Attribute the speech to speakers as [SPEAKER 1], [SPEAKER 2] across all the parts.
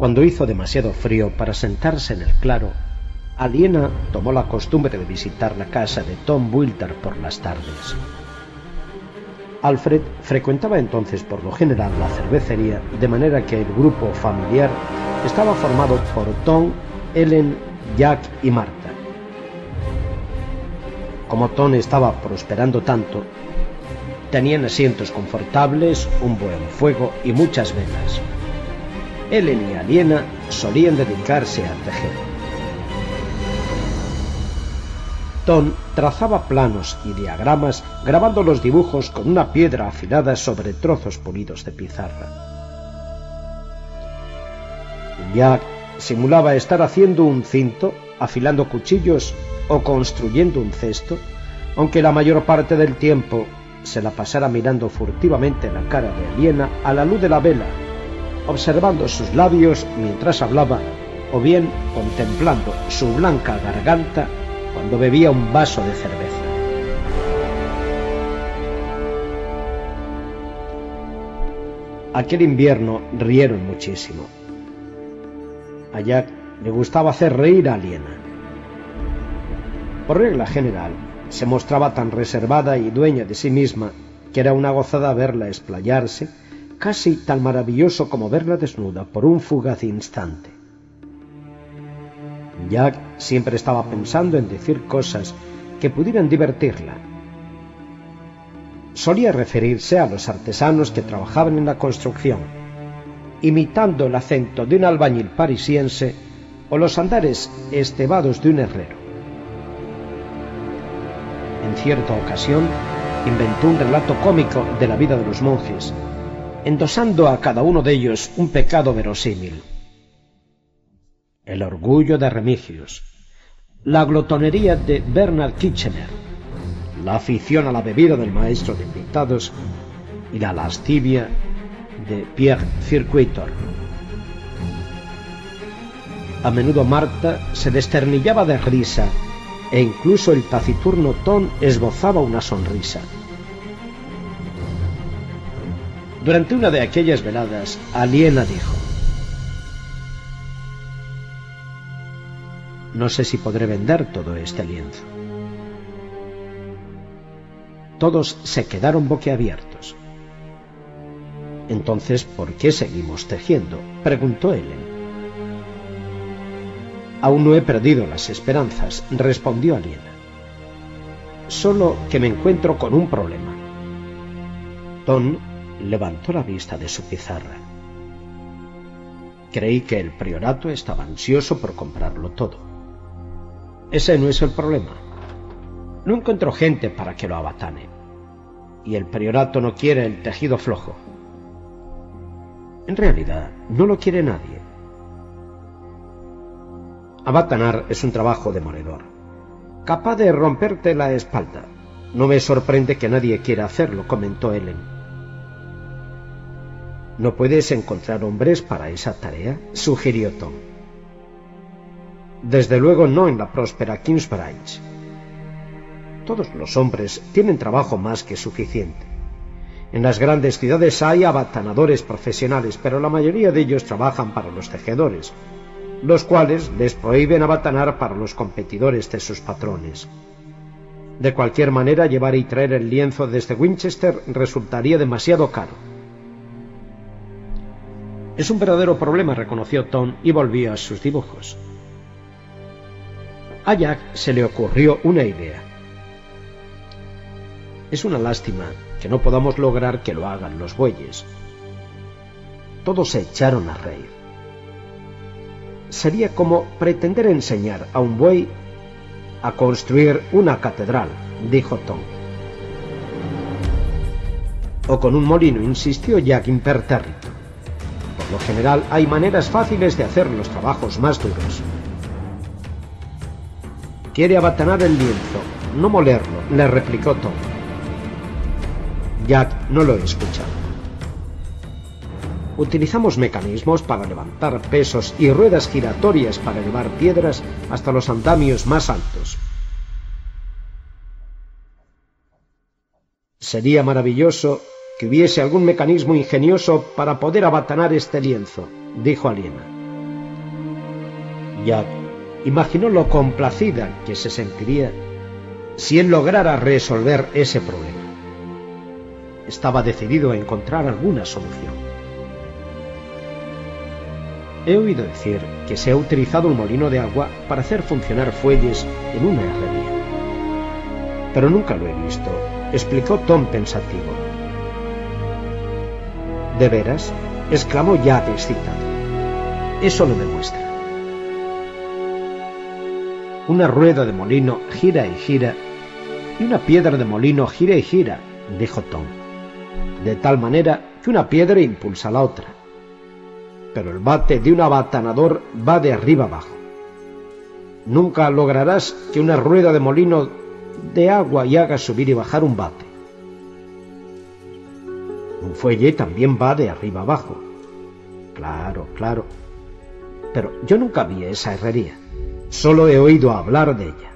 [SPEAKER 1] Cuando hizo demasiado frío para sentarse en el claro, Aliena tomó la costumbre de visitar la casa de Tom Wilder por las tardes. Alfred frecuentaba entonces por lo general la cervecería, de manera que el grupo familiar estaba formado por Tom, Ellen, Jack y Marta. Como Tom estaba prosperando tanto, tenían asientos confortables, un buen fuego y muchas velas. Ellen y Aliena solían dedicarse a tejer. Tom trazaba planos y diagramas, grabando los dibujos con una piedra afilada sobre trozos pulidos de pizarra. Jack simulaba estar haciendo un cinto, afilando cuchillos o construyendo un cesto, aunque la mayor parte del tiempo se la pasara mirando furtivamente la cara de Aliena a la luz de la vela, observando sus labios mientras hablaba, o bien contemplando su blanca garganta cuando bebía un vaso de cerveza. Aquel invierno rieron muchísimo. A Jack le gustaba hacer reír a Aliena. Por regla general, se mostraba tan reservada y dueña de sí misma que era una gozada verla explayarse, casi tan maravilloso como verla desnuda por un fugaz instante. Jack siempre estaba pensando en decir cosas que pudieran divertirla. Solía referirse a los artesanos que trabajaban en la construcción, imitando el acento de un albañil parisiense o los andares estebados de un herrero. En cierta ocasión, inventó un relato cómico de la vida de los monjes, endosando a cada uno de ellos un pecado verosímil: el orgullo de Remigius, la glotonería de Bernard Kitchener, la afición a la bebida del maestro de invitados y la lascivia de Pierre Circuitor. A menudo Marta se desternillaba de risa e incluso el taciturno Tom esbozaba una sonrisa. Durante una de aquellas veladas, Aliena dijo: «No sé si podré vender todo este lienzo». Todos se quedaron boquiabiertos. «Entonces, ¿por qué seguimos tejiendo?», preguntó Ellen. «Aún no he perdido las esperanzas», respondió Aliena. «Solo que me encuentro con un problema». Tom levantó la vista de su pizarra. «Creí que el priorato estaba ansioso por comprarlo todo». «Ese no es el problema. No encuentro gente para que lo abatane. Y el priorato no quiere el tejido flojo. En realidad, no lo quiere nadie. Abatanar es un trabajo demoledor, capaz de romperte la espalda. No me sorprende que nadie quiera hacerlo», comentó Ellen. «¿No puedes encontrar hombres para esa tarea?», sugirió Tom. «Desde luego no en la próspera Kingsbridge. Todos los hombres tienen trabajo más que suficiente. En las grandes ciudades hay abatanadores profesionales, pero la mayoría de ellos trabajan para los tejedores, los cuales les prohíben abatanar para los competidores de sus patrones. De cualquier manera, llevar y traer el lienzo desde Winchester resultaría demasiado caro». «Es un verdadero problema», reconoció Tom y volvió a sus dibujos. A Jack se le ocurrió una idea. «Es una lástima que no podamos lograr que lo hagan los bueyes». Todos se echaron a reír. «Sería como pretender enseñar a un buey a construir una catedral», dijo Tom. «O con un molino», insistió Jack impertérrito. «Por lo general hay maneras fáciles de hacer los trabajos más duros». «Quiere abatanar el lienzo, no molerlo», le replicó Tom. Jack no lo escuchaba. «Utilizamos mecanismos para levantar pesos y ruedas giratorias para llevar piedras hasta los andamios más altos». «Sería maravilloso que hubiese algún mecanismo ingenioso para poder abatanar este lienzo», dijo Aliena. Jack imaginó lo complacida que se sentiría si él lograra resolver ese problema. Estaba decidido a encontrar alguna solución. He oído decir que se ha utilizado un molino de agua para hacer funcionar fuelles en una herrería. Pero nunca lo he visto, explicó Tom pensativo. ¿De veras?, exclamó Jack excitado. Eso lo demuestra. Una rueda de molino gira y gira, y una piedra de molino gira y gira, dijo Tom, de tal manera que una piedra impulsa a la otra. Pero el bate de un abatanador va de arriba abajo. Nunca lograrás que una rueda de molino de agua y haga subir y bajar un bate. Un fuelle también va de arriba abajo. Claro, claro. Pero yo nunca vi esa herrería. Solo he oído hablar de ella.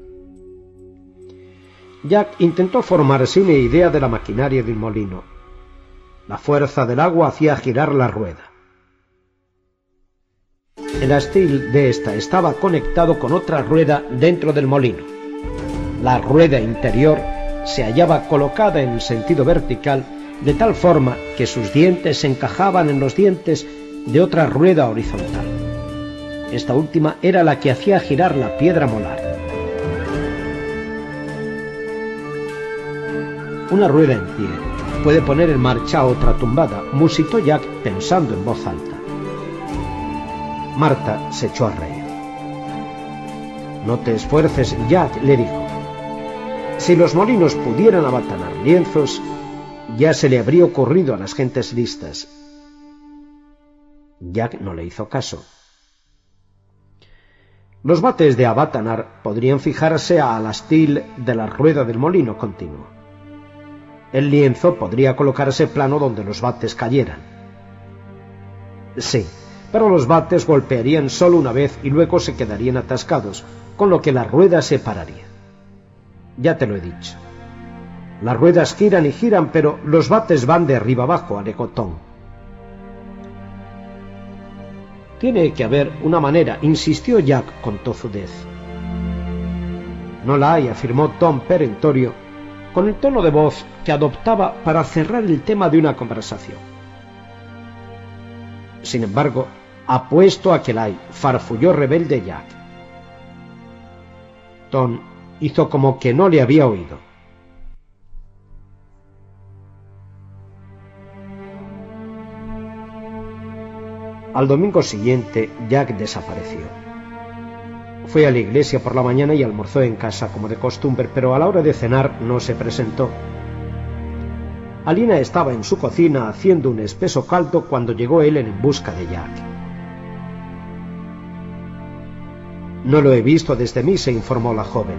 [SPEAKER 1] Jack intentó formarse una idea de la maquinaria de un molino. La fuerza del agua hacía girar la rueda. El astil de esta estaba conectado con otra rueda dentro del molino. La rueda interior se hallaba colocada en sentido vertical de tal forma que sus dientes se encajaban en los dientes de otra rueda horizontal. Esta última era la que hacía girar la piedra molar. Una rueda en pie puede poner en marcha otra tumbada, musitó Jack pensando en voz alta. Marta se echó a reír. No te esfuerces, Jack, le dijo. Si los molinos pudieran abatanar lienzos, ya se le habría ocurrido a las gentes listas. Jack no le hizo caso. Los bates de abatanar podrían fijarse al astil de la rueda del molino continuo. El lienzo podría colocarse plano donde los bates cayeran. Sí, pero los bates golpearían solo una vez y luego se quedarían atascados, con lo que la rueda se pararía. Ya te lo he dicho. Las ruedas giran y giran, pero los bates van de arriba abajo, alegó Tom. Tiene que haber una manera, insistió Jack con tozudez. No la hay, afirmó Tom perentorio, con el tono de voz que adoptaba para cerrar el tema de una conversación. Sin embargo, apuesto a que la hay, farfulló rebelde Jack. Tom hizo como que no le había oído. Al domingo siguiente, Jack desapareció. Fue a la iglesia por la mañana y almorzó en casa como de costumbre, pero a la hora de cenar no se presentó. Alina estaba en su cocina haciendo un espeso caldo cuando llegó Ellen en busca de Jack. No lo he visto desde misa, informó la joven.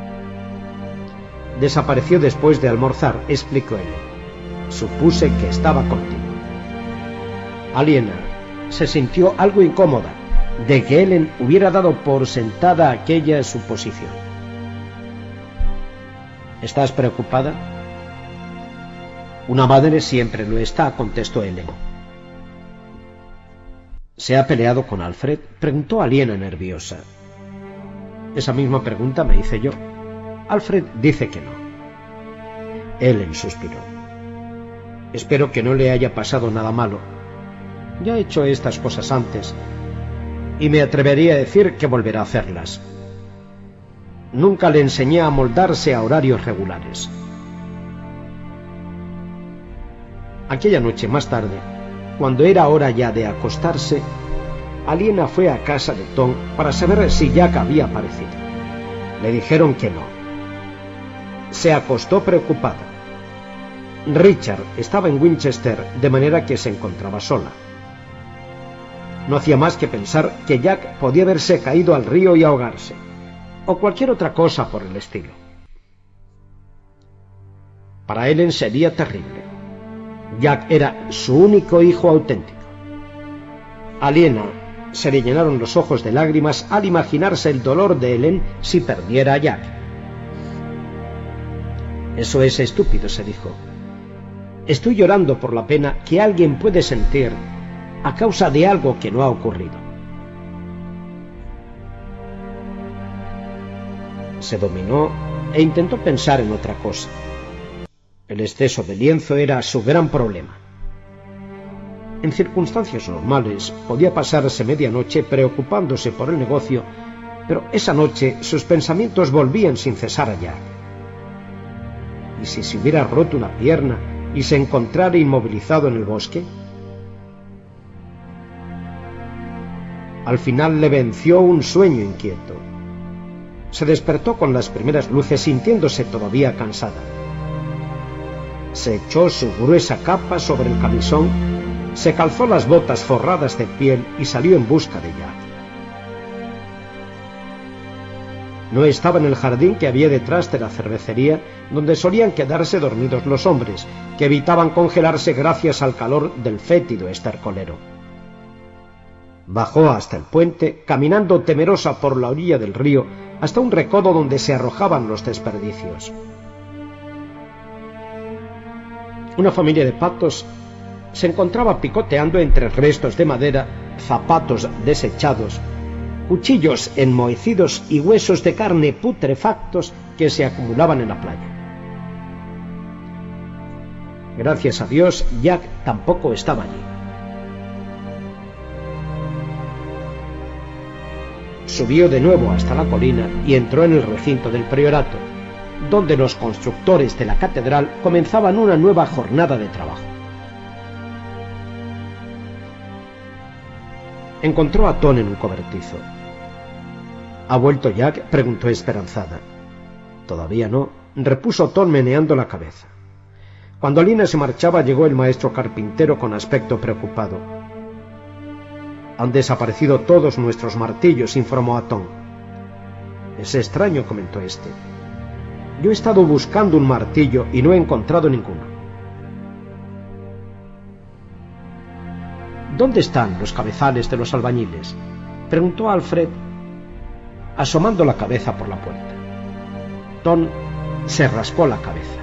[SPEAKER 1] Desapareció después de almorzar, explicó Ellen. Supuse que estaba contigo. Alina se sintió algo incómoda de que Ellen hubiera dado por sentada aquella suposición. ¿Estás preocupada? Una madre siempre lo está, contestó Ellen. ¿Se ha peleado con Alfred?, preguntó Aliena nerviosa. Esa misma pregunta me hice yo. Alfred dice que no. Ellen suspiró. Espero que no le haya pasado nada malo. Ya he hecho estas cosas antes y me atrevería a decir que volverá a hacerlas. Nunca le enseñé a moldarse a horarios regulares. Aquella noche más tarde, cuando era hora ya de acostarse, Aliena fue a casa de Tom para saber si Jack había aparecido. Le dijeron que no. Se acostó preocupada. Richard estaba en Winchester, de manera que se encontraba sola. No hacía más que pensar que Jack podía haberse caído al río y ahogarse, o cualquier otra cosa por el estilo. Para Ellen sería terrible. Jack era su único hijo auténtico. A Aliena se le llenaron los ojos de lágrimas al imaginarse el dolor de Ellen si perdiera a Jack. Eso es estúpido, se dijo. Estoy llorando por la pena que alguien puede sentir a causa de algo que no ha ocurrido. Se dominó e intentó pensar en otra cosa. El exceso de lienzo era su gran problema. En circunstancias normales podía pasarse medianoche preocupándose por el negocio, pero esa noche sus pensamientos volvían sin cesar allá. ¿Y si se hubiera roto una pierna y se encontrara inmovilizado en el bosque? Al final le venció un sueño inquieto. Se despertó con las primeras luces sintiéndose todavía cansada. Se echó su gruesa capa sobre el camisón, se calzó las botas forradas de piel y salió en busca de Jack. No estaba en el jardín que había detrás de la cervecería, donde solían quedarse dormidos los hombres, que evitaban congelarse gracias al calor del fétido estercolero. Bajó hasta el puente, caminando temerosa por la orilla del río, hasta un recodo donde se arrojaban los desperdicios. Una familia de patos se encontraba picoteando entre restos de madera, zapatos desechados, cuchillos enmohecidos y huesos de carne putrefactos que se acumulaban en la playa. Gracias a Dios, Jack tampoco estaba allí. Subió de nuevo hasta la colina y entró en el recinto del priorato, donde los constructores de la catedral comenzaban una nueva jornada de trabajo. Encontró a Tom en un cobertizo. ¿Ha vuelto Jack?, preguntó esperanzada. Todavía no, repuso Tom meneando la cabeza. Cuando Lina se marchaba, llegó el maestro carpintero con aspecto preocupado. Han desaparecido todos nuestros martillos, informó a Tom. Es extraño, comentó este. Yo he estado buscando un martillo y no he encontrado ninguno. ¿Dónde están los cabezales de los albañiles?, preguntó Alfred, asomando la cabeza por la puerta. Tom se raspó la cabeza.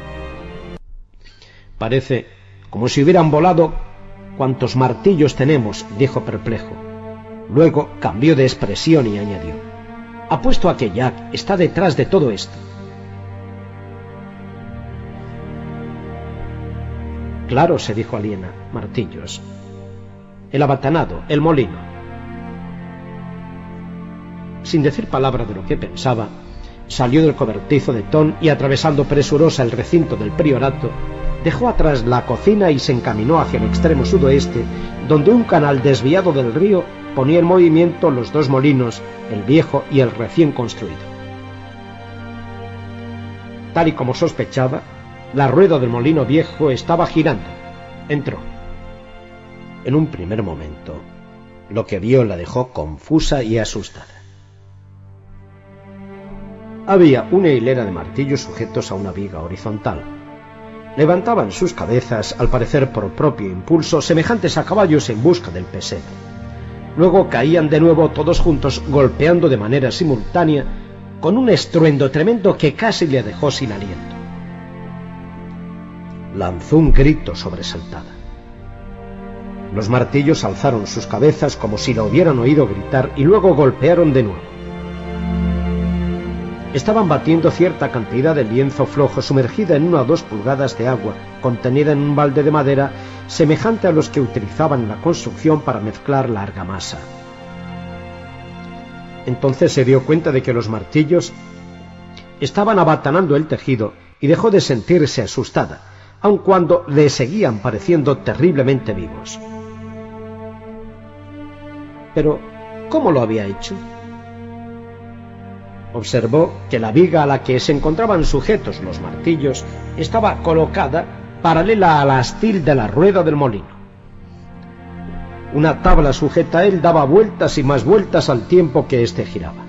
[SPEAKER 1] Parece como si hubieran volado. ¿Cuántos martillos tenemos?, dijo perplejo. Luego cambió de expresión y añadió: apuesto a que Jack está detrás de todo esto. Claro, se dijo Aliena, martillos. El abatanado, el molino. Sin decir palabra de lo que pensaba, salió del cobertizo de Tom y, atravesando presurosa el recinto del priorato, dejó atrás la cocina y se encaminó hacia el extremo sudoeste, donde un canal desviado del río ponía en movimiento los dos molinos, el viejo y el recién construido. Tal y como sospechaba, la rueda del molino viejo estaba girando. Entró. En un primer momento, lo que vio la dejó confusa y asustada. Había una hilera de martillos sujetos a una viga horizontal. Levantaban sus cabezas, al parecer por propio impulso, semejantes a caballos en busca del pesebre. Luego caían de nuevo todos juntos, golpeando de manera simultánea, con un estruendo tremendo que casi le dejó sin aliento. Lanzó un grito sobresaltada. Los martillos alzaron sus cabezas como si la hubieran oído gritar y luego golpearon de nuevo. Estaban batiendo cierta cantidad de lienzo flojo sumergida en 1 o 2 pulgadas de agua, contenida en un balde de madera semejante a los que utilizaban en la construcción para mezclar la argamasa. Entonces se dio cuenta de que los martillos estaban abatanando el tejido y dejó de sentirse asustada, aun cuando le seguían pareciendo terriblemente vivos. Pero, ¿cómo lo había hecho? Observó que la viga a la que se encontraban sujetos los martillos estaba colocada paralela al astil de la rueda del molino. Una tabla sujeta a él daba vueltas y más vueltas al tiempo que éste giraba.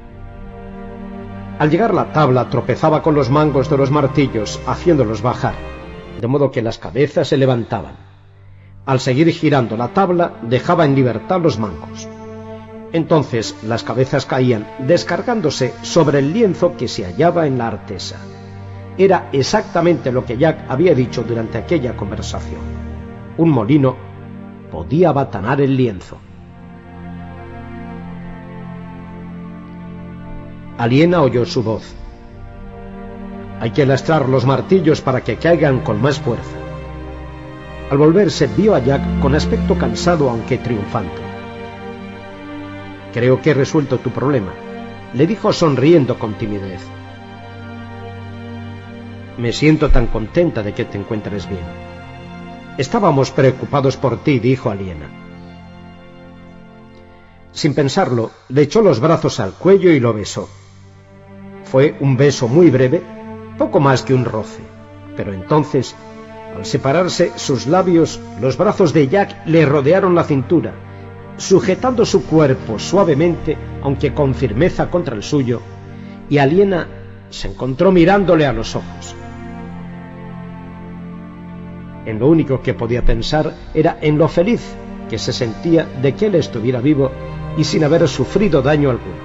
[SPEAKER 1] Al llegar la tabla tropezaba con los mangos de los martillos, haciéndolos bajar, de modo que las cabezas se levantaban. Al seguir girando la tabla, dejaba en libertad los mangos. Entonces las cabezas caían, descargándose sobre el lienzo que se hallaba en la artesa. Era exactamente lo que Jack había dicho durante aquella conversación. Un molino podía abatanar el lienzo. Aliena oyó su voz. Hay que lastrar los martillos para que caigan con más fuerza. Al volverse vio a Jack con aspecto cansado aunque triunfante. Creo que he resuelto tu problema, le dijo sonriendo con timidez. Me siento tan contenta de que te encuentres bien. Estábamos preocupados por ti, dijo Aliena. Sin pensarlo, le echó los brazos al cuello y lo besó. Fue un beso muy breve, poco más que un roce, pero entonces, al separarse sus labios, los brazos de Jack le rodearon la cintura, sujetando su cuerpo suavemente, aunque con firmeza contra el suyo, y Aliena se encontró mirándole a los ojos. En lo único que podía pensar era en lo feliz que se sentía de que él estuviera vivo y sin haber sufrido daño alguno.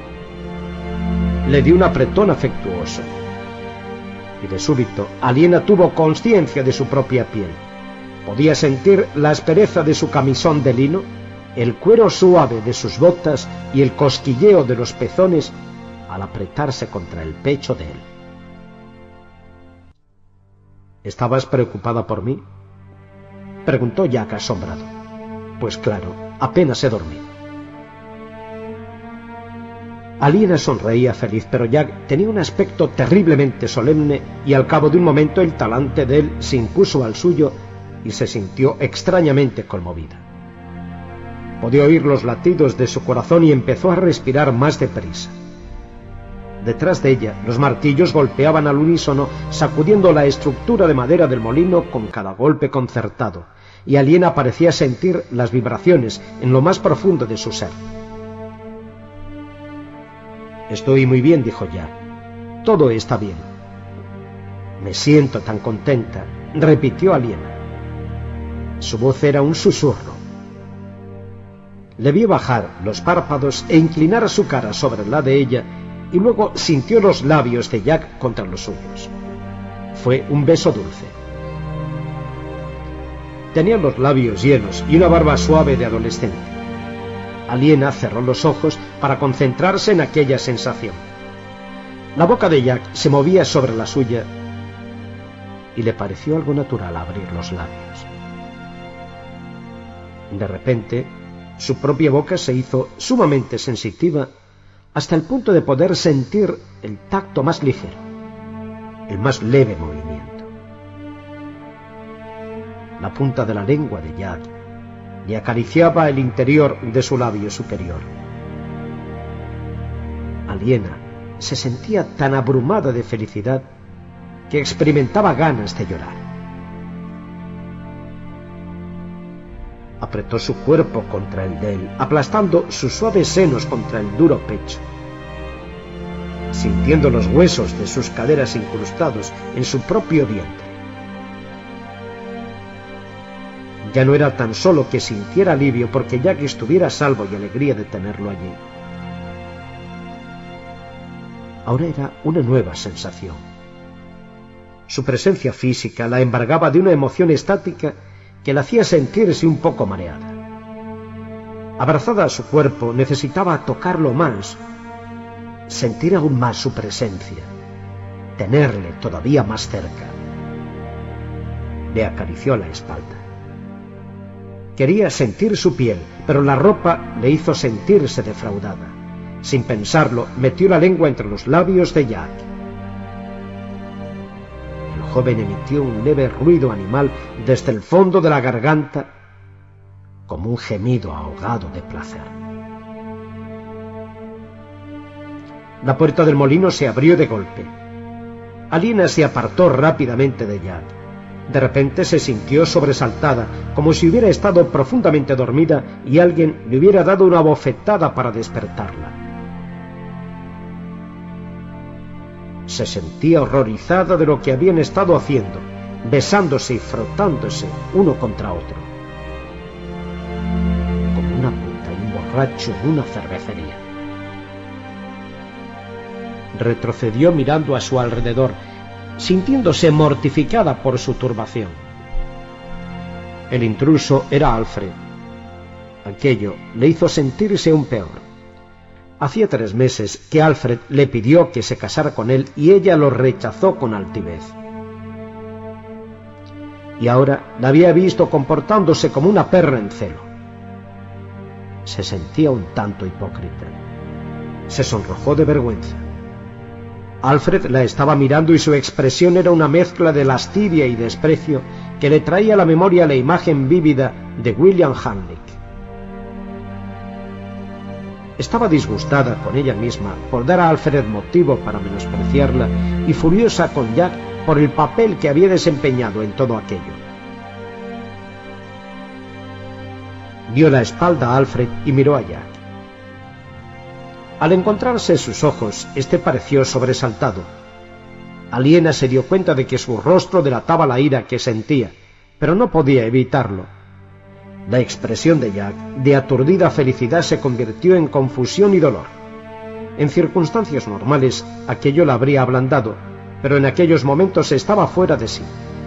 [SPEAKER 1] Le dio un apretón afectuoso, y de súbito Aliena tuvo conciencia de su propia piel. Podía sentir la aspereza de su camisón de lino, el cuero suave de sus botas y el cosquilleo de los pezones al apretarse contra el pecho de él. ¿Estabas preocupada por mí?, preguntó Jack asombrado. Pues claro, apenas he dormido. Aliena sonreía feliz, pero Jack tenía un aspecto terriblemente solemne y al cabo de un momento el talante de él se impuso al suyo y se sintió extrañamente conmovida. Podía oír los latidos de su corazón y empezó a respirar más deprisa. Detrás de ella, los martillos golpeaban al unísono, sacudiendo la estructura de madera del molino con cada golpe concertado, y Aliena parecía sentir las vibraciones en lo más profundo de su ser. Estoy muy bien, dijo Jack. Todo está bien. Me siento tan contenta, repitió Aliena. Su voz era un susurro. Le vio bajar los párpados e inclinar su cara sobre la de ella, y luego sintió los labios de Jack contra los suyos. Fue un beso dulce. Tenía los labios llenos y una barba suave de adolescente. Aliena cerró los ojos para concentrarse en aquella sensación. La boca de Jack se movía sobre la suya y le pareció algo natural abrir los labios. De repente, su propia boca se hizo sumamente sensitiva hasta el punto de poder sentir el tacto más ligero, el más leve movimiento. La punta de la lengua de Jack le acariciaba el interior de su labio superior. Aliena se sentía tan abrumada de felicidad que experimentaba ganas de llorar. Apretó su cuerpo contra el de él, aplastando sus suaves senos contra el duro pecho, sintiendo los huesos de sus caderas incrustados en su propio vientre. Ya no era tan solo que sintiera alivio porque Jack estuviera a salvo y alegría de tenerlo allí. Ahora era una nueva sensación. Su presencia física la embargaba de una emoción estática que la hacía sentirse un poco mareada. Abrazada a su cuerpo, necesitaba tocarlo más, sentir aún más su presencia, tenerle todavía más cerca. Le acarició la espalda. Quería sentir su piel, pero la ropa le hizo sentirse defraudada. Sin pensarlo, metió la lengua entre los labios de Jack. El joven emitió un leve ruido animal desde el fondo de la garganta, como un gemido ahogado de placer. La puerta del molino se abrió de golpe. Aliena se apartó rápidamente de Jack. De repente se sintió sobresaltada, como si hubiera estado profundamente dormida y alguien le hubiera dado una bofetada para despertarla. Se sentía horrorizada de lo que habían estado haciendo, besándose y frotándose uno contra otro, como una puta y un borracho en una cervecería. Retrocedió mirando a su alrededor, sintiéndose mortificada por su turbación. El intruso era Alfred. Aquello le hizo sentirse aún peor. Hacía 3 meses que Alfred le pidió que se casara con él y ella lo rechazó con altivez. Y ahora la había visto comportándose como una perra en celo. Se sentía un tanto hipócrita. Se sonrojó de vergüenza. Alfred la estaba mirando y su expresión era una mezcla de lascivia y desprecio que le traía a la memoria la imagen vívida de William Hanlick. Estaba disgustada con ella misma por dar a Alfred motivo para menospreciarla y furiosa con Jack por el papel que había desempeñado en todo aquello. Dio la espalda a Alfred y miró a Jack. Al encontrarse sus ojos, este pareció sobresaltado. Aliena se dio cuenta de que su rostro delataba la ira que sentía, pero no podía evitarlo. La expresión de Jack, de aturdida felicidad, se convirtió en confusión y dolor. En circunstancias normales, aquello la habría ablandado, pero en aquellos momentos estaba fuera de sí.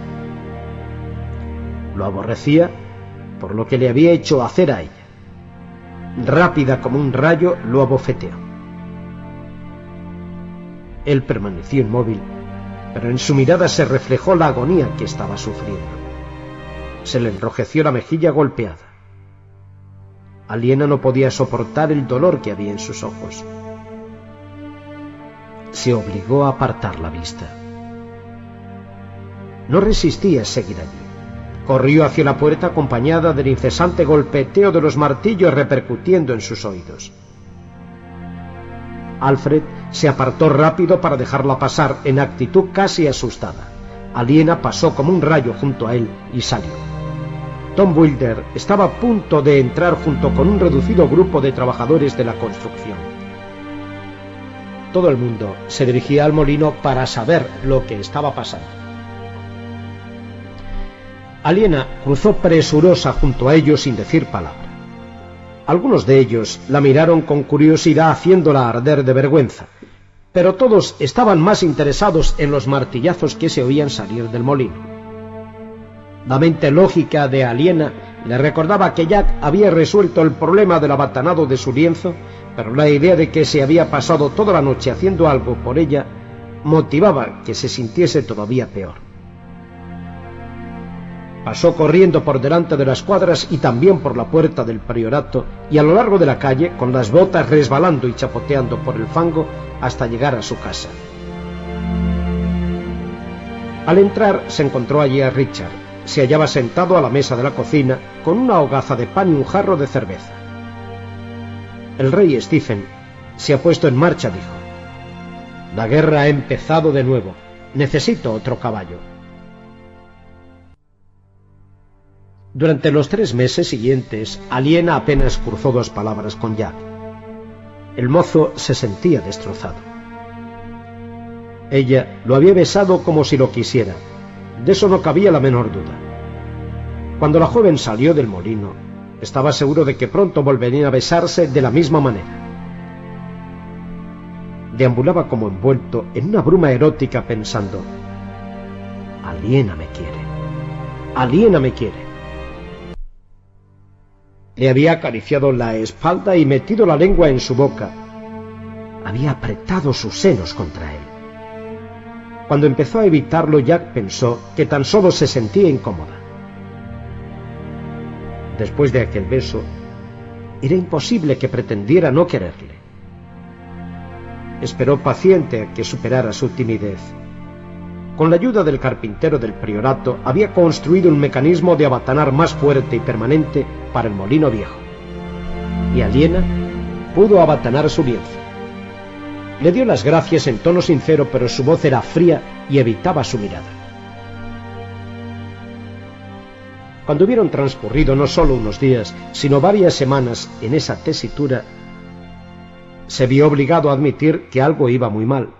[SPEAKER 1] Lo aborrecía por lo que le había hecho hacer a ella. Rápida como un rayo, lo abofeteó. Él permaneció inmóvil, pero en su mirada se reflejó la agonía que estaba sufriendo. Se le enrojeció la mejilla golpeada. Aliena no podía soportar el dolor que había en sus ojos. Se obligó a apartar la vista. No resistía a seguir allí. Corrió hacia la puerta acompañada del incesante golpeteo de los martillos repercutiendo en sus oídos. Alfred se apartó rápido para dejarla pasar en actitud casi asustada. Aliena pasó como un rayo junto a él y salió. Tom Wilder estaba a punto de entrar junto con un reducido grupo de trabajadores de la construcción. Todo el mundo se dirigía al molino para saber lo que estaba pasando. Aliena cruzó presurosa junto a ellos sin decir palabra. Algunos de ellos la miraron con curiosidad haciéndola arder de vergüenza, pero todos estaban más interesados en los martillazos que se oían salir del molino. La mente lógica de Aliena le recordaba que Jack había resuelto el problema del abatanado de su lienzo, pero la idea de que se había pasado toda la noche haciendo algo por ella motivaba que se sintiese todavía peor. Pasó corriendo por delante de las cuadras y también por la puerta del priorato y a lo largo de la calle, con las botas resbalando y chapoteando por el fango hasta llegar a su casa. Al entrar se encontró allí a Richard. Se hallaba sentado a la mesa de la cocina con una hogaza de pan y un jarro de cerveza. El rey Stephen se ha puesto en marcha, dijo. La guerra ha empezado de nuevo. Necesito otro caballo. Durante los 3 meses siguientes, Aliena apenas cruzó 2 palabras con Jack. El mozo se sentía destrozado. Ella lo había besado como si lo quisiera. De eso no cabía la menor duda. Cuando la joven salió del molino, estaba seguro de que pronto volverían a besarse de la misma manera. Deambulaba como envuelto en una bruma erótica pensando: Aliena me quiere. Aliena me quiere. Le había acariciado la espalda y metido la lengua en su boca. Había apretado sus senos contra él. Cuando empezó a evitarlo, Jack pensó que tan solo se sentía incómoda. Después de aquel beso, era imposible que pretendiera no quererle. Esperó paciente a que superara su timidez. Con la ayuda del carpintero del priorato, había construido un mecanismo de abatanar más fuerte y permanente para el molino viejo. Y Aliena pudo abatanar su lienzo. Le dio las gracias en tono sincero, pero su voz era fría y evitaba su mirada. Cuando hubieron transcurrido no solo unos días, sino varias semanas en esa tesitura, se vio obligado a admitir que algo iba muy mal.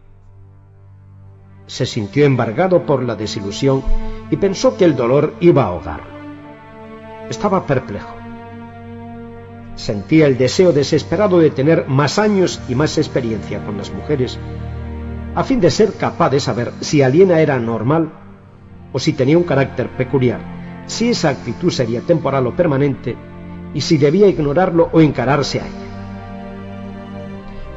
[SPEAKER 1] Se sintió embargado por la desilusión y pensó que el dolor iba a ahogarlo. Estaba perplejo. Sentía el deseo desesperado de tener más años y más experiencia con las mujeres, a fin de ser capaz de saber si Aliena era normal o si tenía un carácter peculiar, si esa actitud sería temporal o permanente, y si debía ignorarlo o encararse a ella.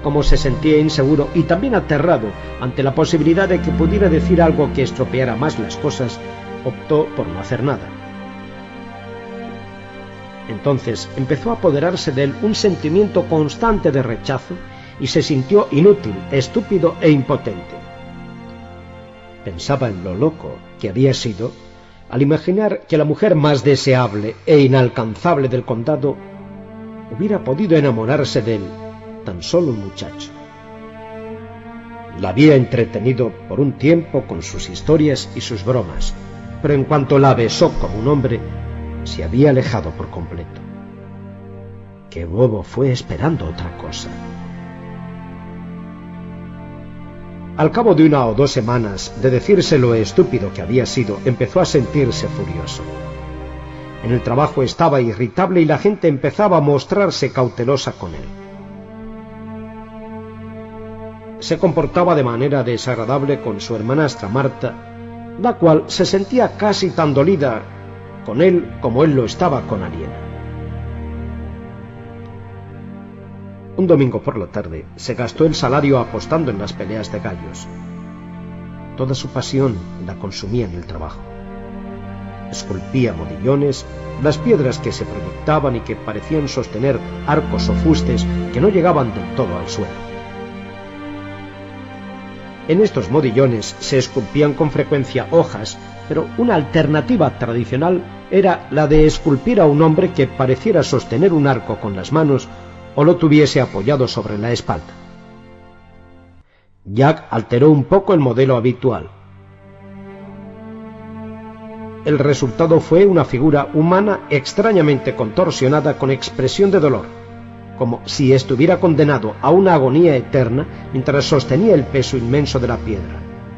[SPEAKER 1] como se sentía inseguro y también aterrado ante la posibilidad de que pudiera decir algo que estropeara más las cosas, optó por no hacer nada. Entonces empezó a apoderarse de él un sentimiento constante de rechazo y se sintió inútil, estúpido e impotente. Pensaba en lo loco que había sido al imaginar que la mujer más deseable e inalcanzable del condado hubiera podido enamorarse de él, tan solo un muchacho. La había entretenido por un tiempo con sus historias y sus bromas, pero en cuanto la besó como un hombre, se había alejado por completo. Qué bobo fue esperando otra cosa. Al cabo de 1 o 2 semanas de decirse lo estúpido que había sido, empezó a sentirse furioso. En el trabajo estaba irritable y la gente empezaba a mostrarse cautelosa con él. Se comportaba de manera desagradable con su hermanastra Marta, la cual se sentía casi tan dolida con él como él lo estaba con Aliena. Un domingo por la tarde se gastó el salario apostando en las peleas de gallos. Toda su pasión la consumía en el trabajo. Esculpía modillones, las piedras que se proyectaban y que parecían sostener arcos o fustes que no llegaban del todo al suelo. En estos modillones se esculpían con frecuencia hojas, pero una alternativa tradicional era la de esculpir a un hombre que pareciera sostener un arco con las manos o lo tuviese apoyado sobre la espalda. Jack alteró un poco el modelo habitual. El resultado fue una figura humana extrañamente contorsionada con expresión de dolor, como si estuviera condenado a una agonía eterna mientras sostenía el peso inmenso de la piedra.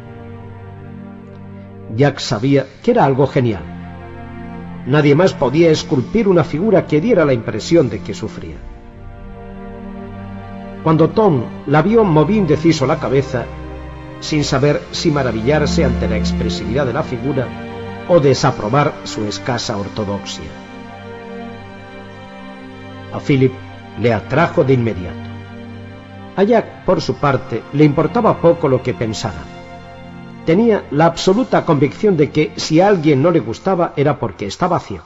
[SPEAKER 1] Jack sabía que era algo genial. Nadie más podía esculpir una figura que diera la impresión de que sufría. Cuando Tom la vio, movió indeciso la cabeza, sin saber si maravillarse ante la expresividad de la figura o desaprobar su escasa ortodoxia. A Philip le atrajo de inmediato. A Jack, por su parte, le importaba poco lo que pensara. Tenía la absoluta convicción de que si a alguien no le gustaba era porque estaba ciego.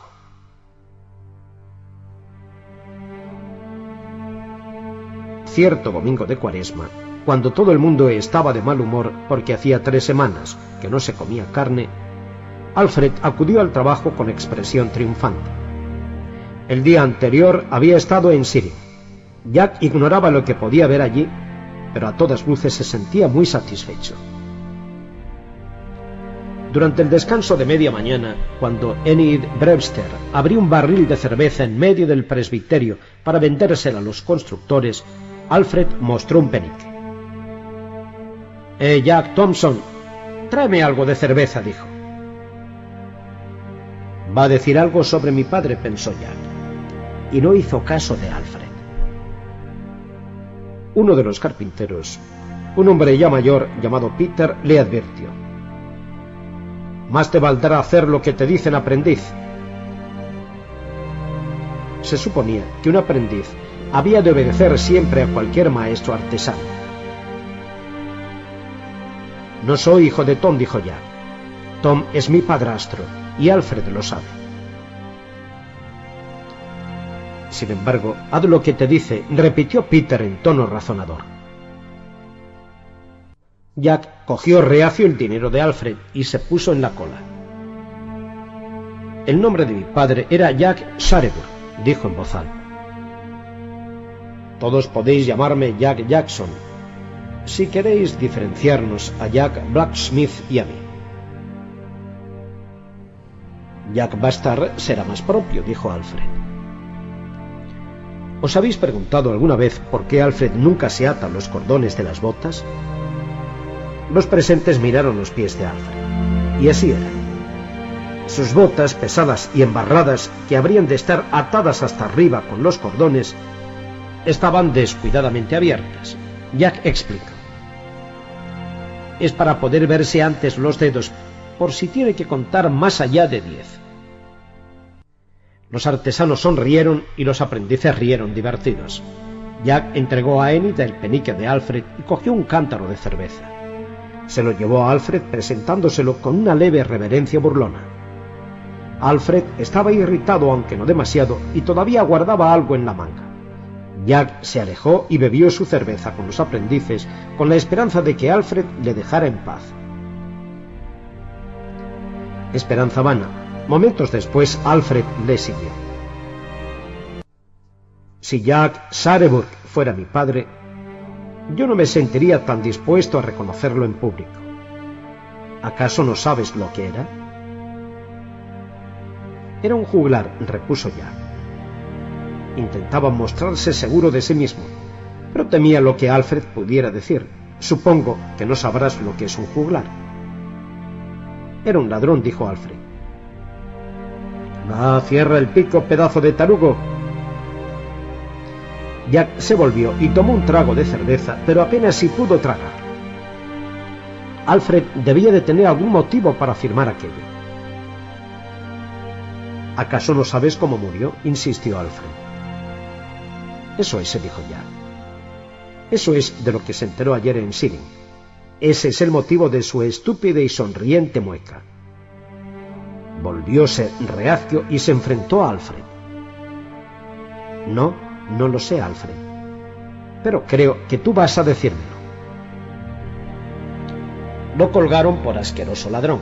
[SPEAKER 1] Cierto domingo de Cuaresma, cuando todo el mundo estaba de mal humor porque hacía 3 semanas que no se comía carne, Alfred acudió al trabajo con expresión triunfante. El día anterior había estado en Siria. Jack ignoraba lo que podía ver allí, pero a todas luces se sentía muy satisfecho. Durante el descanso de media mañana, cuando Enid Brewster abrió un barril de cerveza en medio del presbiterio para vendérsela a los constructores, Alfred mostró un penique. Jack Thompson, tráeme algo de cerveza, dijo. Va a decir algo sobre mi padre, pensó Jack, y no hizo caso de Alfred. Uno de los carpinteros, un hombre ya mayor llamado Peter, le advirtió: más te valdrá hacer lo que te dicen, aprendiz. Se suponía que un aprendiz había de obedecer siempre a cualquier maestro artesano. No soy hijo de Tom, dijo Jack. Tom es mi padrastro y Alfred lo sabe. Sin embargo, haz lo que te dice, repitió Peter en tono razonador. Jack cogió reacio el dinero de Alfred y se puso en la cola. El nombre de mi padre era Jack Shareburg, dijo en voz alta. Todos podéis llamarme Jack Jackson, si queréis diferenciarnos a Jack Blacksmith y a mí. Jack Bastard será más propio, dijo Alfred. ¿Os habéis preguntado alguna vez por qué Alfred nunca se ata los cordones de las botas? Los presentes miraron los pies de Alfred, y así eran. Sus botas, pesadas y embarradas, que habrían de estar atadas hasta arriba con los cordones, estaban descuidadamente abiertas. Jack explicó: es para poder verse antes los dedos, por si tiene que contar más allá de 10. Los artesanos sonrieron y los aprendices rieron divertidos. Jack entregó a Enid el penique de Alfred y cogió un cántaro de cerveza. Se lo llevó a Alfred presentándoselo con una leve reverencia burlona. Alfred estaba irritado, aunque no demasiado, y todavía guardaba algo en la manga. Jack se alejó y bebió su cerveza con los aprendices, con la esperanza de que Alfred le dejara en paz. Esperanza vana. Momentos después, Alfred le siguió. Si Jack Sareburg fuera mi padre, yo no me sentiría tan dispuesto a reconocerlo en público. ¿Acaso no sabes lo que era? Era un juglar, repuso Jack. Intentaba mostrarse seguro de sí mismo, pero temía lo que Alfred pudiera decir. Supongo que no sabrás lo que es un juglar. Era un ladrón, dijo Alfred. «Ah, cierra el pico, pedazo de tarugo». Jack se volvió y tomó un trago de cerveza, pero apenas si pudo tragar. Alfred debía de tener algún motivo para afirmar aquello. «¿Acaso no sabes cómo murió?», insistió Alfred. «Eso es», se dijo Jack. «Eso es de lo que se enteró ayer en Siring. Ese es el motivo de su estúpida y sonriente mueca». Volvióse reacio y se enfrentó a Alfred. «No lo sé, Alfred, pero creo que tú vas a decírmelo». Lo colgaron por asqueroso ladrón.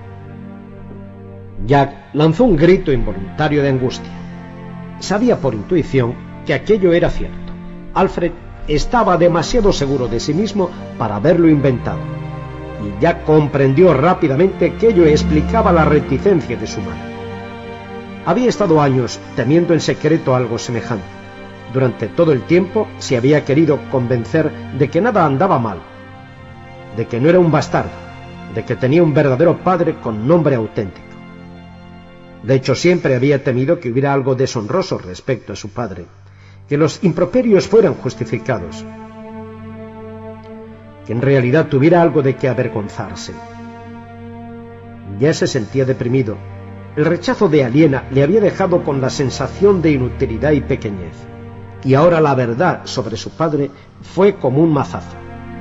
[SPEAKER 1] Jack lanzó un grito involuntario de angustia. Sabía por intuición que aquello era cierto. Alfred estaba demasiado seguro de sí mismo para haberlo inventado, y Jack comprendió rápidamente que ello explicaba la reticencia de su madre. Había estado años temiendo en secreto algo semejante. Durante todo el tiempo se había querido convencer de que nada andaba mal, de que no era un bastardo, de que tenía un verdadero padre con nombre auténtico. De hecho, siempre había temido que hubiera algo deshonroso respecto a su padre, que los improperios fueran justificados, que en realidad tuviera algo de qué avergonzarse. Ya se sentía deprimido. El rechazo de Aliena le había dejado con la sensación de inutilidad y pequeñez, y ahora la verdad sobre su padre fue como un mazazo.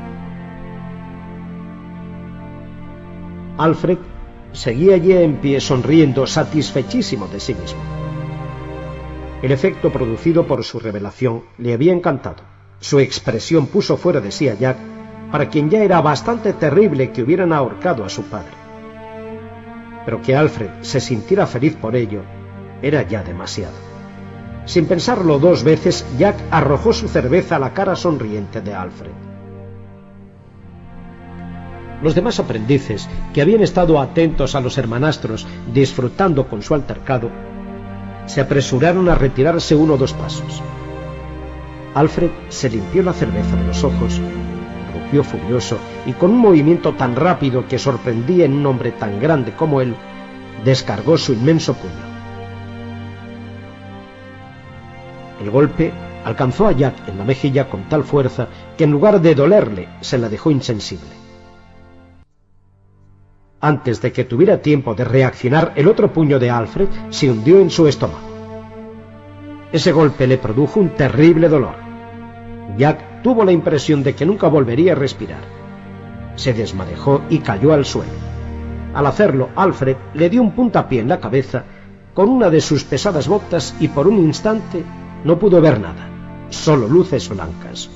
[SPEAKER 1] Alfred seguía allí en pie, sonriendo, satisfechísimo de sí mismo. El efecto producido por su revelación le había encantado. Su expresión puso fuera de sí a Jack, para quien ya era bastante terrible que hubieran ahorcado a su padre. Pero que Alfred se sintiera feliz por ello era ya demasiado. Sin pensarlo dos veces, Jack arrojó su cerveza a la cara sonriente de Alfred. Los demás aprendices, que habían estado atentos a los hermanastros disfrutando con su altercado, se apresuraron a retirarse 1 o 2 pasos. Alfred se limpió la cerveza de los ojos, rugió furioso y con un movimiento tan rápido que sorprendía en un hombre tan grande como él, descargó su inmenso puño. El golpe alcanzó a Jack en la mejilla con tal fuerza que en lugar de dolerle se la dejó insensible. Antes de que tuviera tiempo de reaccionar, el otro puño de Alfred se hundió en su estómago. Ese golpe le produjo un terrible dolor. Jack tuvo la impresión de que nunca volvería a respirar. Se desmadejó y cayó al suelo. Al hacerlo, Alfred le dio un puntapié en la cabeza con una de sus pesadas botas y por un instante no pudo ver nada, solo luces blancas.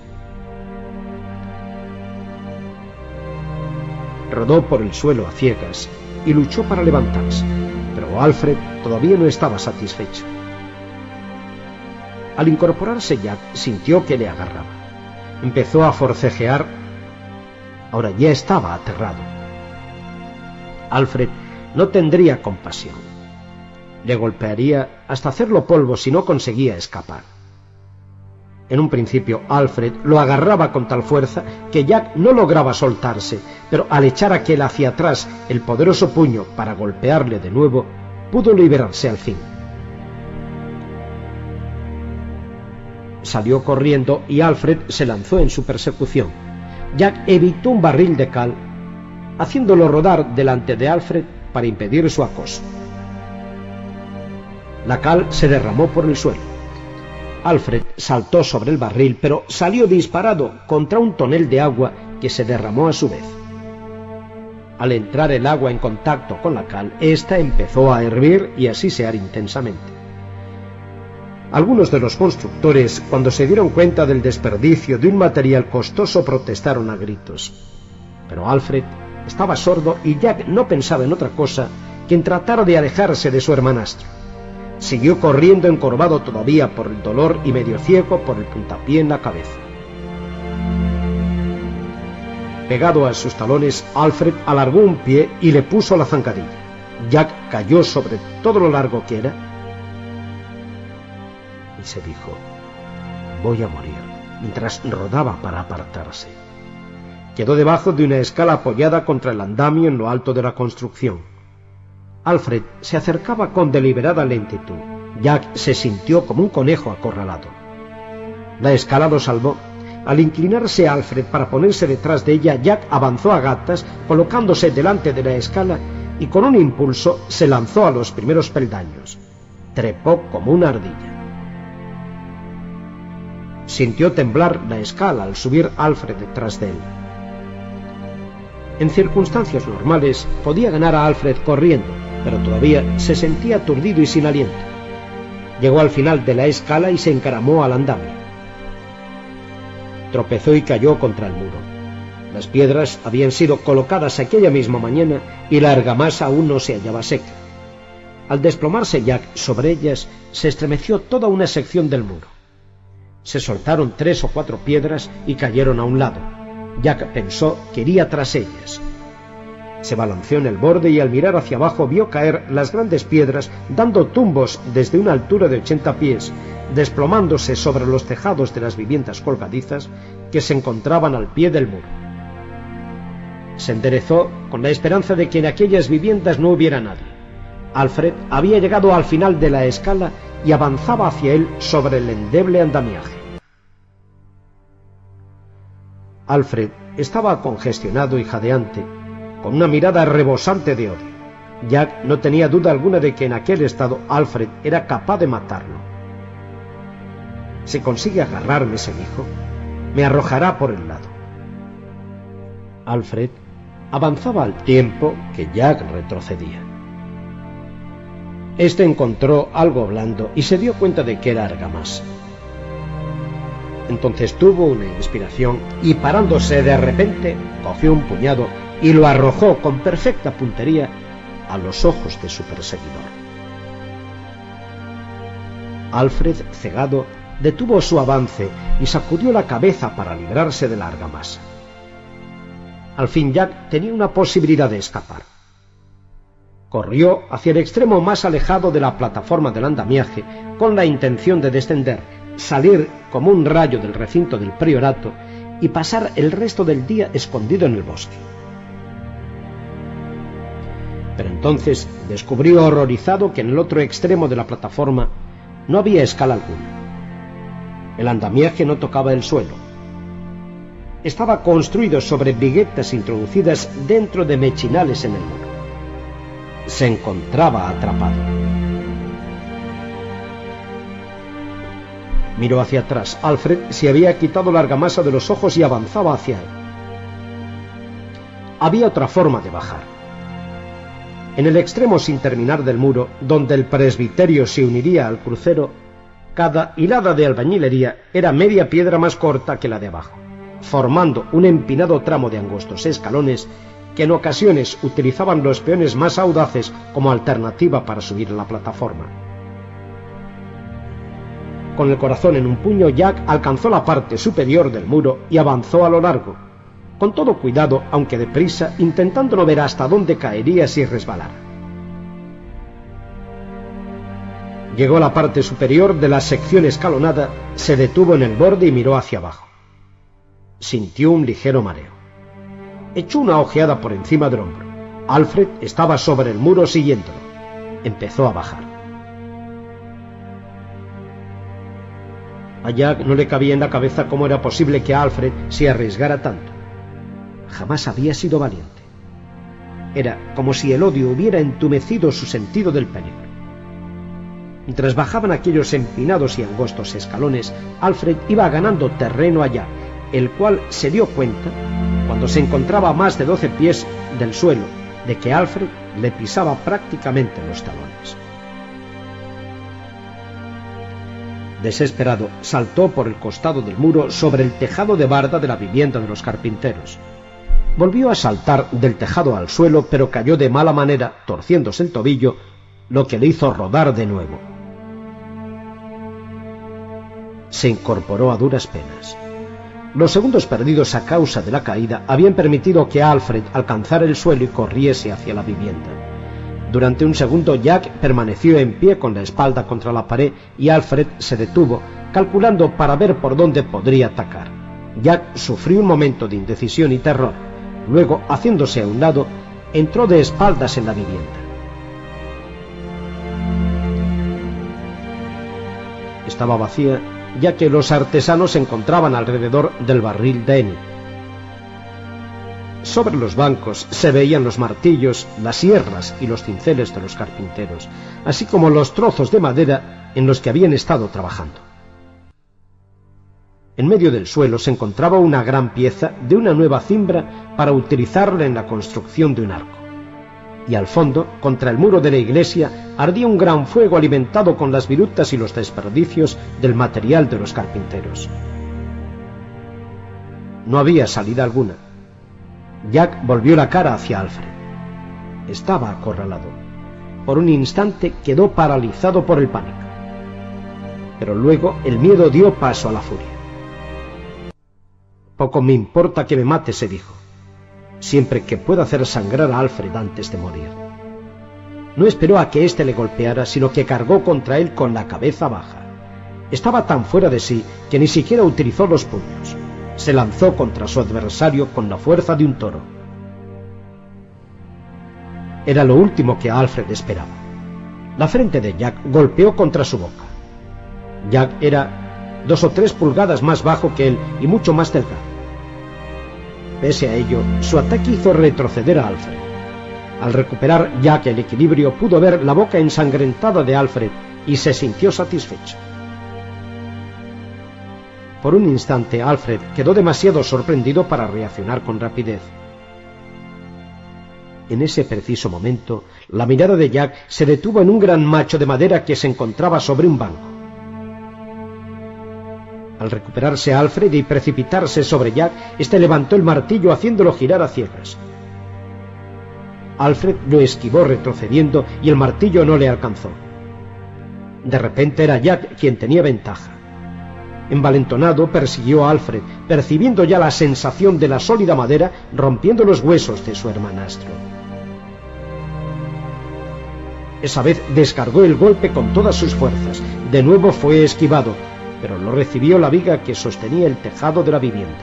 [SPEAKER 1] Rodó por el suelo a ciegas y luchó para levantarse, pero Alfred todavía no estaba satisfecho. Al incorporarse Jack sintió que le agarraba. Empezó a forcejear. Ahora ya estaba aterrado. Alfred no tendría compasión. Le golpearía hasta hacerlo polvo si no conseguía escapar. En un principio Alfred lo agarraba con tal fuerza que Jack no lograba soltarse, pero al echar aquel hacia atrás el poderoso puño para golpearle de nuevo, pudo liberarse al fin. Salió corriendo y Alfred se lanzó en su persecución. Jack evitó un barril de cal, haciéndolo rodar delante de Alfred para impedir su acoso. La cal se derramó por el suelo. Alfred saltó sobre el barril, pero salió disparado contra un tonel de agua que se derramó a su vez. Al entrar el agua en contacto con la cal, ésta empezó a hervir y a sisear intensamente. Algunos de los constructores, cuando se dieron cuenta del desperdicio de un material costoso, protestaron a gritos. Pero Alfred estaba sordo y Jack no pensaba en otra cosa que en tratar de alejarse de su hermanastro. Siguió corriendo encorvado todavía por el dolor y medio ciego por el puntapié en la cabeza. Pegado a sus talones, Alfred alargó un pie y le puso la zancadilla. Jack cayó sobre todo lo largo que era y se dijo: voy a morir, mientras rodaba para apartarse. Quedó debajo de una escala apoyada contra el andamio en lo alto de la construcción. Alfred se acercaba con deliberada lentitud. Jack se sintió como un conejo acorralado. La escala lo salvó. Al inclinarse Alfred para ponerse detrás de ella, Jack avanzó a gatas, colocándose delante de la escala, y con un impulso se lanzó a los primeros peldaños. Trepó como una ardilla. Sintió temblar la escala al subir Alfred detrás de él. En circunstancias normales podía ganar a Alfred corriendo, pero todavía se sentía aturdido y sin aliento. Llegó al final de la escala y se encaramó al andamio. Tropezó y cayó contra el muro. Las piedras habían sido colocadas aquella misma mañana y la argamasa aún no se hallaba seca. Al desplomarse Jack sobre ellas, se estremeció toda una sección del muro. Se soltaron 3 o 4 piedras y cayeron a un lado. Jack pensó que iría tras ellas. Se balanceó en el borde y al mirar hacia abajo vio caer las grandes piedras dando tumbos desde una altura de 80 pies, desplomándose sobre los tejados de las viviendas colgadizas que se encontraban al pie del muro. Se enderezó con la esperanza de que en aquellas viviendas no hubiera nadie. Alfred había llegado al final de la escala y avanzaba hacia él sobre el endeble andamiaje. Alfred estaba congestionado y jadeante, con una mirada rebosante de odio. Jack no tenía duda alguna de que en aquel estado Alfred era capaz de matarlo. Si consigue agarrarme, se dijo, me arrojará por el lado. Alfred avanzaba al tiempo que Jack retrocedía. Este encontró algo blando y se dio cuenta de que era argamasa. Entonces tuvo una inspiración y, parándose de repente, cogió un puñado y lo arrojó con perfecta puntería a los ojos de su perseguidor. Alfred, cegado, detuvo su avance y sacudió la cabeza para librarse de la argamasa. Al fin Jack tenía una posibilidad de escapar. Corrió hacia el extremo más alejado de la plataforma del andamiaje con la intención de descender, salir como un rayo del recinto del priorato y pasar el resto del día escondido en el bosque. Pero entonces descubrió horrorizado que en el otro extremo de la plataforma no había escala alguna. El andamiaje no tocaba el suelo. Estaba construido sobre viguetas introducidas dentro de mechinales en el muro. Se encontraba atrapado. Miró hacia atrás. Alfred se había quitado la argamasa de los ojos y avanzaba hacia él. Había otra forma de bajar. En el extremo sin terminar del muro, donde el presbiterio se uniría al crucero, cada hilada de albañilería era media piedra más corta que la de abajo, formando un empinado tramo de angostos escalones que en ocasiones utilizaban los peones más audaces como alternativa para subir a la plataforma. Con el corazón en un puño, Jack alcanzó la parte superior del muro y avanzó a lo largo, con todo cuidado, aunque deprisa, intentando no ver hasta dónde caería si resbalara. Llegó a la parte superior de la sección escalonada, se detuvo en el borde y miró hacia abajo. Sintió un ligero mareo. Echó una ojeada por encima del hombro. Alfred estaba sobre el muro siguiéndolo. Empezó a bajar. A Jack no le cabía en la cabeza cómo era posible que Alfred se arriesgara tanto. Jamás había sido valiente. Era como si el odio hubiera entumecido su sentido del peligro. Mientras bajaban aquellos empinados y angostos escalones, Alfred iba ganando terreno allá, el cual se dio cuenta, cuando se encontraba a más de 12 pies del suelo, de que Alfred le pisaba prácticamente los talones. Desesperado, saltó por el costado del muro sobre el tejado de barda de la vivienda de los carpinteros. Volvió a saltar del tejado al suelo, pero cayó de mala manera, torciéndose el tobillo, lo que le hizo rodar de nuevo. Se incorporó a duras penas. Los segundos perdidos a causa de la caída habían permitido que Alfred alcanzara el suelo y corriese hacia la vivienda. Durante un segundo Jack permaneció en pie con la espalda contra la pared y Alfred se detuvo, calculando para ver por dónde podría atacar. Jack sufrió un momento de indecisión y terror. Luego, haciéndose a un lado, entró de espaldas en la vivienda. Estaba vacía, ya que los artesanos se encontraban alrededor del barril de heno. Sobre los bancos se veían los martillos, las sierras y los cinceles de los carpinteros, así como los trozos de madera en los que habían estado trabajando. En medio del suelo se encontraba una gran pieza de una nueva cimbra para utilizarla en la construcción de un arco. Y al fondo, contra el muro de la iglesia, ardía un gran fuego alimentado con las virutas y los desperdicios del material de los carpinteros. No había salida alguna. Jack volvió la cara hacia Alfred. Estaba acorralado. Por un instante quedó paralizado por el pánico. Pero luego el miedo dio paso a la furia. Poco me importa que me mate, se dijo, siempre que pueda hacer sangrar a Alfred antes de morir. No esperó a que éste le golpeara, sino que cargó contra él con la cabeza baja. Estaba tan fuera de sí que ni siquiera utilizó los puños. Se lanzó contra su adversario con la fuerza de un toro. Era lo último que Alfred esperaba. La frente de Jack golpeó contra su boca. Jack era 2 o 3 pulgadas más bajo que él y mucho más delgado. Pese a ello, su ataque hizo retroceder a Alfred. Al recuperar Jack el equilibrio, pudo ver la boca ensangrentada de Alfred y se sintió satisfecho. Por un instante, Alfred quedó demasiado sorprendido para reaccionar con rapidez. En ese preciso momento, la mirada de Jack se detuvo en un gran macho de madera que se encontraba sobre un banco. Al recuperarse Alfred y precipitarse sobre Jack, éste levantó el martillo haciéndolo girar a ciegas. Alfred lo esquivó retrocediendo y el martillo no le alcanzó. De repente era Jack quien tenía ventaja. Envalentonado persiguió a Alfred, percibiendo ya la sensación de la sólida madera rompiendo los huesos de su hermanastro. Esa vez descargó el golpe con todas sus fuerzas. De nuevo fue esquivado, pero lo recibió la viga que sostenía el tejado de la vivienda.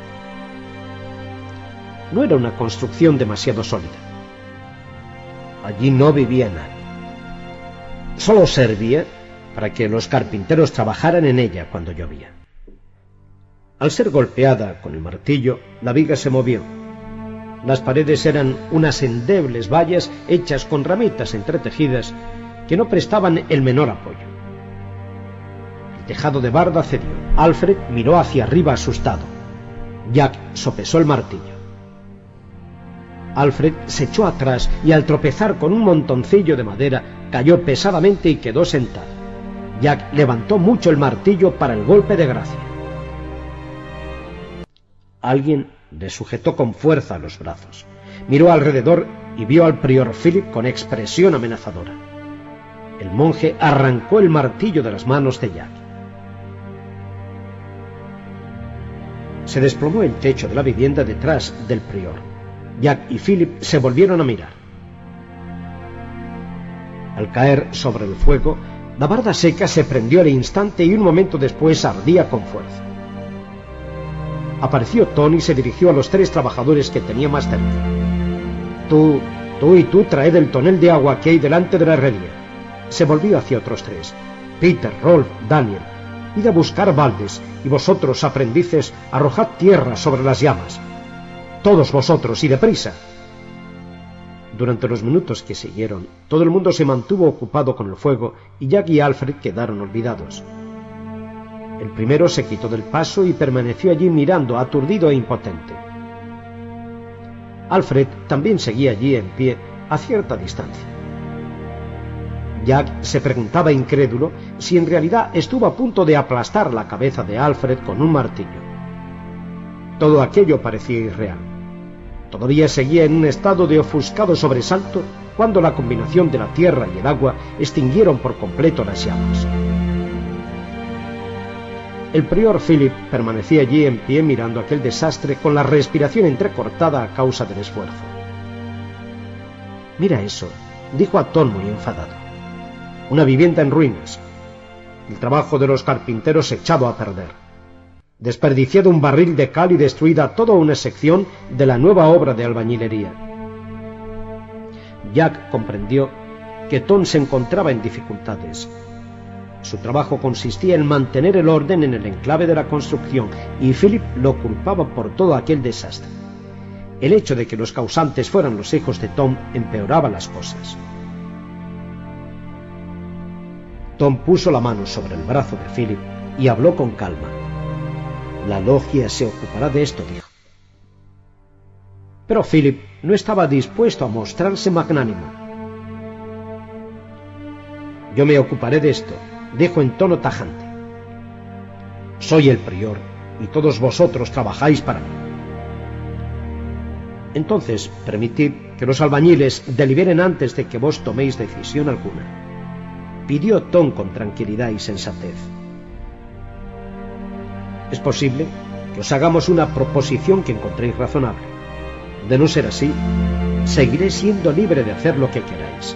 [SPEAKER 1] No era una construcción demasiado sólida. Allí no vivía nadie. Solo servía para que los carpinteros trabajaran en ella cuando llovía. Al ser golpeada con el martillo, la viga se movió. Las paredes eran unas endebles vallas hechas con ramitas entretejidas que no prestaban el menor apoyo. El tejado de barda cedió. Alfred miró hacia arriba asustado. Jack sopesó el martillo. Alfred se echó atrás y al tropezar con un montoncillo de madera cayó pesadamente y quedó sentado. Jack levantó mucho el martillo para el golpe de gracia. Alguien le sujetó con fuerza los brazos. Miró alrededor y vio al prior Philip con expresión amenazadora. El monje arrancó el martillo de las manos de Jack. Se desplomó el techo de la vivienda detrás del prior. Jack y Philip se volvieron a mirar. Al caer sobre el fuego, la barda seca se prendió al instante y un momento después ardía con fuerza. Apareció Tony y se dirigió a los 3 trabajadores que tenía más cerca. Tú y tú traed el tonel de agua que hay delante de la herrería. Se volvió hacia otros 3. Peter, Rolf, Daniel. Id a buscar baldes, y vosotros, aprendices, arrojad tierra sobre las llamas. Todos vosotros, y deprisa. Durante los minutos que siguieron, todo el mundo se mantuvo ocupado con el fuego y Jack y Alfred quedaron olvidados. El primero se quitó del paso y permaneció allí mirando, aturdido e impotente. Alfred también seguía allí en pie, a cierta distancia. Jack se preguntaba incrédulo si en realidad estuvo a punto de aplastar la cabeza de Alfred con un martillo. Todo aquello parecía irreal. Todavía seguía en un estado de ofuscado sobresalto cuando la combinación de la tierra y el agua extinguieron por completo las llamas. El prior Philip permanecía allí en pie mirando aquel desastre con la respiración entrecortada a causa del esfuerzo. «Mira eso», dijo a Tom muy enfadado. «Una vivienda en ruinas. El trabajo de los carpinteros echado a perder. Desperdiciado un barril de cal y destruida toda una sección de la nueva obra de albañilería». Jack comprendió que Tom se encontraba en dificultades. Su trabajo consistía en mantener el orden en el enclave de la construcción y Philip lo culpaba por todo aquel desastre. El hecho de que los causantes fueran los hijos de Tom empeoraba las cosas. Tom puso la mano sobre el brazo de Philip y habló con calma. «La logia se ocupará de esto», dijo. Pero Philip no estaba dispuesto a mostrarse magnánimo. «Yo me ocuparé de esto», dijo en tono tajante. «Soy el prior y todos vosotros trabajáis para mí. Entonces, permitid que los albañiles deliberen antes de que vos toméis decisión alguna», pidió Tom con tranquilidad y sensatez. «Es posible que os hagamos una proposición que encontréis razonable. De no ser así, seguiré siendo libre de hacer lo que queráis».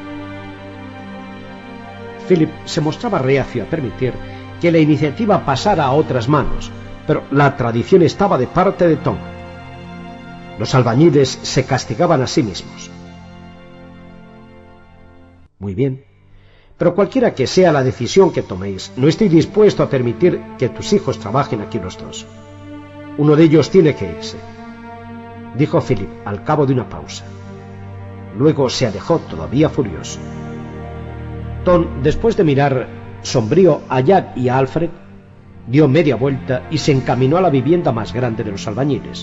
[SPEAKER 1] Philip se mostraba reacio a permitir que la iniciativa pasara a otras manos, pero la tradición estaba de parte de Tom. Los albañiles se castigaban a sí mismos. «Muy bien, pero cualquiera que sea la decisión que toméis, no estoy dispuesto a permitir que tus hijos trabajen aquí los dos. Uno de ellos tiene que irse», dijo Philip al cabo de una pausa. Luego se alejó todavía furioso. Tom, después de mirar sombrío a Jack y a Alfred, dio media vuelta y se encaminó a la vivienda más grande de los albañiles.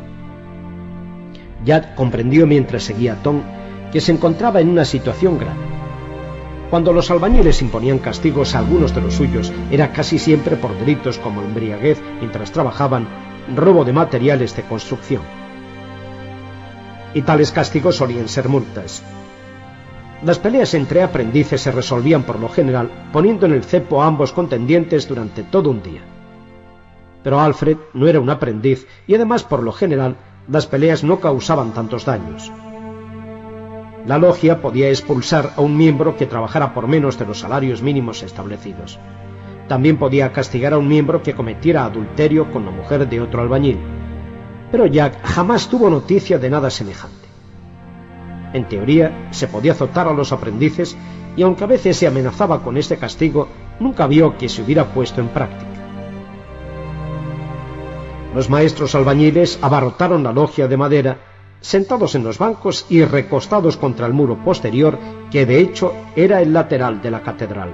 [SPEAKER 1] Jack comprendió mientras seguía a Tom que se encontraba en una situación grave. Cuando los albañiles imponían castigos a algunos de los suyos, era casi siempre por delitos como embriaguez mientras trabajaban, robo de materiales de construcción. Y tales castigos solían ser multas. Las peleas entre aprendices se resolvían por lo general poniendo en el cepo a ambos contendientes durante todo un día. Pero Alfred no era un aprendiz y además por lo general las peleas no causaban tantos daños. La logia podía expulsar a un miembro que trabajara por menos de los salarios mínimos establecidos. También podía castigar a un miembro que cometiera adulterio con la mujer de otro albañil. Pero Jack jamás tuvo noticia de nada semejante. En teoría, se podía azotar a los aprendices y aunque a veces se amenazaba con este castigo, nunca vio que se hubiera puesto en práctica. Los maestros albañiles abarrotaron la logia de madera, sentados en los bancos y recostados contra el muro posterior, que de hecho era el lateral de la catedral.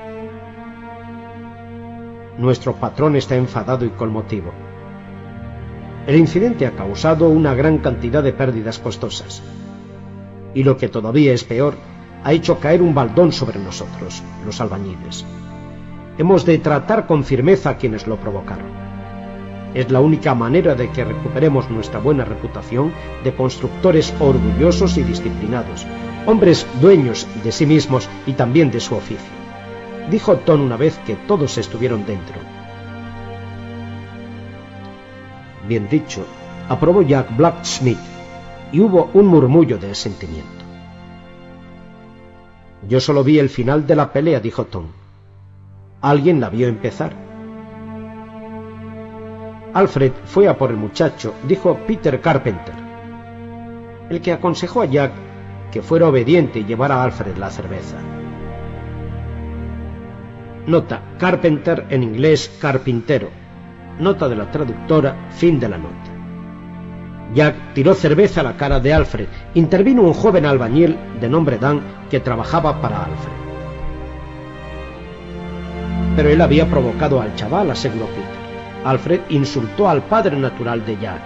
[SPEAKER 1] Nuestro patrón está enfadado y con motivo. El incidente ha causado una gran cantidad de pérdidas costosas. Y lo que todavía es peor, ha hecho caer un baldón sobre nosotros, los albañiles. Hemos de tratar con firmeza a quienes lo provocaron. Es la única manera de que recuperemos nuestra buena reputación de constructores orgullosos y disciplinados, hombres dueños de sí mismos y también de su oficio, dijo Tom una vez que todos estuvieron dentro. Bien dicho, aprobó Jack Blacksmith, y hubo un murmullo de asentimiento. Yo solo vi el final de la pelea, dijo Tom. ¿Alguien la vio empezar? Alfred fue a por el muchacho, dijo Peter Carpenter, el que aconsejó a Jack que fuera obediente y llevara a Alfred la cerveza. Nota: Carpenter en inglés carpintero. Nota de la traductora, fin de la nota. Jack tiró cerveza a la cara de Alfred. Intervino un joven albañil de nombre Dan que trabajaba para Alfred. Pero él había provocado al chaval, aseguró Peter. Alfred insultó al padre natural de Jack.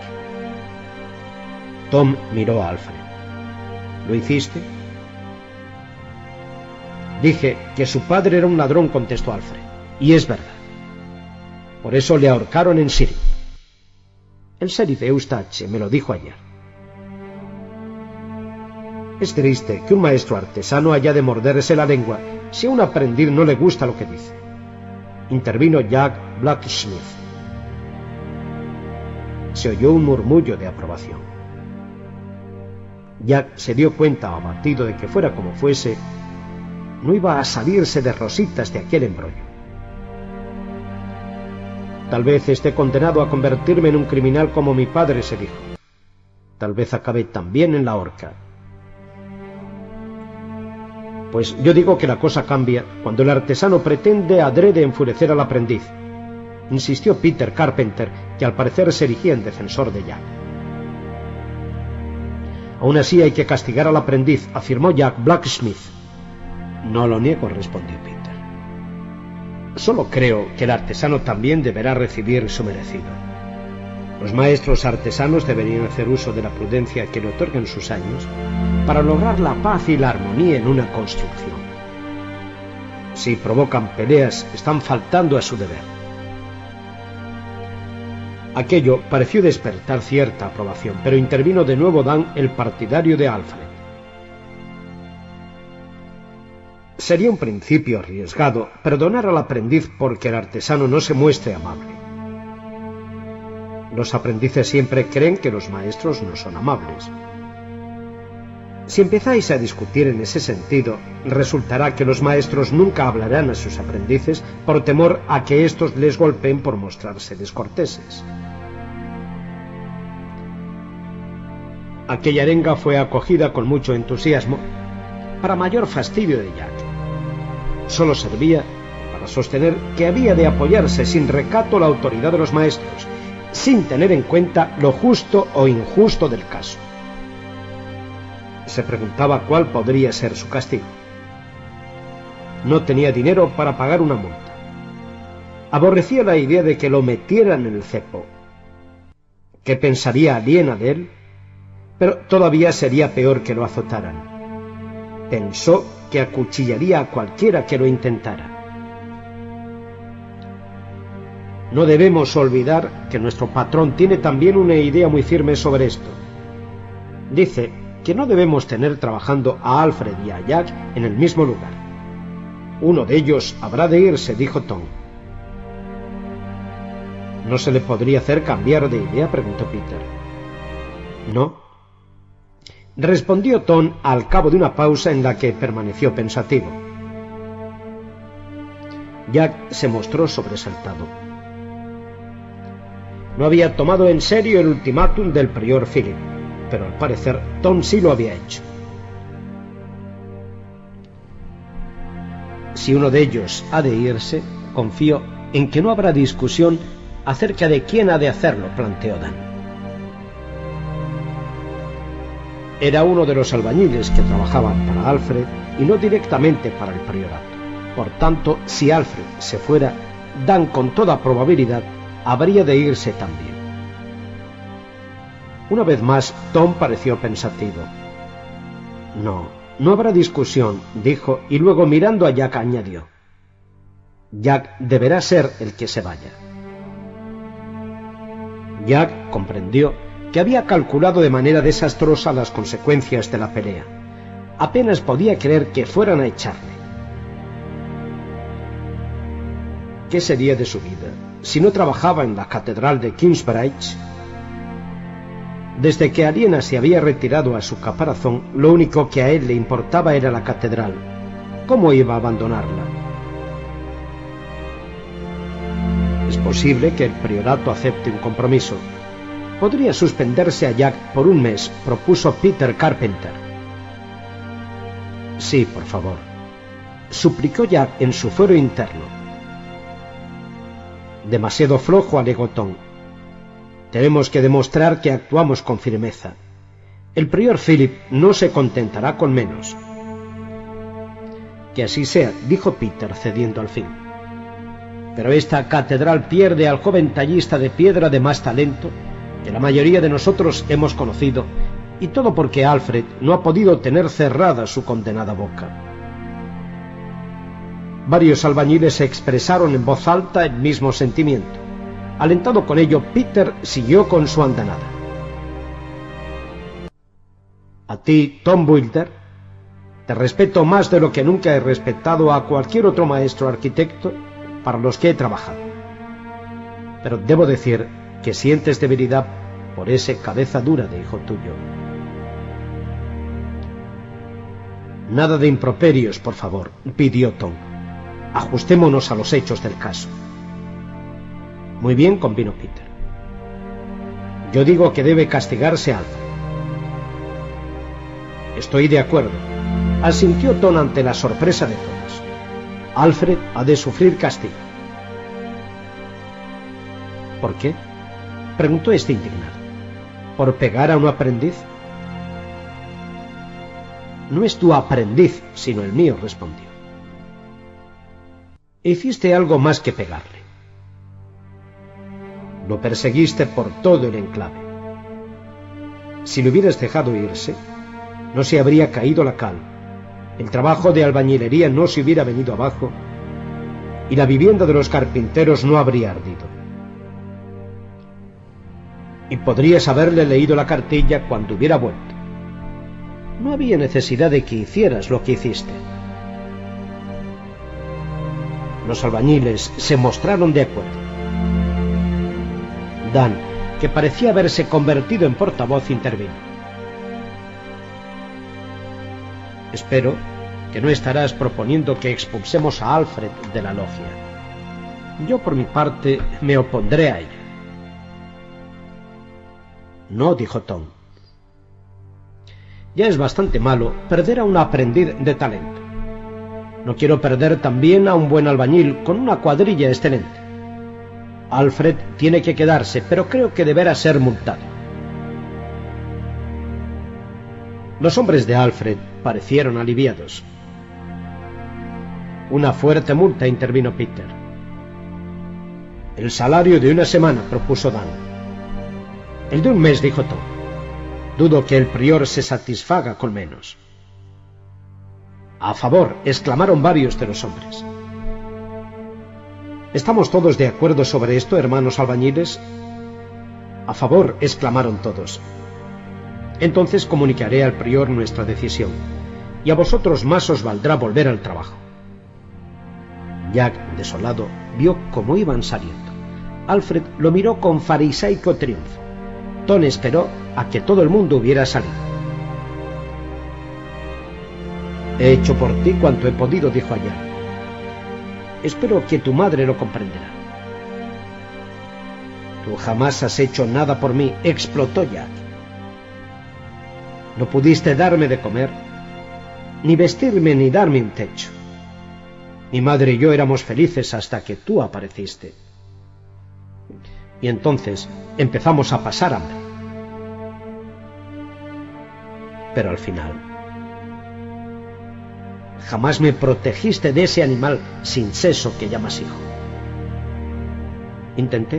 [SPEAKER 1] Tom miró a Alfred. ¿Lo hiciste? Dije que su padre era un ladrón, contestó Alfred. Y es verdad. Por eso le ahorcaron en Siria. El sheriff Eustache me lo dijo ayer. Es triste que un maestro artesano haya de morderse la lengua si a un aprendiz no le gusta lo que dice. Intervino Jack Blacksmith. Se oyó un murmullo de aprobación. Jack se dio cuenta, abatido, de que fuera como fuese, no iba a salirse de rositas de aquel embrollo. Tal vez esté condenado a convertirme en un criminal como mi padre, se dijo. Tal vez acabe también en la horca. Pues yo digo que la cosa cambia cuando el artesano pretende adrede enfurecer al aprendiz, insistió Peter Carpenter, que al parecer se erigía en defensor de Jack. Aún así hay que castigar al aprendiz, afirmó Jack Blacksmith. No lo niego, respondió Peter. Solo creo que el artesano también deberá recibir su merecido. Los maestros artesanos deberían hacer uso de la prudencia que le otorgan sus años para lograr la paz y la armonía en una construcción. Si provocan peleas, están faltando a su deber. Aquello pareció despertar cierta aprobación, pero intervino de nuevo Dan, el partidario de Alfred. Sería un principio arriesgado perdonar al aprendiz porque el artesano no se muestre amable. Los aprendices siempre creen que los maestros no son amables. Si empezáis a discutir en ese sentido, resultará que los maestros nunca hablarán a sus aprendices por temor a que éstos les golpeen por mostrarse descorteses. Aquella arenga fue acogida con mucho entusiasmo, para mayor fastidio de Jack. Solo servía para sostener que había de apoyarse sin recato la autoridad de los maestros, sin tener en cuenta lo justo o injusto del caso. Se preguntaba cuál podría ser su castigo. No tenía dinero para pagar una multa. Aborrecía la idea de que lo metieran en el cepo. ¿Qué pensaría aliena de él? Pero todavía sería peor que lo azotaran. Pensó que acuchillaría a cualquiera que lo intentara. No debemos olvidar que nuestro patrón tiene también una idea muy firme sobre esto. Dice que no debemos tener trabajando a Alfred y a Jack en el mismo lugar. Uno de ellos habrá de irse, dijo Tom. ¿No se le podría hacer cambiar de idea?, preguntó Peter. No, respondió Tom al cabo de una pausa en la que permaneció pensativo. Jack se mostró sobresaltado. No había tomado en serio el ultimátum del prior Philip, pero al parecer Tom sí lo había hecho. Si uno de ellos ha de irse, confío en que no habrá discusión acerca de quién ha de hacerlo, planteó Dan. Era uno de los albañiles que trabajaban para Alfred y no directamente para el priorato. Por tanto, si Alfred se fuera, Dan con toda probabilidad habría de irse también. Una vez más, Tom pareció pensativo. No habrá discusión, dijo, y luego mirando a Jack añadió: Jack deberá ser el que se vaya. Jack comprendió que había calculado de manera desastrosa las consecuencias de la pelea. Apenas podía creer que fueran a echarle. ¿Qué sería de su vida si no trabajaba en la catedral de Kingsbridge? Desde que Aliena se había retirado a su caparazón, lo único que a él le importaba era la catedral. ¿Cómo iba a abandonarla? Es posible que el priorato acepte un compromiso. Podría suspenderse a Jack por un mes, propuso Peter Carpenter. Sí, por favor, suplicó Jack en su fuero interno. Demasiado flojo, alegó Tom. Tenemos que demostrar que actuamos con firmeza. El prior Philip no se contentará con menos. Que así sea, dijo Peter, cediendo al fin. Pero esta catedral pierde al joven tallista de piedra de más talento que la mayoría de nosotros hemos conocido, y todo porque Alfred no ha podido tener cerrada su condenada boca. Varios albañiles expresaron en voz alta el mismo sentimiento. Alentado con ello, Peter siguió con su andanada. A ti, Tom Wilder, te respeto más de lo que nunca he respetado a cualquier otro maestro arquitecto para los que he trabajado. Pero debo decir que sientes debilidad por ese cabeza dura de hijo tuyo. Nada de improperios, por favor, pidió Tom. Ajustémonos a los hechos del caso. Muy bien, convino Peter. Yo digo que debe castigarse a Alfred. Estoy de acuerdo, asintió Tom ante la sorpresa de todos. Alfred ha de sufrir castigo. ¿Por qué?, preguntó este indignado. ¿Por pegar a un aprendiz? No es tu aprendiz, sino el mío, respondió. Hiciste algo más que pegarle. Lo perseguiste por todo el enclave. Si lo hubieras dejado irse, no se habría caído la cal, el trabajo de albañilería no se hubiera venido abajo y la vivienda de los carpinteros no habría ardido. Y podrías haberle leído la cartilla cuando hubiera vuelto. No había necesidad de que hicieras lo que hiciste. Los albañiles se mostraron de acuerdo. Dan, que parecía haberse convertido en portavoz, intervino. Espero que no estarás proponiendo que expulsemos a Alfred de la logia. Yo, por mi parte, me opondré a ella. No, dijo Tom. Ya es bastante malo perder a un aprendiz de talento. No quiero perder también a un buen albañil con una cuadrilla excelente. Alfred tiene que quedarse, pero creo que deberá ser multado. Los hombres de Alfred parecieron aliviados. Una fuerte multa, intervino Peter. El salario de una semana, propuso Dan. El de un mes, dijo Tom. Dudo que el prior se satisfaga con menos. A favor, exclamaron varios de los hombres. ¿Estamos todos de acuerdo sobre esto, hermanos albañiles? A favor, exclamaron todos. Entonces comunicaré al prior nuestra decisión, y a vosotros más os valdrá volver al trabajo. Jack, desolado, vio cómo iban saliendo. Alfred lo miró con farisaico triunfo. Tom esperó a que todo el mundo hubiera salido. He hecho por ti cuanto he podido, dijo a Jack. Espero que tu madre lo comprenderá. Tú jamás has hecho nada por mí, explotó Jack. No pudiste darme de comer, ni vestirme, ni darme un techo. Mi madre y yo éramos felices hasta que tú apareciste. Y entonces empezamos a pasar hambre. Pero al final, jamás me protegiste de ese animal sin seso que llamas hijo. Intenté.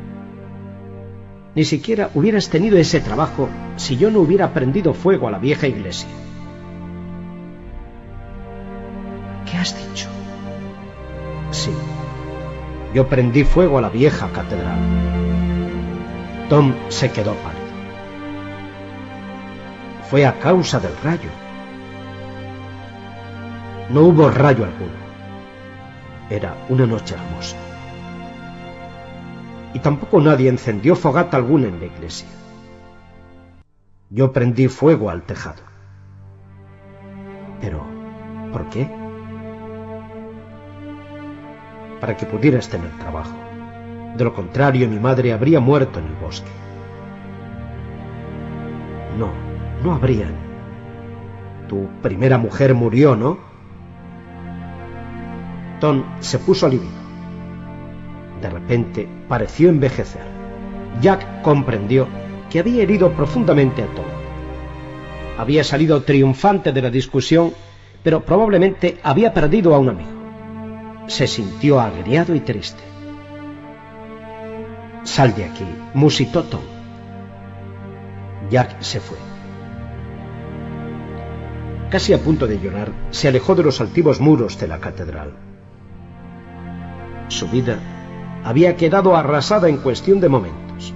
[SPEAKER 1] Ni siquiera hubieras tenido ese trabajo si yo no hubiera prendido fuego a la vieja iglesia. ¿Qué has dicho? Sí, yo prendí fuego a la vieja catedral. Tom se quedó pálido. Fue a causa del rayo. No hubo rayo alguno. Era una noche hermosa. Y tampoco nadie encendió fogata alguna en la iglesia. Yo prendí fuego al tejado. Pero, ¿por qué? Para que pudieras tener trabajo. De lo contrario, mi madre habría muerto en el bosque. No, no habrían. Tu primera mujer murió, ¿no? Tom se puso lívido. De repente pareció envejecer. Jack comprendió que había herido profundamente a Tom. Había salido triunfante de la discusión, pero probablemente había perdido a un amigo. Se sintió agriado y triste. «Sal de aquí», musitó Tom. Jack se fue. Casi a punto de llorar, se alejó de los altivos muros de la catedral. Su vida había quedado arrasada en cuestión de momentos.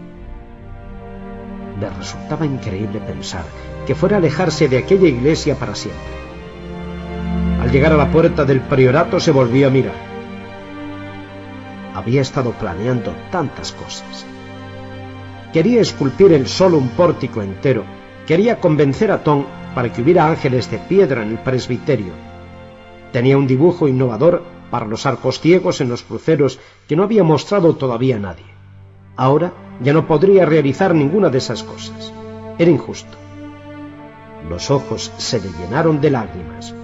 [SPEAKER 1] Le resultaba increíble pensar que fuera a alejarse de aquella iglesia para siempre. Al llegar a la puerta del priorato se volvió a mirar. Había estado planeando tantas cosas. Quería esculpir él solo un pórtico entero. Quería convencer a Tom para que hubiera ángeles de piedra en el presbiterio. Tenía un dibujo innovador para los arcos ciegos en los cruceros que no había mostrado todavía a nadie. Ahora ya no podría realizar ninguna de esas cosas. Era injusto. Los ojos se le llenaron de lágrimas.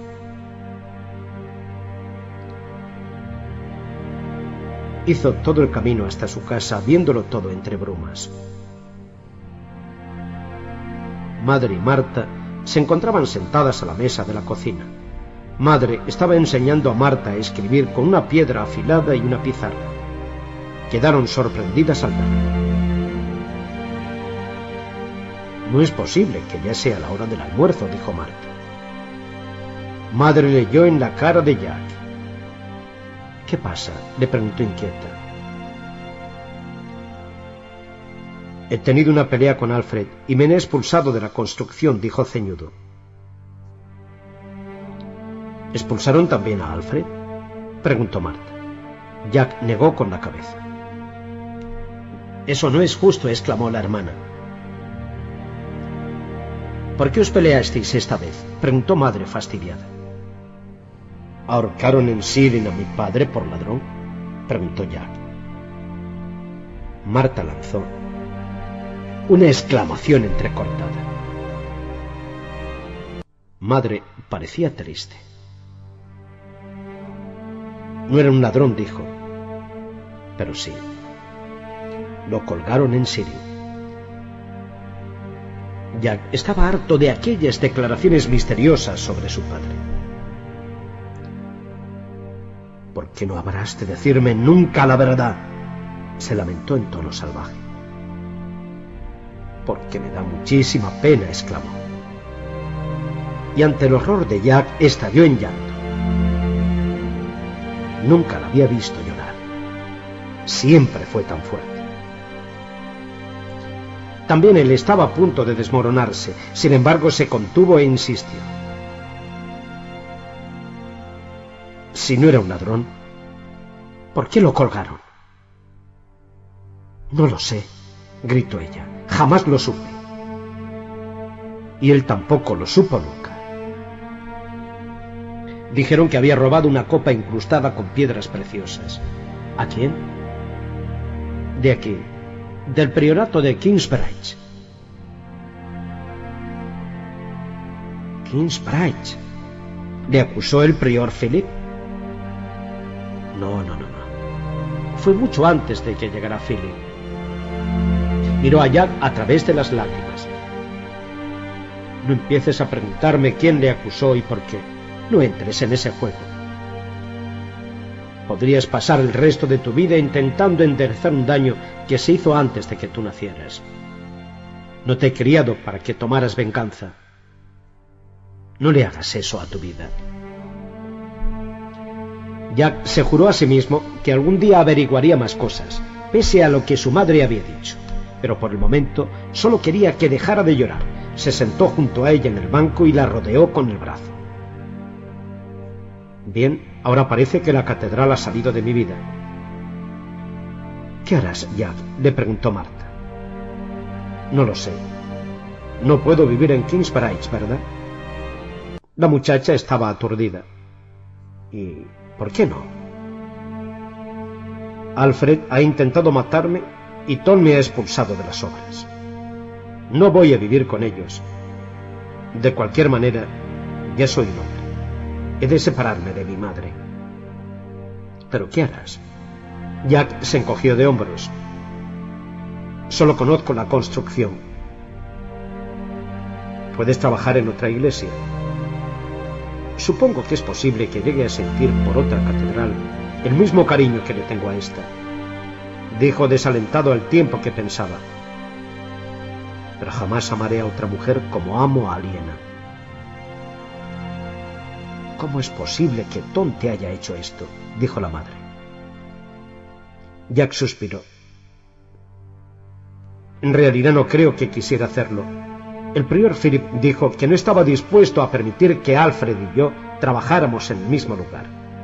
[SPEAKER 1] Hizo todo el camino hasta su casa, viéndolo todo entre brumas. Madre y Marta se encontraban sentadas a la mesa de la cocina. Madre estaba enseñando a Marta a escribir con una piedra afilada y una pizarra. Quedaron sorprendidas al verla. «No es posible que ya sea la hora del almuerzo», dijo Marta. Madre leyó en la cara de Jack. «¿Qué pasa?», le preguntó inquieta. «He tenido una pelea con Alfred y me he expulsado de la construcción», dijo ceñudo. «¿Expulsaron también a Alfred?», preguntó Marta. Jack negó con la cabeza. «Eso no es justo», exclamó la hermana. «¿Por qué os peleasteis esta vez?», preguntó Madre fastidiada. «¿Ahorcaron en Siren a mi padre por ladrón?», preguntó Jack. Marta lanzó una exclamación entrecortada. Madre parecía triste. «No era un ladrón», dijo. «Pero sí. Lo colgaron en Siren». Jack estaba harto de aquellas declaraciones misteriosas sobre su padre. «¿Por qué no habrás de decirme nunca la verdad?», se lamentó en tono salvaje. «Porque me da muchísima pena», exclamó. Y ante el horror de Jack estalló en llanto. Nunca la había visto llorar. Siempre fue tan fuerte. También él estaba a punto de desmoronarse. Sin embargo, se contuvo e insistió. «Si no era un ladrón, ¿por qué lo colgaron?». «No lo sé», gritó ella. «Jamás lo supe». Y él tampoco lo supo nunca. Dijeron que había robado una copa incrustada con piedras preciosas. ¿A quién? De aquí, del priorato de Kingsbridge. ¿Kingsbridge? ¿Le acusó el prior Philip? No. Fue mucho antes de que llegara Philip. Miró a Jack a través de las lágrimas. No empieces a preguntarme quién le acusó y por qué. No entres en ese juego. Podrías pasar el resto de tu vida intentando enderezar un daño que se hizo antes de que tú nacieras. No te he criado para que tomaras venganza. No le hagas eso a tu vida. Jack se juró a sí mismo que algún día averiguaría más cosas, pese a lo que su madre había dicho. Pero por el momento solo quería que dejara de llorar. Se sentó junto a ella en el banco y la rodeó con el brazo. Bien, ahora parece que la catedral ha salido de mi vida. ¿Qué harás, Jack?, le preguntó Marta. No lo sé. No puedo vivir en Kingsbridge, ¿verdad? La muchacha estaba aturdida. ¿Y por qué no? Alfred ha intentado matarme y Tom me ha expulsado de las obras. No voy a vivir con ellos. De cualquier manera, ya soy un hombre. He de separarme de mi madre. ¿Pero qué harás? Jack se encogió de hombros. Solo conozco la construcción. ¿Puedes trabajar en otra iglesia? Supongo que es posible que llegue a sentir por otra catedral el mismo cariño que le tengo a esta, dijo desalentado al tiempo que pensaba. Pero jamás amaré a otra mujer como amo a Aliena. ¿Cómo es posible que Tom te haya hecho esto?, dijo la madre. Jack suspiró. En realidad no creo que quisiera hacerlo. El prior Philip dijo que no estaba dispuesto a permitir que Alfred y yo trabajáramos en el mismo lugar.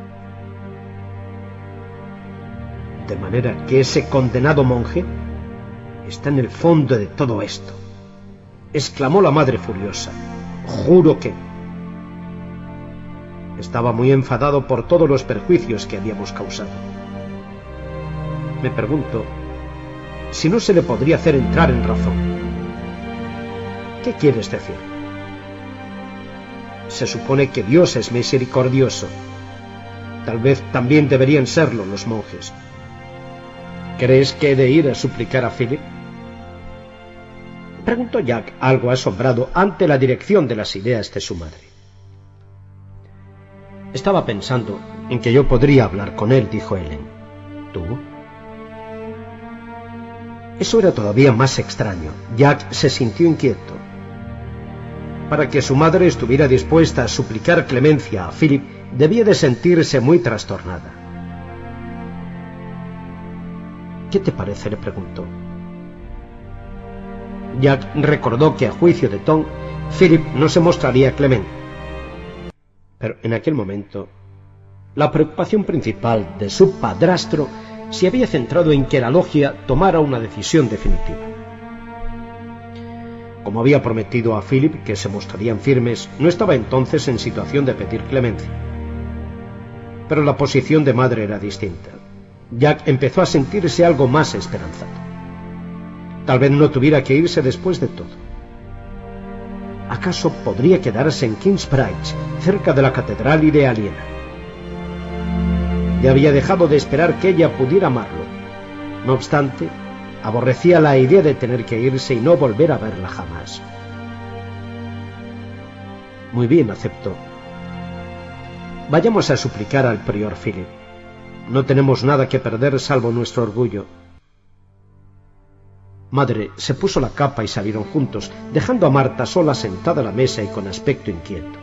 [SPEAKER 1] De manera que ese condenado monje está en el fondo de todo esto, exclamó la madre furiosa. Juro que... Estaba muy enfadado por todos los perjuicios que habíamos causado. Me pregunto si no se le podría hacer entrar en razón. ¿Qué quieres decir? Se supone que Dios es misericordioso. Tal vez también deberían serlo los monjes. ¿Crees que he de ir a suplicar a Philip?, preguntó Jack, algo asombrado ante la dirección de las ideas de su madre. Estaba pensando en que yo podría hablar con él, dijo Ellen. ¿Tú? Eso era todavía más extraño. Jack se sintió inquieto. Para que su madre estuviera dispuesta a suplicar clemencia a Philip, debía de sentirse muy trastornada. ¿Qué te parece?, le preguntó. Jack recordó que a juicio de Tom, Philip no se mostraría clemente. Pero en aquel momento, la preocupación principal de su padrastro se había centrado en que la logia tomara una decisión definitiva. Como había prometido a Philip que se mostrarían firmes, no estaba entonces en situación de pedir clemencia. Pero la posición de madre era distinta. Jack empezó a sentirse algo más esperanzado. Tal vez no tuviera que irse después de todo. ¿Acaso podría quedarse en Kingsbridge, cerca de la catedral y de Aliena? Ya había dejado de esperar que ella pudiera amarlo. No obstante, aborrecía la idea de tener que irse y no volver a verla jamás. Muy bien, aceptó. Vayamos a suplicar al prior Philip. No tenemos nada que perder salvo nuestro orgullo. Madre se puso la capa y salieron juntos, dejando a Marta sola sentada a la mesa y con aspecto inquieto.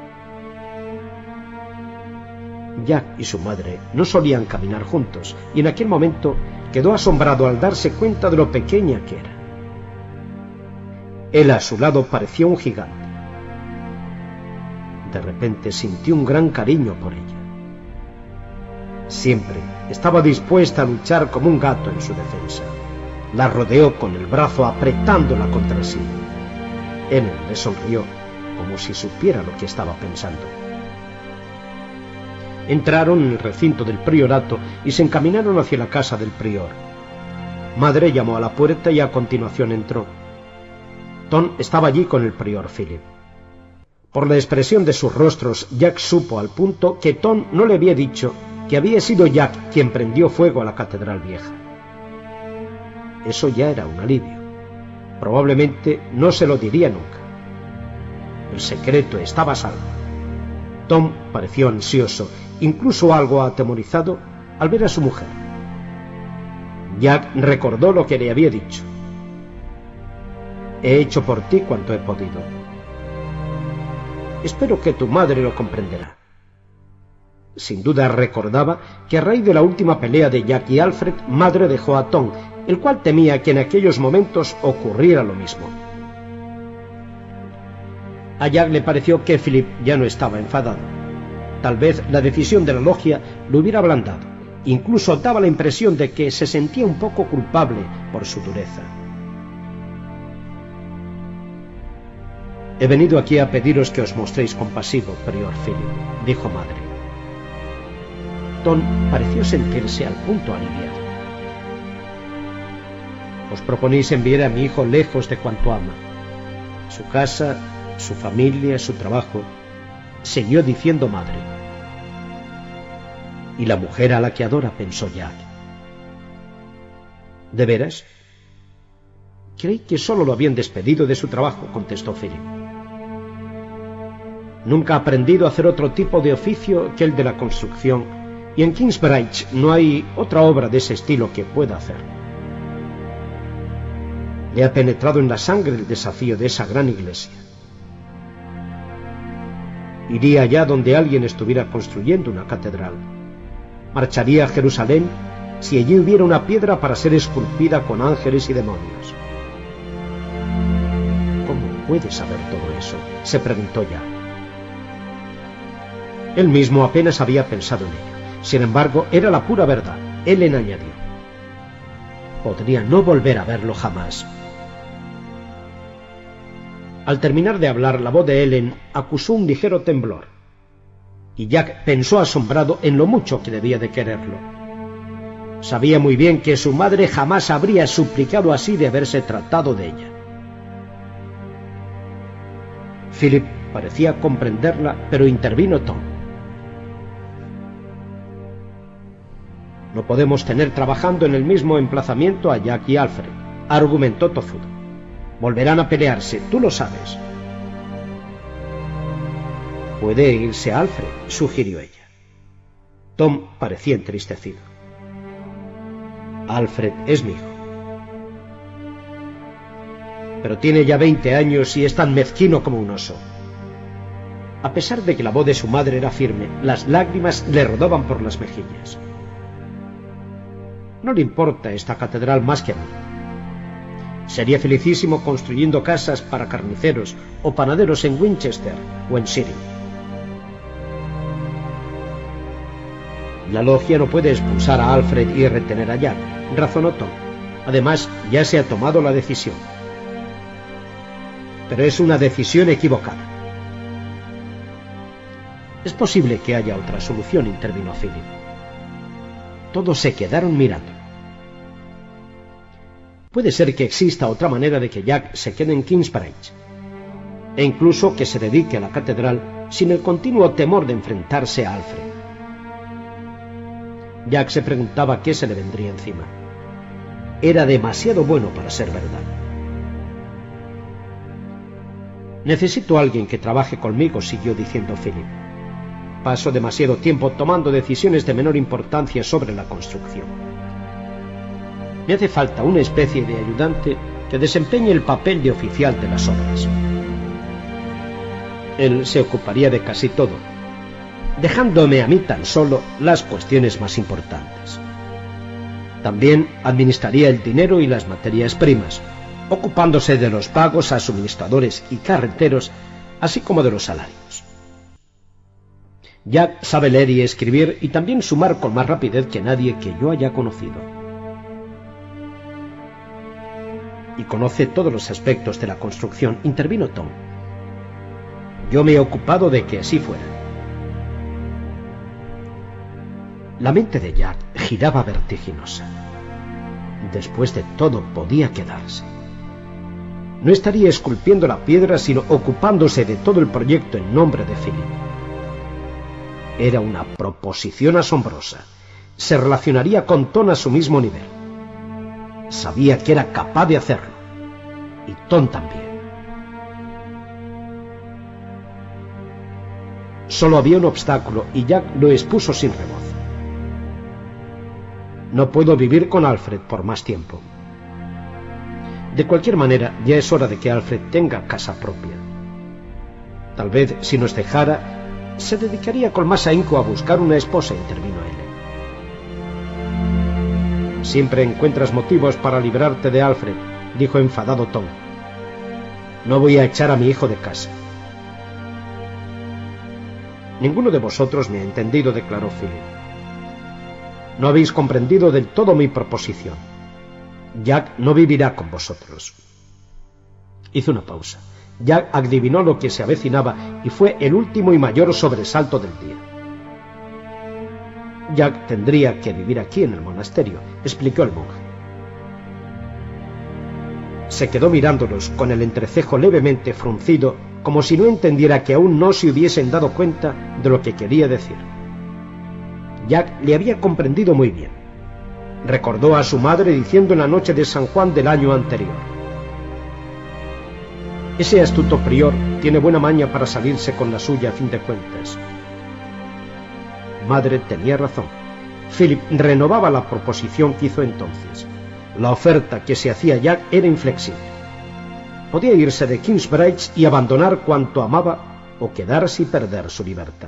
[SPEAKER 1] Jack y su madre no solían caminar juntos, y en aquel momento quedó asombrado al darse cuenta de lo pequeña que era. Él a su lado parecía un gigante. De repente sintió un gran cariño por ella. Siempre estaba dispuesta a luchar como un gato en su defensa. La rodeó con el brazo apretándola contra sí. Él le sonrió como si supiera lo que estaba pensando. Entraron en el recinto del priorato y se encaminaron hacia la casa del prior. Madre llamó a la puerta y a continuación entró. Tom estaba allí con el prior Philip. Por la expresión de sus rostros, Jack supo al punto que Tom no le había dicho que había sido Jack quien prendió fuego a la catedral vieja. Eso ya era un alivio. Probablemente no se lo diría nunca. El secreto estaba a salvo. Tom pareció ansioso, incluso algo atemorizado, al ver a su mujer. Jack recordó lo que le había dicho. He hecho por ti cuanto he podido. Espero que tu madre lo comprenderá. Sin duda recordaba que a raíz de la última pelea de Jack y Alfred, madre dejó a Tom, el cual temía que en aquellos momentos ocurriera lo mismo. A Jack le pareció que Philip ya no estaba enfadado. Tal vez la decisión de la logia lo hubiera ablandado. Incluso daba la impresión de que se sentía un poco culpable por su dureza. He venido aquí a pediros que os mostréis compasivo, prior Philip, dijo madre. Tom pareció sentirse al punto aliviado. Os proponéis enviar a mi hijo lejos de cuanto ama. Su casa, su familia, su trabajo, siguió diciendo madre. Y la mujer a la que adora, pensó Jack. ¿De veras? Creí que solo lo habían despedido de su trabajo, contestó Philip. Nunca ha aprendido a hacer otro tipo de oficio que el de la construcción, y en Kingsbridge no hay otra obra de ese estilo que pueda hacer. Le ha penetrado en la sangre el desafío de esa gran iglesia. Iría allá donde alguien estuviera construyendo una catedral. Marcharía a Jerusalén si allí hubiera una piedra para ser esculpida con ángeles y demonios. ¿Cómo puede saber todo eso?, se preguntó ya. Él mismo apenas había pensado en ello. Sin embargo, era la pura verdad. Ellen añadió: podría no volver a verlo jamás. Al terminar de hablar, la voz de Ellen acusó un ligero temblor, y Jack pensó asombrado en lo mucho que debía de quererlo. Sabía muy bien que su madre jamás habría suplicado así de haberse tratado de ella. Philip parecía comprenderla, pero intervino Tom. No podemos tener trabajando en el mismo emplazamiento a Jack y Alfred, argumentó tozudo. Volverán a pelearse, tú lo sabes. Puede irse Alfred, sugirió ella. Tom parecía entristecido. Alfred es mi hijo. Pero tiene ya 20 años y es tan mezquino como un oso. A pesar de que la voz de su madre era firme, las lágrimas le rodaban por las mejillas. No le importa esta catedral más que a mí. Sería felicísimo construyendo casas para carniceros o panaderos en Winchester o en City. La logia no puede expulsar a Alfred y retener a Jack, razonó Tom. Además, ya se ha tomado la decisión. Pero es una decisión equivocada. Es posible que haya otra solución, intervino Philip. Todos se quedaron mirando. Puede ser que exista otra manera de que Jack se quede en Kingsbridge, e incluso que se dedique a la catedral sin el continuo temor de enfrentarse a Alfred. Jack se preguntaba qué se le vendría encima. Era demasiado bueno para ser verdad. Necesito a alguien que trabaje conmigo, siguió diciendo Philip. Paso demasiado tiempo tomando decisiones de menor importancia sobre la construcción. Me hace falta una especie de ayudante que desempeñe el papel de oficial de las obras. Él se ocuparía de casi todo, dejándome a mí tan solo las cuestiones más importantes. También administraría el dinero y las materias primas, ocupándose de los pagos a suministradores y carreteros, así como de los salarios. Jack sabe leer y escribir y también sumar con más rapidez que nadie que yo haya conocido. Y conoce todos los aspectos de la construcción, intervino Tom. Yo me he ocupado de que así fuera. La mente de Jack giraba vertiginosa. Después de todo podía quedarse. No estaría esculpiendo la piedra, sino ocupándose de todo el proyecto en nombre de Philip. Era una proposición asombrosa. Se relacionaría con Tom a su mismo nivel. Sabía que era capaz de hacerlo. Y Tom también. Solo había un obstáculo y Jack lo expuso sin rebozo. No puedo vivir con Alfred por más tiempo. De cualquier manera, ya es hora de que Alfred tenga casa propia. Tal vez, si nos dejara, se dedicaría con más ahínco a buscar una esposa, intervino él. Siempre encuentras motivos para librarte de Alfred, dijo enfadado Tom. No voy a echar a mi hijo de casa. Ninguno de vosotros me ha entendido, declaró Philip. No habéis comprendido del todo mi proposición. Jack no vivirá con vosotros. Hizo una pausa. Jack adivinó lo que se avecinaba y fue el último y mayor sobresalto del día. Jack tendría que vivir aquí en el monasterio, explicó el monje. Se quedó mirándolos con el entrecejo levemente fruncido, como si no entendiera que aún no se hubiesen dado cuenta de lo que quería decir. Jack le había comprendido muy bien. Recordó a su madre diciendo en la noche de San Juan del año anterior: Ese astuto prior tiene buena maña para salirse con la suya a fin de cuentas. Madre tenía razón. Philip renovaba la proposición que hizo entonces. La oferta que se hacía a Jack era inflexible. Podía irse de Kingsbridge y abandonar cuanto amaba, o quedarse y perder su libertad.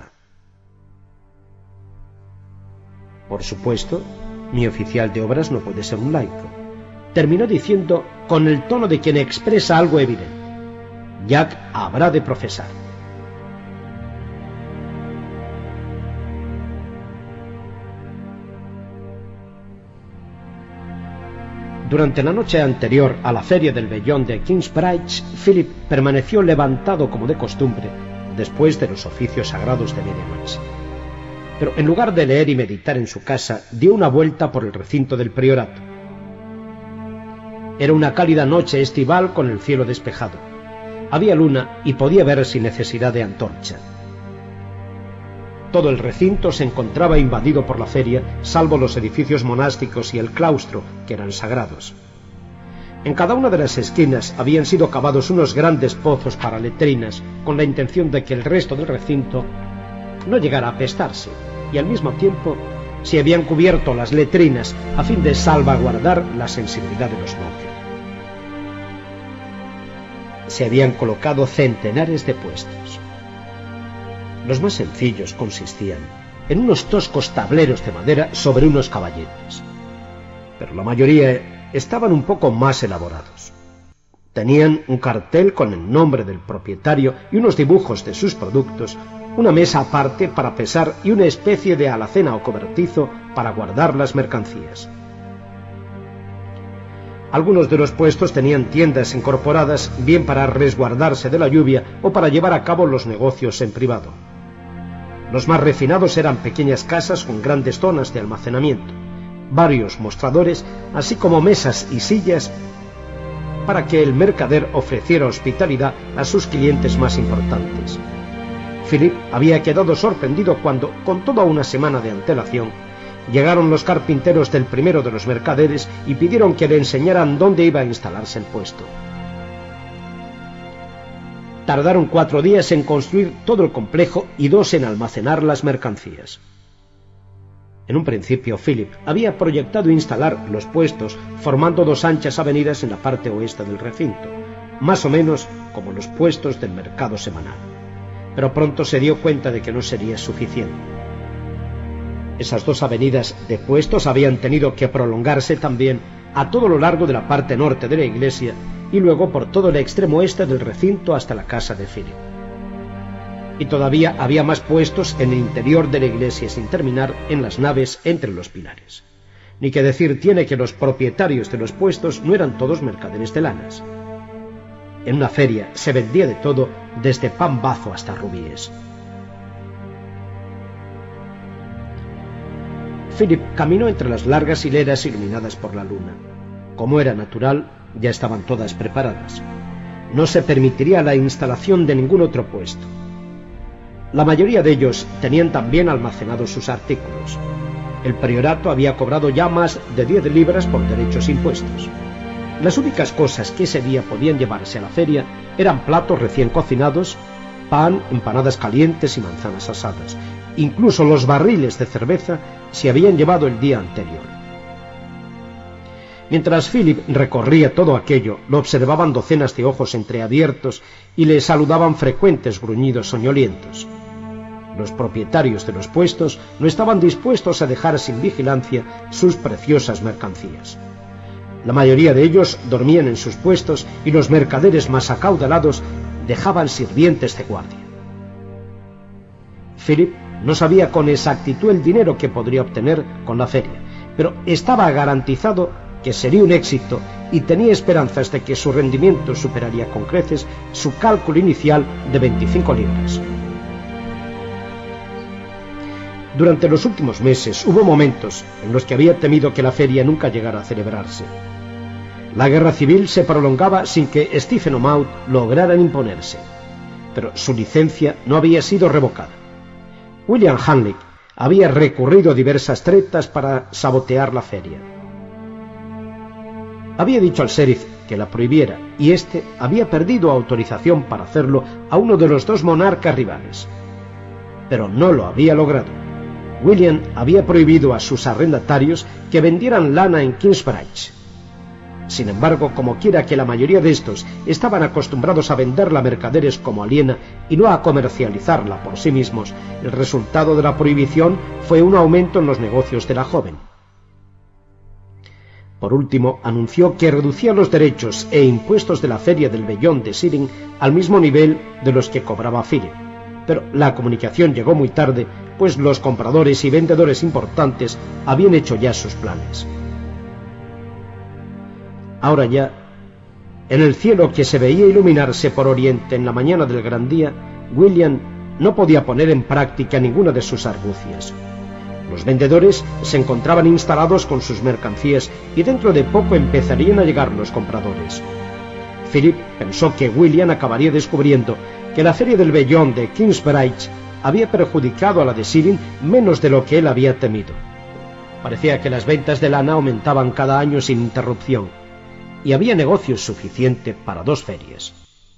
[SPEAKER 1] Por supuesto, mi oficial de obras no puede ser un laico. Terminó diciendo con el tono de quien expresa algo evidente: Jack habrá de profesar. Durante la noche anterior a la feria del vellón de Kingsbridge, Philip permaneció levantado como de costumbre después de los oficios sagrados de medianoche. Pero en lugar de leer y meditar en su casa, dio una vuelta por el recinto del priorato. Era una cálida noche estival con el cielo despejado. Había luna y podía ver sin necesidad de antorcha. Todo el recinto se encontraba invadido por la feria, salvo los edificios monásticos y el claustro, que eran sagrados. En cada una de las esquinas habían sido cavados unos grandes pozos para letrinas, con la intención de que el resto del recinto no llegara a apestarse, y al mismo tiempo se habían cubierto las letrinas a fin de salvaguardar la sensibilidad de los monjes. Se habían colocado centenares de puestos. Los más sencillos consistían en unos toscos tableros de madera sobre unos caballetes, pero la mayoría estaban un poco más elaborados. Tenían un cartel con el nombre del propietario y unos dibujos de sus productos, una mesa aparte para pesar y una especie de alacena o cobertizo para guardar las mercancías. Algunos de los puestos tenían tiendas incorporadas, bien para resguardarse de la lluvia o para llevar a cabo los negocios en privado. Los más refinados eran pequeñas casas con grandes zonas de almacenamiento, varios mostradores, así como mesas y sillas para que el mercader ofreciera hospitalidad a sus clientes más importantes. Philip había quedado sorprendido cuando, con toda una semana de antelación, llegaron los carpinteros del primero de los mercaderes y pidieron que le enseñaran dónde iba a instalarse el puesto. Tardaron 4 días en construir todo el complejo y 2 en almacenar las mercancías. En un principio, Philip había proyectado instalar los puestos formando 2 anchas avenidas en la parte oeste del recinto, más o menos como los puestos del mercado semanal. Pero pronto se dio cuenta de que no sería suficiente. Esas 2 avenidas de puestos habían tenido que prolongarse también a todo lo largo de la parte norte de la iglesia y luego por todo el extremo este del recinto hasta la casa de Philip. Y todavía había más puestos en el interior de la iglesia sin terminar en las naves entre los pilares. Ni que decir tiene que los propietarios de los puestos no eran todos mercaderes de lanas. En una feria se vendía de todo, desde pan bazo hasta rubíes. Philip caminó entre las largas hileras iluminadas por la luna. Como era natural, ya estaban todas preparadas. No se permitiría la instalación de ningún otro puesto. La mayoría de ellos tenían también almacenados sus artículos. El priorato había cobrado ya más de 10 libras por derechos impuestos. Las únicas cosas que ese día podían llevarse a la feria eran platos recién cocinados, pan, empanadas calientes y manzanas asadas. Incluso los barriles de cerveza se habían llevado el día anterior. Mientras Philip recorría todo aquello, lo observaban docenas de ojos entreabiertos y le saludaban frecuentes gruñidos soñolientos. Los propietarios de los puestos no estaban dispuestos a dejar sin vigilancia sus preciosas mercancías. La mayoría de ellos dormían en sus puestos y los mercaderes más acaudalados dejaban sirvientes de guardia. Philip no sabía con exactitud el dinero que podría obtener con la feria, pero estaba garantizado que sería un éxito y tenía esperanzas de que su rendimiento superaría con creces su cálculo inicial de 25 libras. Durante los últimos meses hubo momentos en los que había temido que la feria nunca llegara a celebrarse. La guerra civil se prolongaba sin que Stephen o Maud lograran imponerse, pero su licencia no había sido revocada. William Hanley había recurrido a diversas tretas para sabotear la feria. Había dicho al sheriff que la prohibiera, y éste había perdido autorización para hacerlo a uno de los dos monarcas rivales. Pero no lo había logrado. William había prohibido a sus arrendatarios que vendieran lana en Kingsbridge. Sin embargo, como quiera que la mayoría de estos estaban acostumbrados a venderla a mercaderes como aliena y no a comercializarla por sí mismos, el resultado de la prohibición fue un aumento en los negocios de la joven. Por último, anunció que reducía los derechos e impuestos de la feria del vellón de Siring al mismo nivel de los que cobraba Philip. Pero la comunicación llegó muy tarde, pues los compradores y vendedores importantes habían hecho ya sus planes. Ahora ya, en el cielo que se veía iluminarse por oriente en la mañana del gran día, William no podía poner en práctica ninguna de sus argucias. Los vendedores se encontraban instalados con sus mercancías y dentro de poco empezarían a llegar los compradores. Philip pensó que William acabaría descubriendo que la feria del vellón de Kingsbridge había perjudicado a la de Siring menos de lo que él había temido. Parecía que las ventas de lana aumentaban cada año sin interrupción, y había negocio suficiente para 2 ferias.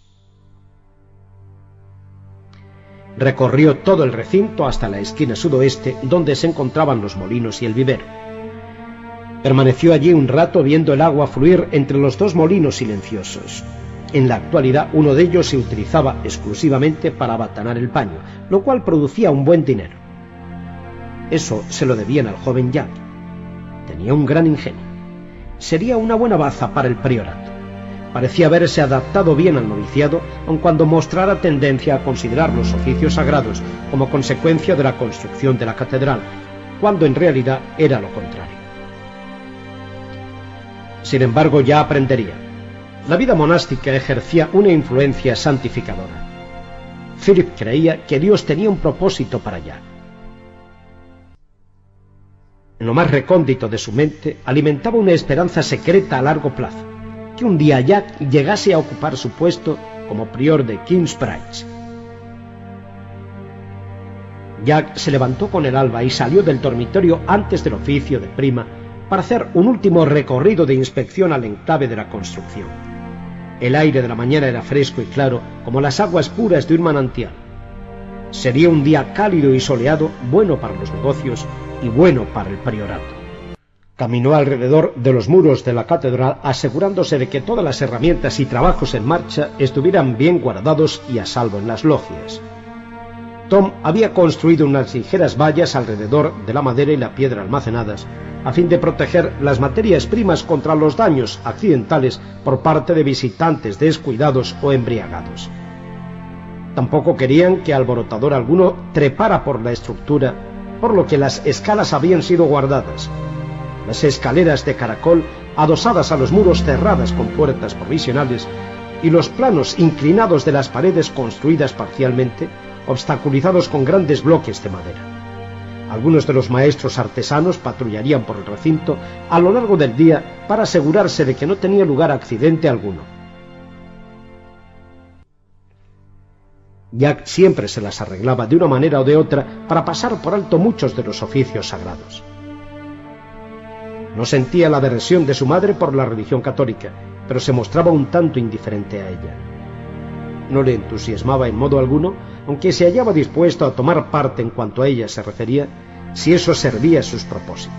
[SPEAKER 1] Recorrió todo el recinto hasta la esquina sudoeste, donde se encontraban los molinos y el vivero. Permaneció allí un rato viendo el agua fluir entre los 2 molinos silenciosos. En la actualidad, uno de ellos se utilizaba exclusivamente para abatanar el paño, lo cual producía un buen dinero. Eso se lo debían al joven Jack. Tenía un gran ingenio. Sería una buena baza para el priorato. Parecía haberse adaptado bien al noviciado, aun cuando mostrara tendencia a considerar los oficios sagrados como consecuencia de la construcción de la catedral, cuando en realidad era lo contrario. Sin embargo, ya aprendería. La vida monástica ejercía una influencia santificadora. Philip creía que Dios tenía un propósito para Jack. En lo más recóndito de su mente alimentaba una esperanza secreta a largo plazo, que un día Jack llegase a ocupar su puesto como prior de Kingsbridge. Jack se levantó con el alba y salió del dormitorio antes del oficio de prima para hacer un último recorrido de inspección al enclave de la construcción. El aire de la mañana era fresco y claro como las aguas puras de un manantial. Sería un día cálido y soleado, bueno para los negocios y bueno para el priorato. Caminó alrededor de los muros de la catedral asegurándose de que todas las herramientas y trabajos en marcha estuvieran bien guardados y a salvo en las logias. Tom había construido unas ligeras vallas alrededor de la madera y la piedra almacenadas, a fin de proteger las materias primas contra los daños accidentales por parte de visitantes descuidados o embriagados. Tampoco querían que alborotador alguno trepara por la estructura, por lo que las escalas habían sido guardadas. Las escaleras de caracol adosadas a los muros cerradas con puertas provisionales y los planos inclinados de las paredes construidas parcialmente, obstaculizados con grandes bloques de madera. Algunos de los maestros artesanos patrullarían por el recinto a lo largo del día para asegurarse de que no tenía lugar accidente alguno. Jack siempre se las arreglaba de una manera o de otra para pasar por alto muchos de los oficios sagrados. No sentía la aversión de su madre por la religión católica, pero se mostraba un tanto indiferente a ella. No le entusiasmaba en modo alguno, aunque se hallaba dispuesto a tomar parte en cuanto a ella se refería, si eso servía a sus propósitos.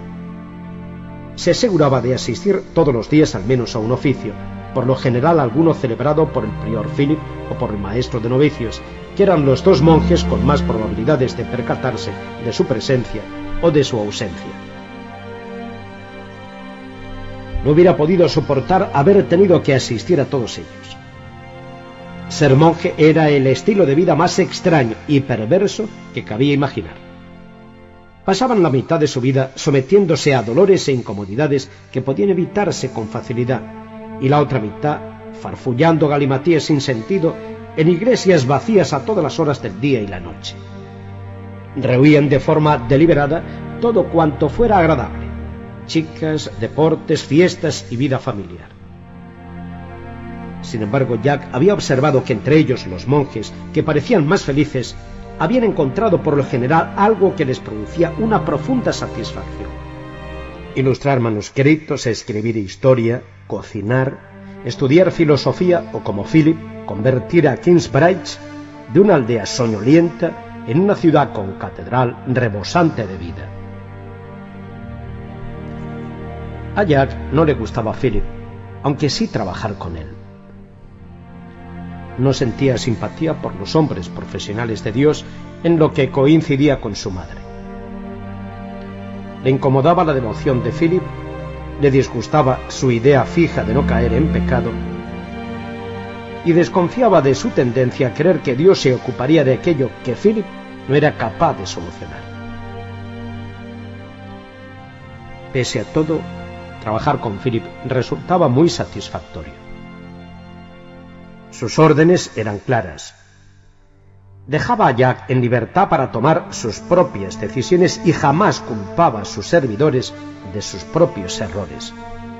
[SPEAKER 1] Se aseguraba de asistir todos los días al menos a un oficio, por lo general alguno celebrado por el prior Philip o por el maestro de novicios, que eran los 2 monjes con más probabilidades de percatarse de su presencia o de su ausencia. No hubiera podido soportar haber tenido que asistir a todos ellos. Ser monje era el estilo de vida más extraño y perverso que cabía imaginar. Pasaban la mitad de su vida sometiéndose a dolores e incomodidades que podían evitarse con facilidad, y la otra mitad farfullando galimatías sin sentido en iglesias vacías a todas las horas del día y la noche. Rehuían de forma deliberada todo cuanto fuera agradable: chicas, deportes, fiestas y vida familiar. Sin embargo, Jack había observado que entre ellos los monjes, que parecían más felices, habían encontrado por lo general algo que les producía una profunda satisfacción: ilustrar manuscritos, escribir historia, cocinar, estudiar filosofía o, como Philip, convertir a Kingsbridge de una aldea soñolienta en una ciudad con catedral rebosante de vida. A Jack no le gustaba Philip, aunque sí trabajar con él. No sentía simpatía por los hombres profesionales de Dios, en lo que coincidía con su madre. Le incomodaba la devoción de Philip, le disgustaba su idea fija de no caer en pecado y desconfiaba de su tendencia a creer que Dios se ocuparía de aquello que Philip no era capaz de solucionar. Pese a todo, trabajar con Philip resultaba muy satisfactorio. Sus órdenes eran claras. Dejaba a Jack en libertad para tomar sus propias decisiones y jamás culpaba a sus servidores de sus propios errores.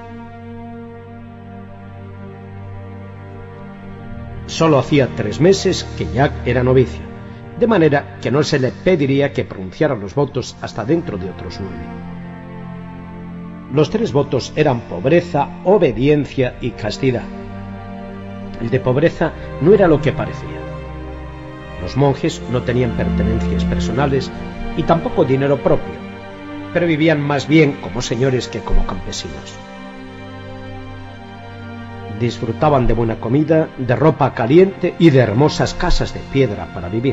[SPEAKER 1] Solo hacía 3 meses que Jack era novicio, de manera que no se le pediría que pronunciara los votos hasta dentro de otros 9. Los 3 votos eran pobreza, obediencia y castidad. El de pobreza no era lo que parecía. Los monjes no tenían pertenencias personales y tampoco dinero propio, pero vivían más bien como señores que como campesinos. Disfrutaban de buena comida, de ropa caliente y de hermosas casas de piedra para vivir.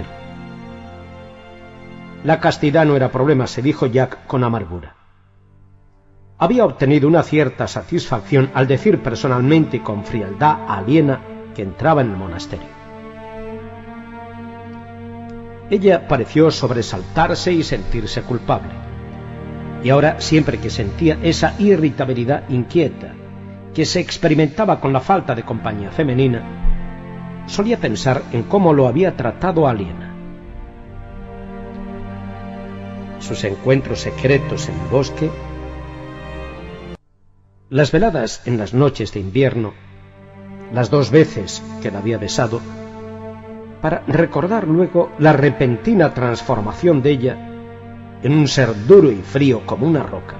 [SPEAKER 1] La castidad no era problema, se dijo Jack con amargura. Había obtenido una cierta satisfacción al decir personalmente y con frialdad aliena que entraba en el monasterio. Ella pareció sobresaltarse y sentirse culpable. Y ahora, siempre que sentía esa irritabilidad inquieta que se experimentaba con la falta de compañía femenina, solía pensar en cómo lo había tratado Aliena. Sus encuentros secretos en el bosque, las veladas en las noches de invierno, las 2 veces que la había besado, para recordar luego la repentina transformación de ella en un ser duro y frío como una roca.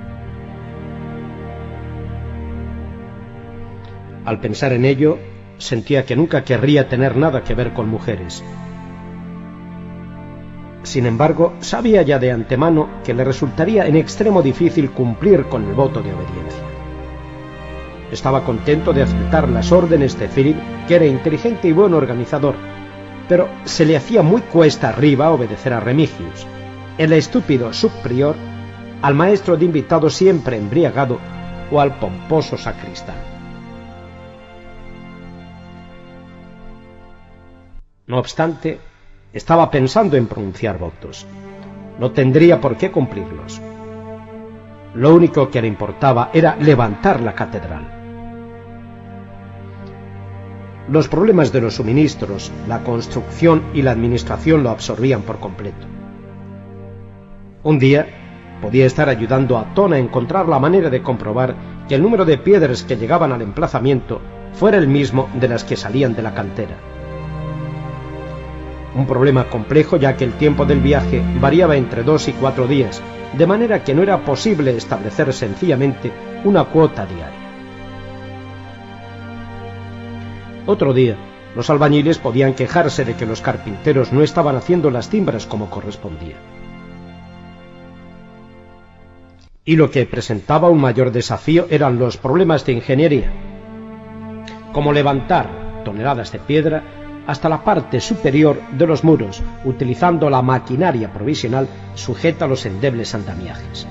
[SPEAKER 1] Al pensar en ello, sentía que nunca querría tener nada que ver con mujeres. Sin embargo, sabía ya de antemano que le resultaría en extremo difícil cumplir con el voto de obediencia. Estaba contento de aceptar las órdenes de Philip, que era inteligente y buen organizador, pero se le hacía muy cuesta arriba obedecer a Remigius, el estúpido subprior, al maestro de invitados siempre embriagado o al pomposo sacristán. No obstante, estaba pensando en pronunciar votos. No tendría por qué cumplirlos. Lo único que le importaba era levantar la catedral. Los problemas de los suministros, la construcción y la administración lo absorbían por completo. Un día podía estar ayudando a Tom a encontrar la manera de comprobar que el número de piedras que llegaban al emplazamiento fuera el mismo de las que salían de la cantera. Un problema complejo, ya que el tiempo del viaje variaba entre 2 y 4 días, de manera que no era posible establecer sencillamente una cuota diaria. Otro día, los albañiles podían quejarse de que los carpinteros no estaban haciendo las timbras como correspondía. Y lo que presentaba un mayor desafío eran los problemas de ingeniería, como levantar toneladas de piedra hasta la parte superior de los muros, utilizando la maquinaria provisional sujeta a los endebles andamiajes.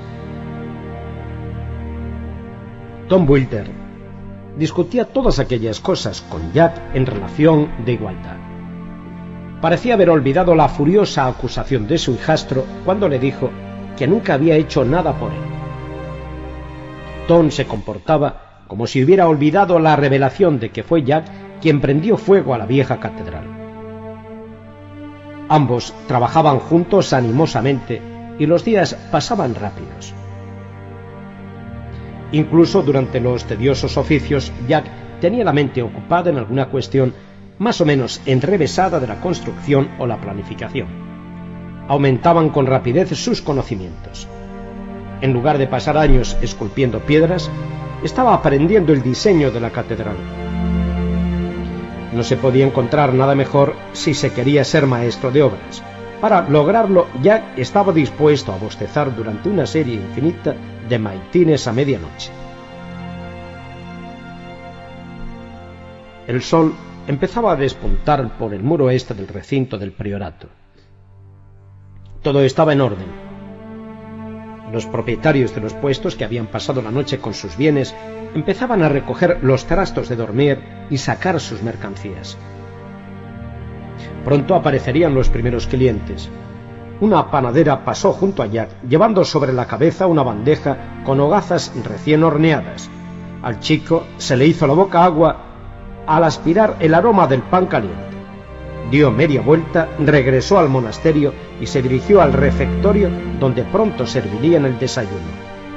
[SPEAKER 1] Tom Wilder discutía todas aquellas cosas con Jack en relación de igualdad. Parecía haber olvidado la furiosa acusación de su hijastro cuando le dijo que nunca había hecho nada por él. Tom se comportaba como si hubiera olvidado la revelación de que fue Jack quien prendió fuego a la vieja catedral. Ambos trabajaban juntos animosamente y los días pasaban rápidos. Incluso durante los tediosos oficios, Jack tenía la mente ocupada en alguna cuestión más o menos enrevesada de la construcción o la planificación. Aumentaban con rapidez sus conocimientos. En lugar de pasar años esculpiendo piedras, estaba aprendiendo el diseño de la catedral. No se podía encontrar nada mejor si se quería ser maestro de obras. Para lograrlo, Jack estaba dispuesto a bostezar durante una serie infinita de maitines a medianoche. El sol empezaba a despuntar por el muro este del recinto del priorato. Todo estaba en orden. Los propietarios de los puestos, que habían pasado la noche con sus bienes, empezaban a recoger los trastos de dormir y sacar sus mercancías. Pronto aparecerían los primeros clientes. Una panadera pasó junto a Jack, llevando sobre la cabeza una bandeja con hogazas recién horneadas. Al chico se le hizo la boca agua al aspirar el aroma del pan caliente. Dio media vuelta, regresó al monasterio y se dirigió al refectorio, donde pronto servirían el desayuno.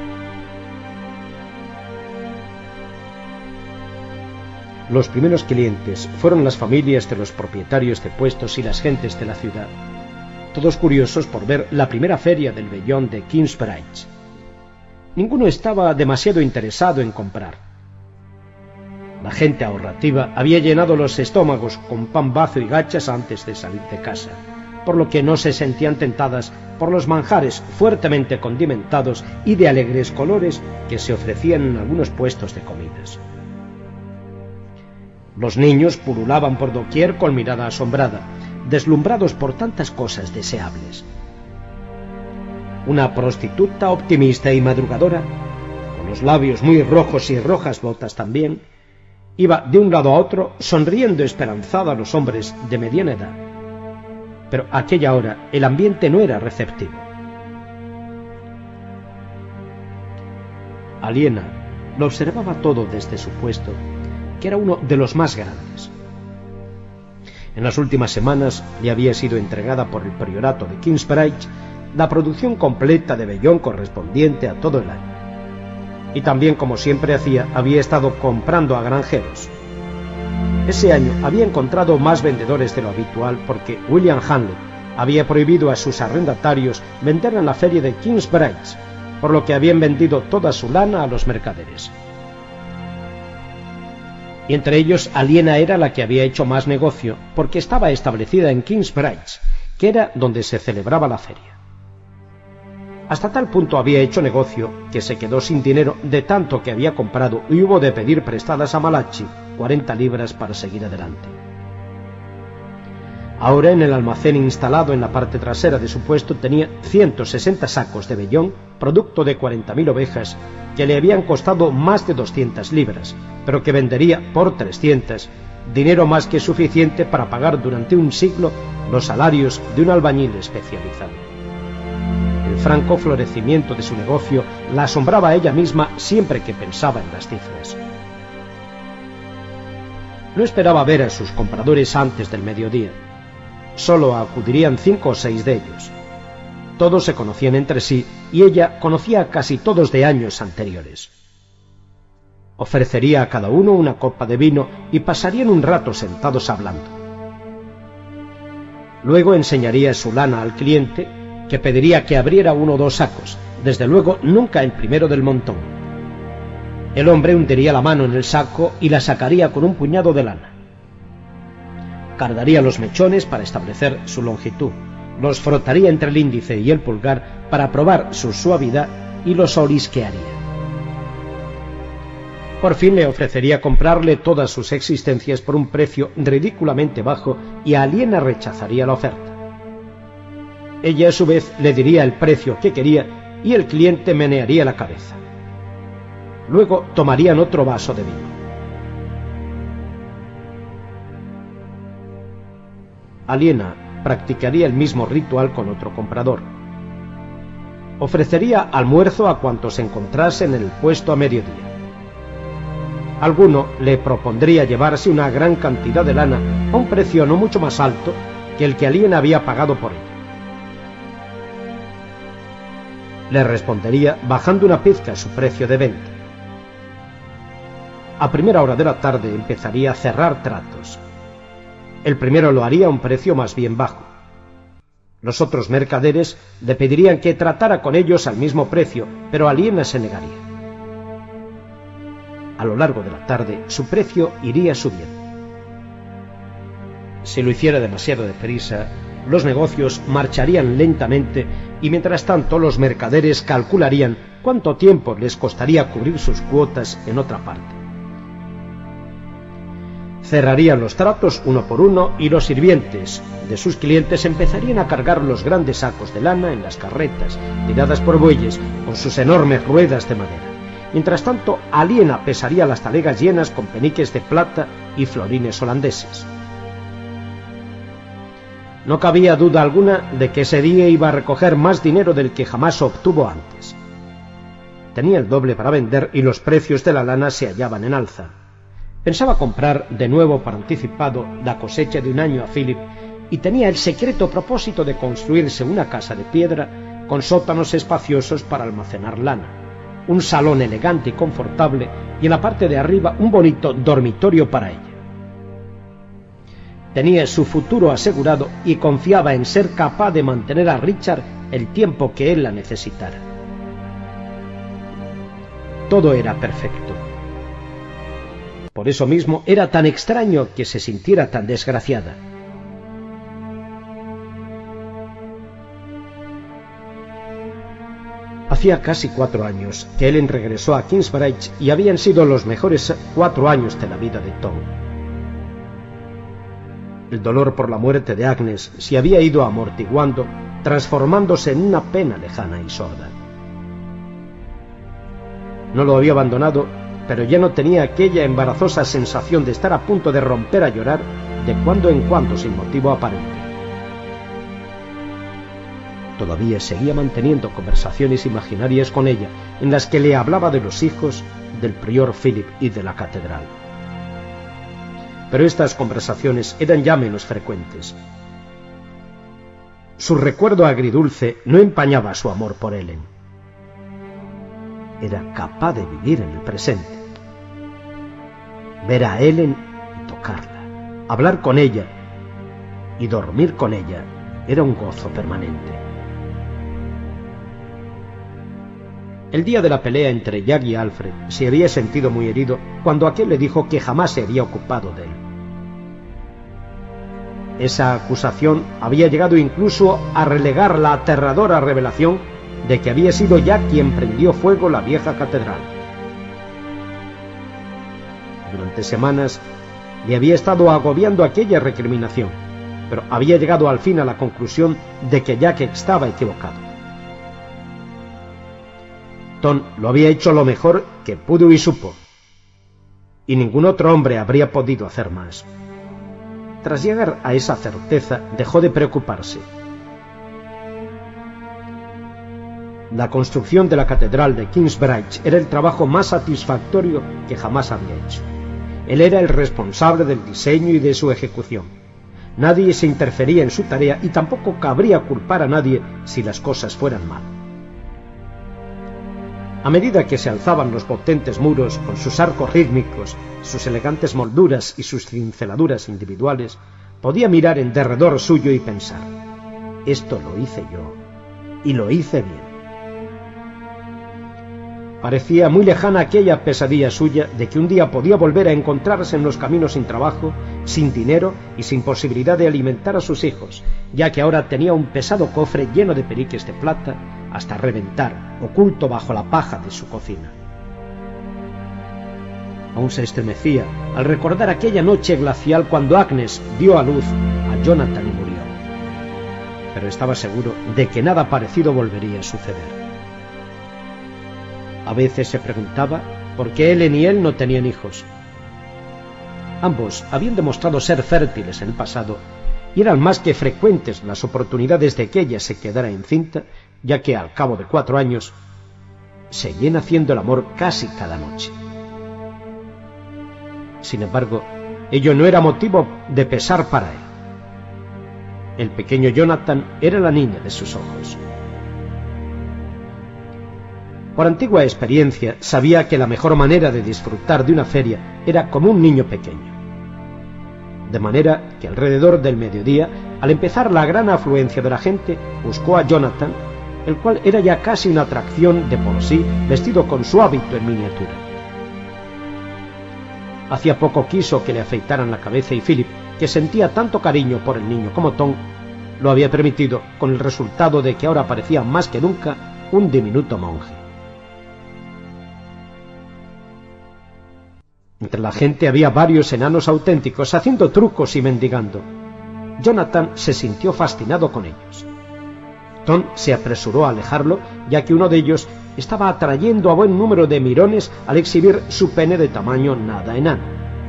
[SPEAKER 1] Los primeros clientes fueron las familias de los propietarios de puestos y las gentes de la ciudad, todos curiosos por ver la primera feria del vellón de Kingsbridge. Ninguno estaba demasiado interesado en comprar. La gente ahorrativa había llenado los estómagos con pan bazo y gachas antes de salir de casa, por lo que no se sentían tentadas por los manjares fuertemente condimentados y de alegres colores que se ofrecían en algunos puestos de comidas. Los niños pululaban por doquier con mirada asombrada, deslumbrados por tantas cosas deseables. Una prostituta optimista y madrugadora, con los labios muy rojos y rojas botas también, iba de un lado a otro sonriendo esperanzada a los hombres de mediana edad. Pero a aquella hora el ambiente no era receptivo. Aliena lo observaba todo desde su puesto, que era uno de los más grandes. En las últimas semanas le había sido entregada por el priorato de Kingsbridge la producción completa de vellón correspondiente a todo el año. Y también, como siempre hacía, había estado comprando a granjeros. Ese año había encontrado más vendedores de lo habitual porque William Hanley había prohibido a sus arrendatarios vender en la feria de Kingsbridge, por lo que habían vendido toda su lana a los mercaderes. Y entre ellos Aliena era la que había hecho más negocio porque estaba establecida en Kingsbridge, que era donde se celebraba la feria. Hasta tal punto había hecho negocio que se quedó sin dinero de tanto que había comprado y hubo de pedir prestadas a Malachi 40 libras para seguir adelante. Ahora, en el almacén instalado en la parte trasera de su puesto, tenía 160 sacos de vellón, producto de 40.000 ovejas, que le habían costado más de 200 libras, pero que vendería por 300, dinero más que suficiente para pagar durante un siglo los salarios de un albañil especializado. El franco florecimiento de su negocio la asombraba a ella misma siempre que pensaba en las cifras. No esperaba ver a sus compradores antes del mediodía. Solo acudirían 5 o 6 de ellos. Todos se conocían entre sí y ella conocía a casi todos de años anteriores. Ofrecería a cada uno una copa de vino y pasarían un rato sentados hablando. Luego enseñaría su lana al cliente, que pediría que abriera 1 o 2 sacos, desde luego nunca el primero del montón. El hombre hundiría la mano en el saco y la sacaría con un puñado de lana. Cargaría los mechones para establecer su longitud, los frotaría entre el índice y el pulgar para probar su suavidad y los orisquearía. Por fin le ofrecería comprarle todas sus existencias por un precio ridículamente bajo y Aliena rechazaría la oferta. Ella a su vez le diría el precio que quería y el cliente menearía la cabeza. Luego tomarían otro vaso de vino. Aliena practicaría el mismo ritual con otro comprador. Ofrecería almuerzo a cuantos se encontrasen en el puesto a mediodía. Alguno le propondría llevarse una gran cantidad de lana a un precio no mucho más alto que el que Aliena había pagado por ella. Le respondería bajando una pizca su precio de venta. A primera hora de la tarde empezaría a cerrar tratos. El primero lo haría a un precio más bien bajo. Los otros mercaderes le pedirían que tratara con ellos al mismo precio, pero Aliena se negaría. a lo largo de la tarde su precio iría subiendo. Si lo hiciera demasiado deprisa, los negocios marcharían lentamente y mientras tanto los mercaderes calcularían cuánto tiempo les costaría cubrir sus cuotas en otra parte. Cerrarían los tratos uno por uno y los sirvientes de sus clientes empezarían a cargar los grandes sacos de lana en las carretas tiradas por bueyes con sus enormes ruedas de madera. Mientras tanto, Aliena pesaría las talegas llenas con peniques de plata y florines holandeses. No cabía duda alguna de que ese día iba a recoger más dinero del que jamás obtuvo antes. Tenía el doble para vender y los precios de la lana se hallaban en alza. Pensaba comprar de nuevo por anticipado la cosecha de un año a Philip y tenía el secreto propósito de construirse una casa de piedra con sótanos espaciosos para almacenar lana, un salón elegante y confortable y en la parte de arriba un bonito dormitorio para ella. Tenía su futuro asegurado y confiaba en ser capaz de mantener a Richard el tiempo que él la necesitara. Todo era perfecto. Por eso mismo era tan extraño que se sintiera tan desgraciada. Hacía casi 4 años que Ellen regresó a Kingsbridge y habían sido los mejores 4 años de la vida de Tom. El dolor por la muerte de Agnes se había ido amortiguando, transformándose en una pena lejana y sorda. No lo había abandonado, pero ya no tenía aquella embarazosa sensación de estar a punto de romper a llorar de cuando en cuando sin motivo aparente. Todavía seguía manteniendo conversaciones imaginarias con ella, en las que le hablaba de los hijos, del prior Philip y de la catedral. Pero estas conversaciones eran ya menos frecuentes. Su recuerdo agridulce no empañaba su amor por Ellen. Era capaz de vivir en el presente. Ver a Ellen y tocarla, hablar con ella y dormir con ella era un gozo permanente. El día de la pelea entre Jack y Alfred se había sentido muy herido cuando aquel le dijo que jamás se había ocupado de él. Esa acusación había llegado incluso a relegar la aterradora revelación de que había sido Jack quien prendió fuego la vieja catedral. Durante semanas le había estado agobiando aquella recriminación, pero había llegado al fin a la conclusión de que Jack estaba equivocado. Tom lo había hecho lo mejor que pudo y supo, y ningún otro hombre habría podido hacer más. Tras llegar a esa certeza, dejó de preocuparse. La construcción de la catedral de Kingsbridge era el trabajo más satisfactorio que jamás había hecho. Él era el responsable del diseño y de su ejecución. Nadie se interfería en su tarea y tampoco cabría culpar a nadie si las cosas fueran mal. A medida que se alzaban los potentes muros con sus arcos rítmicos, sus elegantes molduras y sus cinceladuras individuales, podía mirar en derredor suyo y pensar: esto lo hice yo, y lo hice bien. Parecía muy lejana aquella pesadilla suya de que un día podía volver a encontrarse en los caminos sin trabajo, sin dinero y sin posibilidad de alimentar a sus hijos, ya que ahora tenía un pesado cofre lleno de peniques de plata hasta reventar, oculto bajo la paja de su cocina. Aún se estremecía al recordar aquella noche glacial cuando Agnes dio a luz a Jonathan y murió. Pero estaba seguro de que nada parecido volvería a suceder. A veces se preguntaba por qué Ellen y él no tenían hijos. Ambos habían demostrado ser fértiles en el pasado y eran más que frecuentes las oportunidades de que ella se quedara encinta, ya que al cabo de 4 años seguían haciendo el amor casi cada noche. Sin embargo, ello no era motivo de pesar para él. El pequeño Jonathan era la niña de sus ojos. Por antigua experiencia, sabía que la mejor manera de disfrutar de una feria era como un niño pequeño. De manera que alrededor del mediodía, al empezar la gran afluencia de la gente, buscó a Jonathan, el cual era ya casi una atracción de por sí, vestido con su hábito en miniatura. Hacía poco quiso que le afeitaran la cabeza y Philip, que sentía tanto cariño por el niño como Tom, lo había permitido, con el resultado de que ahora parecía más que nunca un diminuto monje. Entre la gente había varios enanos auténticos haciendo trucos y mendigando. Jonathan se sintió fascinado con ellos. Tom se apresuró a alejarlo, ya que uno de ellos estaba atrayendo a buen número de mirones al exhibir su pene de tamaño nada enano.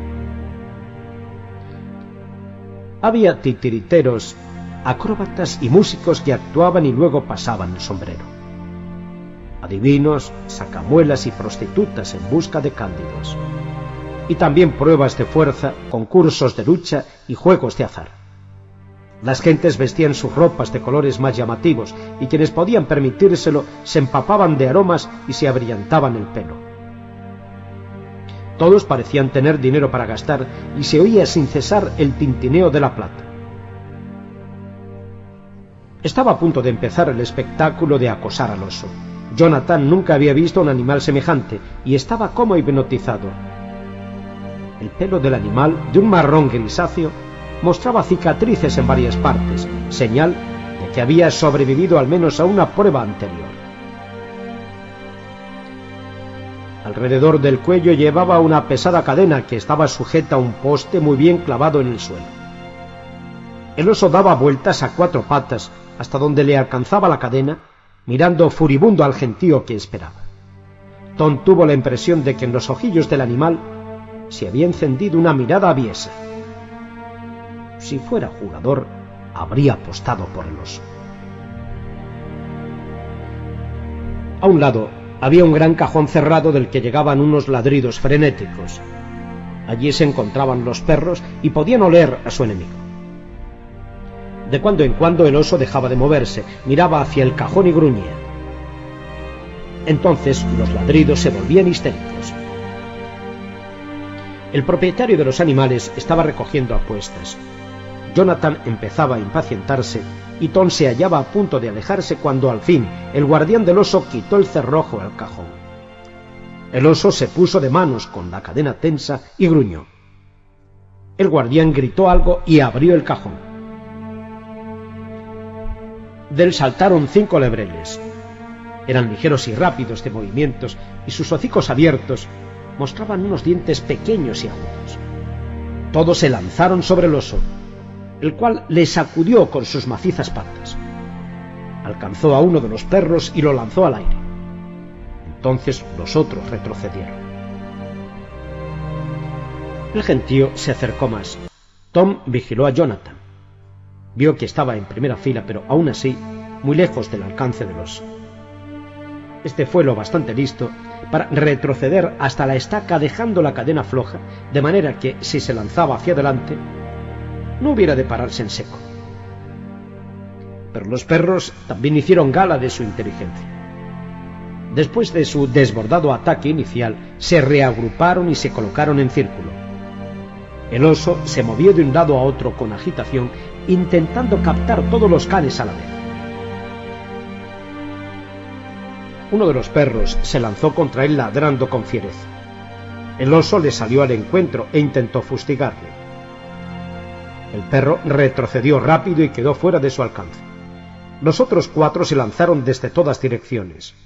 [SPEAKER 1] Había titiriteros, acróbatas y músicos que actuaban y luego pasaban el sombrero. Adivinos, sacamuelas y prostitutas en busca de cándidos. Y también pruebas de fuerza, concursos de lucha y juegos de azar. Las gentes vestían sus ropas de colores más llamativos y quienes podían permitírselo se empapaban de aromas y se abrillantaban el pelo. Todos parecían tener dinero para gastar y se oía sin cesar el tintineo de la plata. Estaba a punto de empezar el espectáculo de acosar al oso. Jonathan nunca había visto un animal semejante y estaba como hipnotizado. El pelo del animal, de un marrón grisáceo, mostraba cicatrices en varias partes, señal de que había sobrevivido al menos a una prueba anterior. Alrededor del cuello llevaba una pesada cadena que estaba sujeta a un poste muy bien clavado en el suelo. El oso daba vueltas a cuatro patas hasta donde le alcanzaba la cadena, mirando furibundo al gentío que esperaba. Tom tuvo la impresión de que en los ojillos del animal se había encendido una mirada aviesa. Si fuera jugador, habría apostado por el oso. A un lado había un gran cajón cerrado del que llegaban unos ladridos frenéticos. Allí se encontraban los perros y podían oler a su enemigo. De cuando en cuando el oso dejaba de moverse, miraba hacia el cajón y gruñía. Entonces los ladridos se volvían histéricos. El propietario de los animales estaba recogiendo apuestas. Jonathan empezaba a impacientarse y Tom se hallaba a punto de alejarse cuando al fin el guardián del oso quitó el cerrojo al cajón. El oso se puso de manos con la cadena tensa y gruñó. El guardián gritó algo y abrió el cajón. De él saltaron 5 lebreles. Eran ligeros y rápidos de movimientos y sus hocicos abiertos mostraban unos dientes pequeños y agudos. Todos se lanzaron sobre el oso, el cual le sacudió con sus macizas patas. Alcanzó a uno de los perros y lo lanzó al aire. Entonces los otros retrocedieron. El gentío se acercó más. Tom vigiló a Jonathan. Vio que estaba en primera fila, pero aún así muy lejos del alcance del oso. Este fue lo bastante listo para retroceder hasta la estaca dejando la cadena floja, de manera que si se lanzaba hacia adelante no hubiera de pararse en seco. Pero los perros también hicieron gala de su inteligencia. Después de su desbordado ataque inicial, se reagruparon y se colocaron en círculo. El oso se movió de un lado a otro con agitación, intentando captar todos los canes a la vez. Uno de los perros se lanzó contra él ladrando con fiereza. El oso le salió al encuentro e intentó fustigarle. El perro retrocedió rápido y quedó fuera de su alcance. Los otros 4 se lanzaron desde todas direcciones.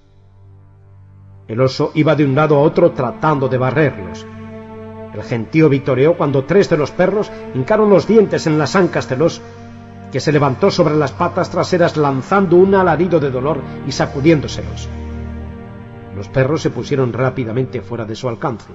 [SPEAKER 1] El oso iba de un lado a otro tratando de barrerlos. El gentío vitoreó cuando 3 de los perros hincaron los dientes en las ancas del oso, que se levantó sobre las patas traseras lanzando un alarido de dolor y sacudiéndoselos. Los perros se pusieron rápidamente fuera de su alcance.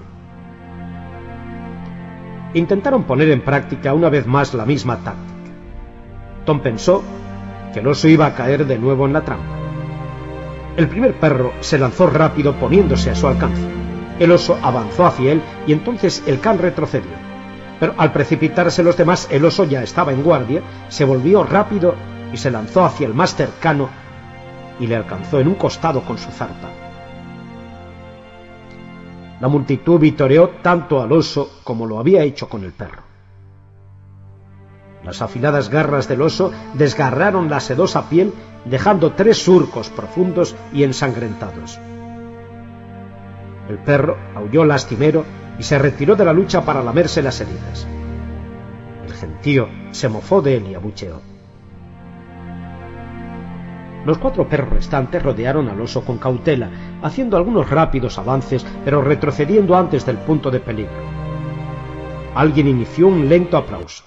[SPEAKER 1] Intentaron poner en práctica una vez más la misma táctica. Tom pensó que el oso iba a caer de nuevo en la trampa. El primer perro se lanzó rápido poniéndose a su alcance. El oso avanzó hacia él y entonces el can retrocedió. Pero al precipitarse los demás, el oso ya estaba en guardia, se volvió rápido y se lanzó hacia el más cercano y le alcanzó en un costado con su zarpa. La multitud vitoreó tanto al oso como lo había hecho con el perro. Las afiladas garras del oso desgarraron la sedosa piel, dejando 3 surcos profundos y ensangrentados. El perro aulló lastimero y se retiró de la lucha para lamerse las heridas. El gentío se mofó de él y abucheó. Los 4 perros restantes rodearon al oso con cautela, haciendo algunos rápidos avances, pero retrocediendo antes del punto de peligro. Alguien inició un lento aplauso.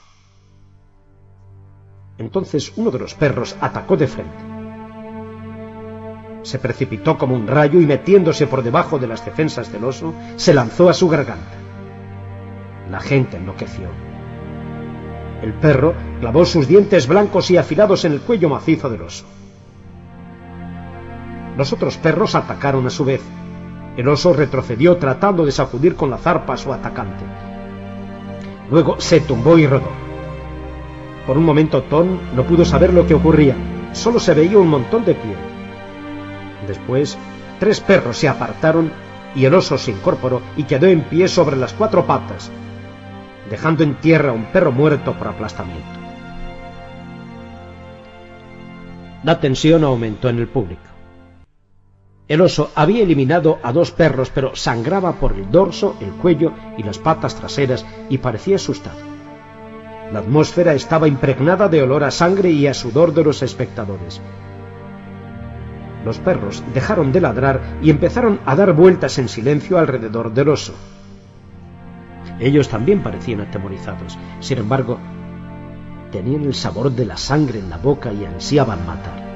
[SPEAKER 1] Entonces uno de los perros atacó de frente. Se precipitó como un rayo y, metiéndose por debajo de las defensas del oso, se lanzó a su garganta. La gente enloqueció. El perro clavó sus dientes blancos y afilados en el cuello macizo del oso. Los otros perros atacaron a su vez. El oso retrocedió tratando de sacudir con la zarpa a su atacante. Luego se tumbó y rodó. Por un momento Tom no pudo saber lo que ocurría. Solo se veía un montón de piel. Después, 3 perros se apartaron y el oso se incorporó y quedó en pie sobre las 4 patas, dejando en tierra a un perro muerto por aplastamiento. La tensión aumentó en el público. El oso había eliminado a 2 perros, pero sangraba por el dorso, el cuello y las patas traseras y parecía asustado. La atmósfera estaba impregnada de olor a sangre y a sudor de los espectadores. Los perros dejaron de ladrar y empezaron a dar vueltas en silencio alrededor del oso. Ellos también parecían atemorizados. Sin embargo, tenían el sabor de la sangre en la boca y ansiaban matar.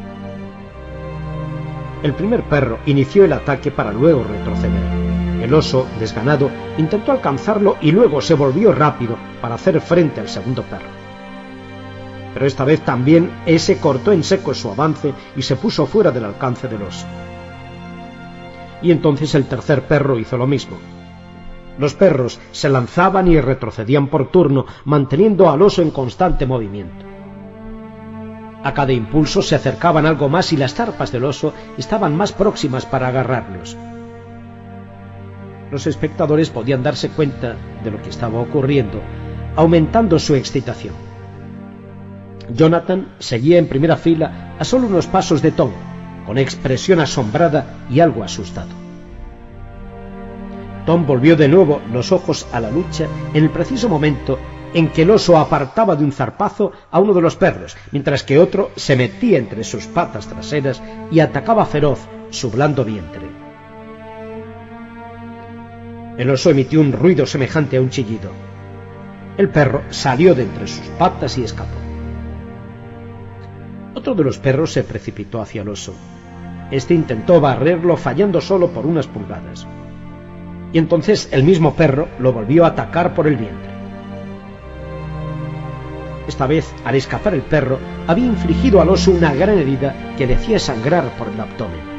[SPEAKER 1] El primer perro inició el ataque para luego retroceder. El oso, desganado, intentó alcanzarlo y luego se volvió rápido para hacer frente al segundo perro. Pero esta vez también ese cortó en seco su avance y se puso fuera del alcance del oso. Y entonces el tercer perro hizo lo mismo. Los perros se lanzaban y retrocedían por turno, manteniendo al oso en constante movimiento. A cada impulso se acercaban algo más y las zarpas del oso estaban más próximas para agarrarlos. Los espectadores podían darse cuenta de lo que estaba ocurriendo, aumentando su excitación. Jonathan seguía en primera fila a solo unos pasos de Tom, con expresión asombrada y algo asustado. Tom volvió de nuevo los ojos a la lucha en el preciso momento en que el oso apartaba de un zarpazo a uno de los perros, mientras que otro se metía entre sus patas traseras y atacaba feroz su blando vientre. El oso emitió un ruido semejante a un chillido. El perro salió de entre sus patas y escapó. Otro de los perros se precipitó hacia el oso. Este intentó barrerlo, fallando solo por unas pulgadas. Y entonces el mismo perro lo volvió a atacar por el vientre. Esta vez, al escapar el perro, había infligido al oso una gran herida que le hacía sangrar por el abdomen.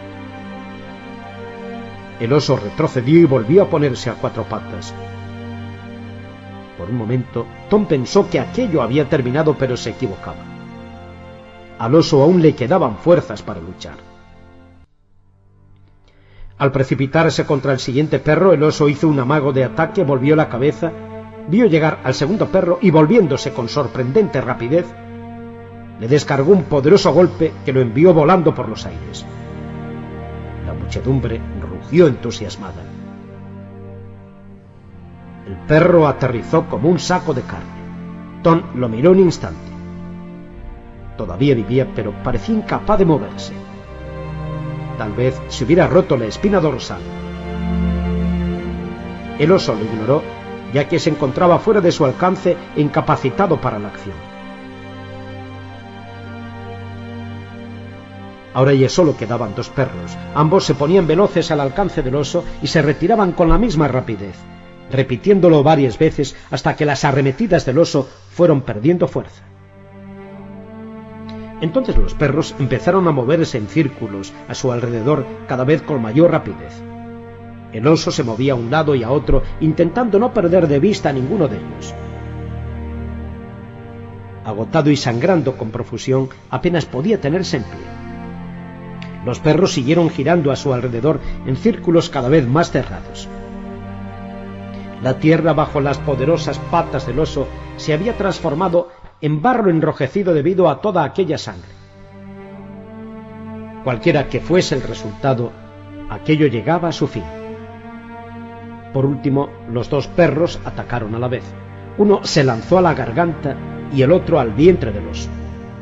[SPEAKER 1] El oso retrocedió y volvió a ponerse a 4 patas. Por un momento, Tom pensó que aquello había terminado, pero se equivocaba. Al oso aún le quedaban fuerzas para luchar. Al precipitarse contra el siguiente perro, el oso hizo un amago de ataque, volvió la cabeza, vio llegar al segundo perro y, volviéndose con sorprendente rapidez, le descargó un poderoso golpe que lo envió volando por los aires. La muchedumbre rugió entusiasmada. El perro aterrizó como un saco de carne. Tom lo miró un instante. Todavía vivía, pero parecía incapaz de moverse. Tal vez se hubiera roto la espina dorsal. El oso lo ignoró, ya que se encontraba fuera de su alcance e incapacitado para la acción. Ahora ya solo quedaban 2 perros. Ambos se ponían veloces al alcance del oso y se retiraban con la misma rapidez, repitiéndolo varias veces hasta que las arremetidas del oso fueron perdiendo fuerza. Entonces los perros empezaron a moverse en círculos a su alrededor cada vez con mayor rapidez. El oso se movía a un lado y a otro, intentando no perder de vista a ninguno de ellos. Agotado y sangrando con profusión, apenas podía tenerse en pie. Los perros siguieron girando a su alrededor en círculos cada vez más cerrados. La tierra bajo las poderosas patas del oso se había transformado en barro enrojecido debido a toda aquella sangre. Cualquiera que fuese el resultado, aquello llegaba a su fin. Por último, los dos perros atacaron a la vez. Uno se lanzó a la garganta y el otro al vientre del oso.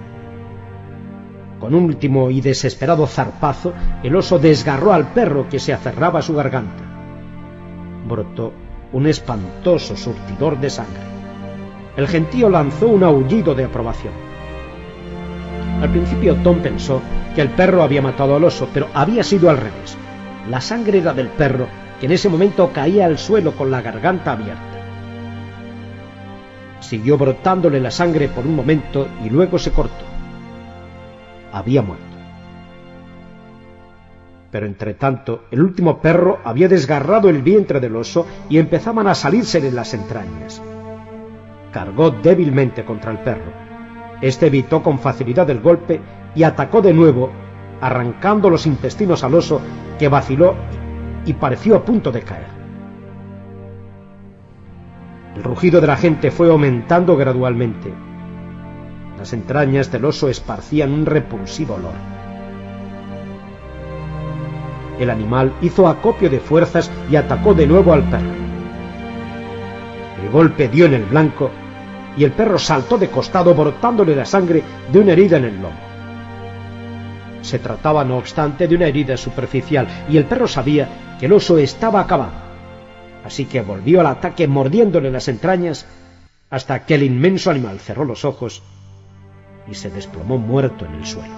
[SPEAKER 1] Con un último y desesperado zarpazo, el oso desgarró al perro que se aferraba a su garganta. Brotó un espantoso surtidor de sangre. El gentío lanzó un aullido de aprobación. Al principio Tom pensó que el perro había matado al oso, pero había sido al revés. La sangre era del perro, que en ese momento caía al suelo con la garganta abierta. Siguió brotándole la sangre por un momento y luego se cortó. Había muerto. Pero entre tanto, el último perro había desgarrado el vientre del oso y empezaban a salírsele las entrañas. Cargó débilmente contra el perro. Este evitó con facilidad el golpe y atacó de nuevo, arrancando los intestinos al oso, que vaciló y pareció a punto de caer. El rugido de la gente fue aumentando gradualmente. Las entrañas del oso esparcían un repulsivo olor. El animal hizo acopio de fuerzas y atacó de nuevo al perro. El golpe dio en el blanco y el perro saltó de costado, brotándole la sangre de una herida en el lomo. Se trataba, no obstante, de una herida superficial y el perro sabía que el oso estaba acabado. Así que volvió al ataque mordiéndole las entrañas hasta que el inmenso animal cerró los ojos y se desplomó muerto en el suelo.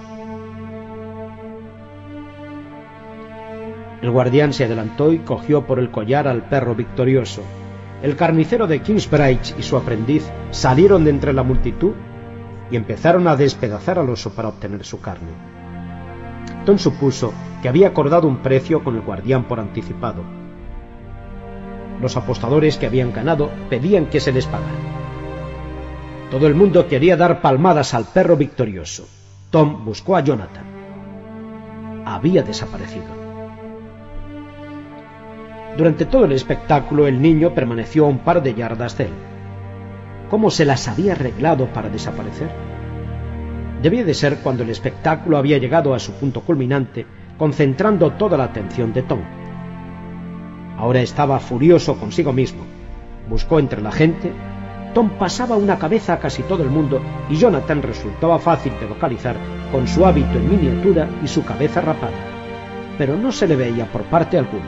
[SPEAKER 1] El guardián se adelantó y cogió por el collar al perro victorioso. El carnicero de Kingsbridge y su aprendiz salieron de entre la multitud y empezaron a despedazar al oso para obtener su carne. Tom supuso que había acordado un precio con el guardián por anticipado. Los apostadores que habían ganado pedían que se les pagara. Todo el mundo quería dar palmadas al perro victorioso. Tom buscó a Jonathan. Había desaparecido. Durante todo el espectáculo el niño permaneció a un par de yardas de él. ¿Cómo se las había arreglado para desaparecer? Debía de ser cuando el espectáculo había llegado a su punto culminante, concentrando toda la atención de Tom. Ahora estaba furioso consigo mismo. Buscó entre la gente. Tom pasaba una cabeza a casi todo el mundo y Jonathan resultaba fácil de localizar con su hábito en miniatura y su cabeza rapada. Pero no se le veía por parte alguna.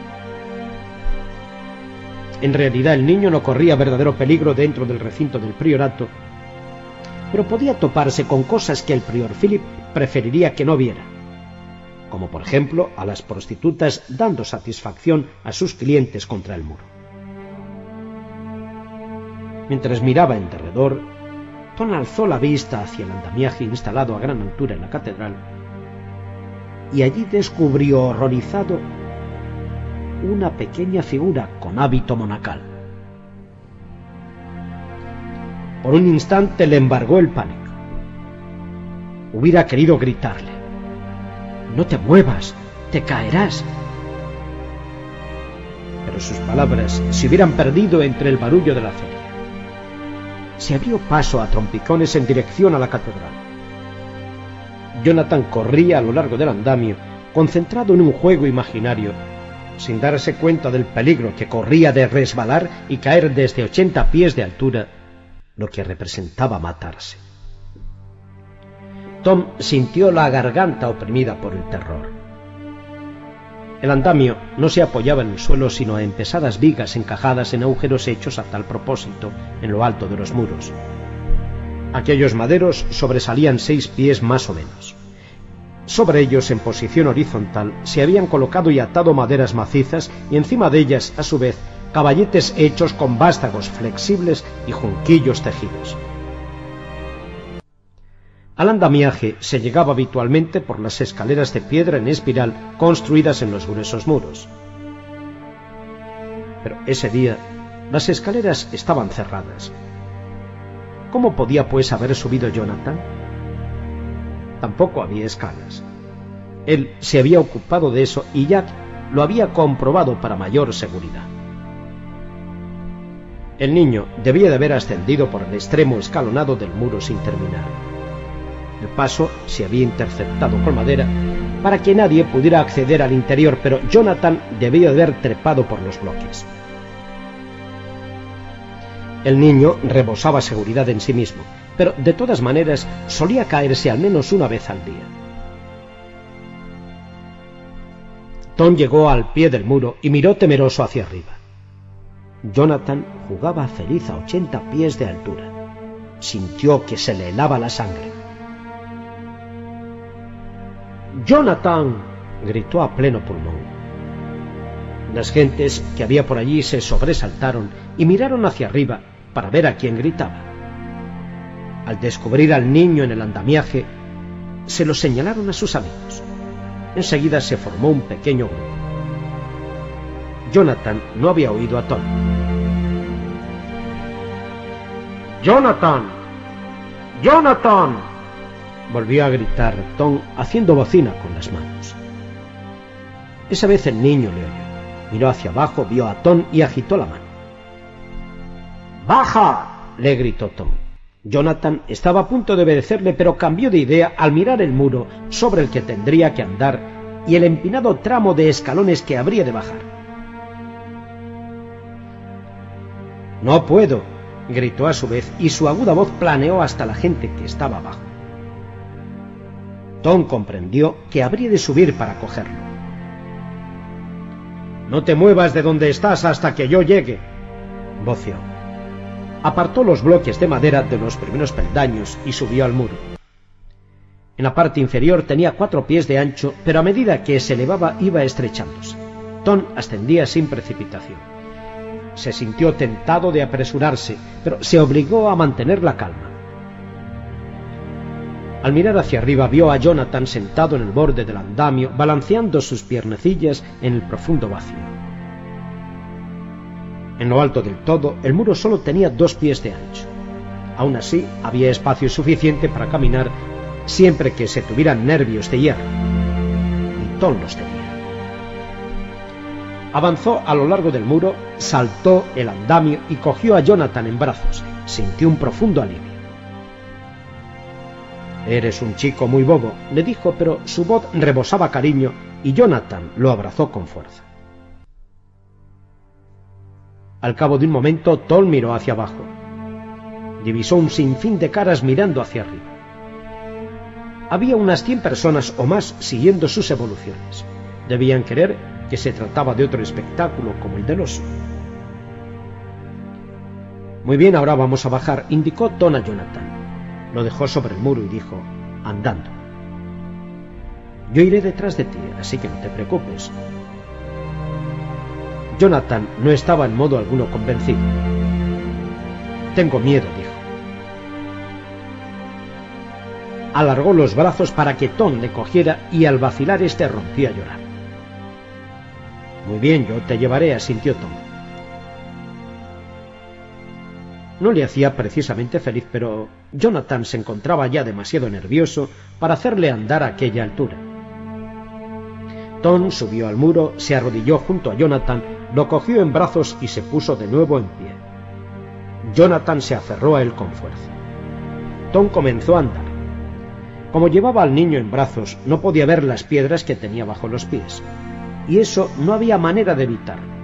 [SPEAKER 1] En realidad el niño no corría verdadero peligro dentro del recinto del priorato, pero podía toparse con cosas que el prior Philip preferiría que no viera, como por ejemplo a las prostitutas dando satisfacción a sus clientes contra el muro. Mientras miraba en derredor, Tom alzó la vista hacia el andamiaje instalado a gran altura en la catedral y allí descubrió horrorizado una pequeña figura con hábito monacal. Por un instante le embargó el pánico. Hubiera querido gritarle: «¡No te muevas! ¡Te caerás!». Pero sus palabras se hubieran perdido entre el barullo de la feria. Se abrió paso a trompicones en dirección a la catedral. Jonathan corría a lo largo del andamio, concentrado en un juego imaginario, sin darse cuenta del peligro que corría de resbalar y caer desde 80 pies de altura, lo que representaba matarse. Tom sintió la garganta oprimida por el terror. El andamio no se apoyaba en el suelo sino en pesadas vigas encajadas en agujeros hechos a tal propósito en lo alto de los muros. Aquellos maderos sobresalían 6 pies más o menos. Sobre ellos, en posición horizontal, se habían colocado y atado maderas macizas y encima de ellas, a su vez, caballetes hechos con vástagos flexibles y junquillos tejidos. Al andamiaje se llegaba habitualmente por las escaleras de piedra en espiral construidas en los gruesos muros. Pero ese día las escaleras estaban cerradas. ¿Cómo podía pues haber subido Jonathan? Tampoco había escalas. Él se había ocupado de eso y Jack lo había comprobado para mayor seguridad. El niño debía de haber ascendido por el extremo escalonado del muro sin terminar. El paso se había interceptado con madera, para que nadie pudiera acceder al interior, pero Jonathan debió de haber trepado por los bloques. El niño rebosaba seguridad en sí mismo, pero de todas maneras solía caerse al menos una vez al día. Tom llegó al pie del muro y miró temeroso hacia arriba. Jonathan jugaba feliz a 80 pies de altura. Sintió que se le helaba la sangre. ¡Jonathan!, gritó a pleno pulmón. Las gentes que había por allí se sobresaltaron y miraron hacia arriba para ver a quién gritaba. Al descubrir al niño en el andamiaje, se lo señalaron a sus amigos. Enseguida se formó un pequeño grupo. Jonathan no había oído a Tom. ¡Jonathan! ¡Jonathan!, volvió a gritar Tom haciendo bocina con las manos. Esa vez el niño le oyó. Miró hacia abajo, vio a Tom y agitó la mano. ¡Baja!, le gritó Tom. Jonathan estaba a punto de obedecerle, pero cambió de idea al mirar el muro sobre el que tendría que andar y el empinado tramo de escalones que habría de bajar. «No puedo», gritó a su vez, y su aguda voz planeó hasta la gente que estaba abajo. Tom comprendió que habría de subir para cogerlo. «No te muevas de donde estás hasta que yo llegue», voceó. Apartó los bloques de madera de los primeros peldaños y subió al muro. En la parte inferior tenía 4 pies de ancho, pero a medida que se elevaba iba estrechándose. Tom ascendía sin precipitación. Se sintió tentado de apresurarse, pero se obligó a mantener la calma. Al mirar hacia arriba vio a Jonathan sentado en el borde del andamio, balanceando sus piernecillas en el profundo vacío. En lo alto del todo, el muro solo tenía 2 pies de ancho. Aún así, había espacio suficiente para caminar siempre que se tuvieran nervios de hierro. Y Tom los tenía. Avanzó a lo largo del muro, saltó el andamio y cogió a Jonathan en brazos. Sintió un profundo alivio. «Eres un chico muy bobo», le dijo, pero su voz rebosaba cariño y Jonathan lo abrazó con fuerza. Al cabo de un momento, Tom miró hacia abajo. Divisó un sinfín de caras mirando hacia arriba. Había unas 100 personas o más siguiendo sus evoluciones. Debían creer que se trataba de otro espectáculo como el del oso. «Muy bien, ahora vamos a bajar», indicó Tom a Jonathan. Lo dejó sobre el muro y dijo, andando: «Yo iré detrás de ti, así que no te preocupes». Jonathan no estaba en modo alguno convencido. «Tengo miedo», dijo. Alargó los brazos para que Tom le cogiera y al vacilar este rompió a llorar. «Muy bien, yo te llevaré», asintió Tom. No le hacía precisamente feliz, pero Jonathan se encontraba ya demasiado nervioso para hacerle andar a aquella altura. Tom subió al muro, se arrodilló junto a Jonathan, lo cogió en brazos y se puso de nuevo en pie. Jonathan se aferró a él con fuerza. Tom comenzó a andar. Como llevaba al niño en brazos, no podía ver las piedras que tenía bajo los pies, y eso no había manera de evitarlo.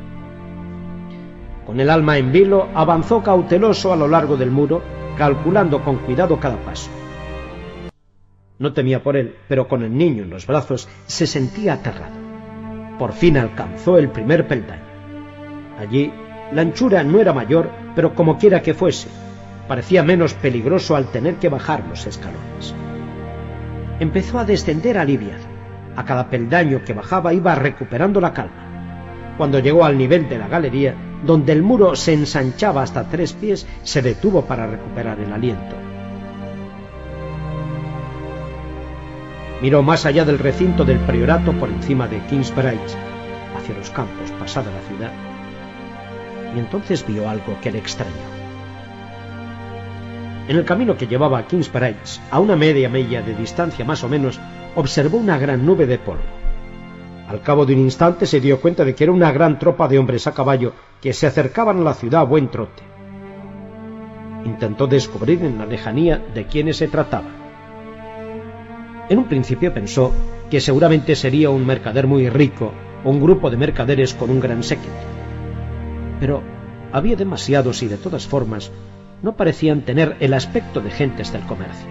[SPEAKER 1] Con el alma en vilo, avanzó cauteloso a lo largo del muro, calculando con cuidado cada paso. No temía por él, pero con el niño en los brazos se sentía aterrado. Por fin alcanzó el primer peldaño. Allí, la anchura no era mayor, pero como quiera que fuese, parecía menos peligroso al tener que bajar los escalones. Empezó a descender aliviado. A cada peldaño que bajaba iba recuperando la calma. Cuando llegó al nivel de la galería, donde el muro se ensanchaba hasta 3 pies, se detuvo para recuperar el aliento. Miró más allá del recinto del priorato por encima de Kingsbridge, hacia los campos, pasada la ciudad, y entonces vio algo que le extrañó. En el camino que llevaba a Kingsbridge, a una media milla de distancia más o menos, observó una gran nube de polvo. Al cabo de un instante se dio cuenta de que era una gran tropa de hombres a caballo que se acercaban a la ciudad a buen trote. Intentó descubrir en la lejanía de quiénes se trataba. En un principio pensó que seguramente sería un mercader muy rico o un grupo de mercaderes con un gran séquito. Pero había demasiados y de todas formas no parecían tener el aspecto de gentes del comercio.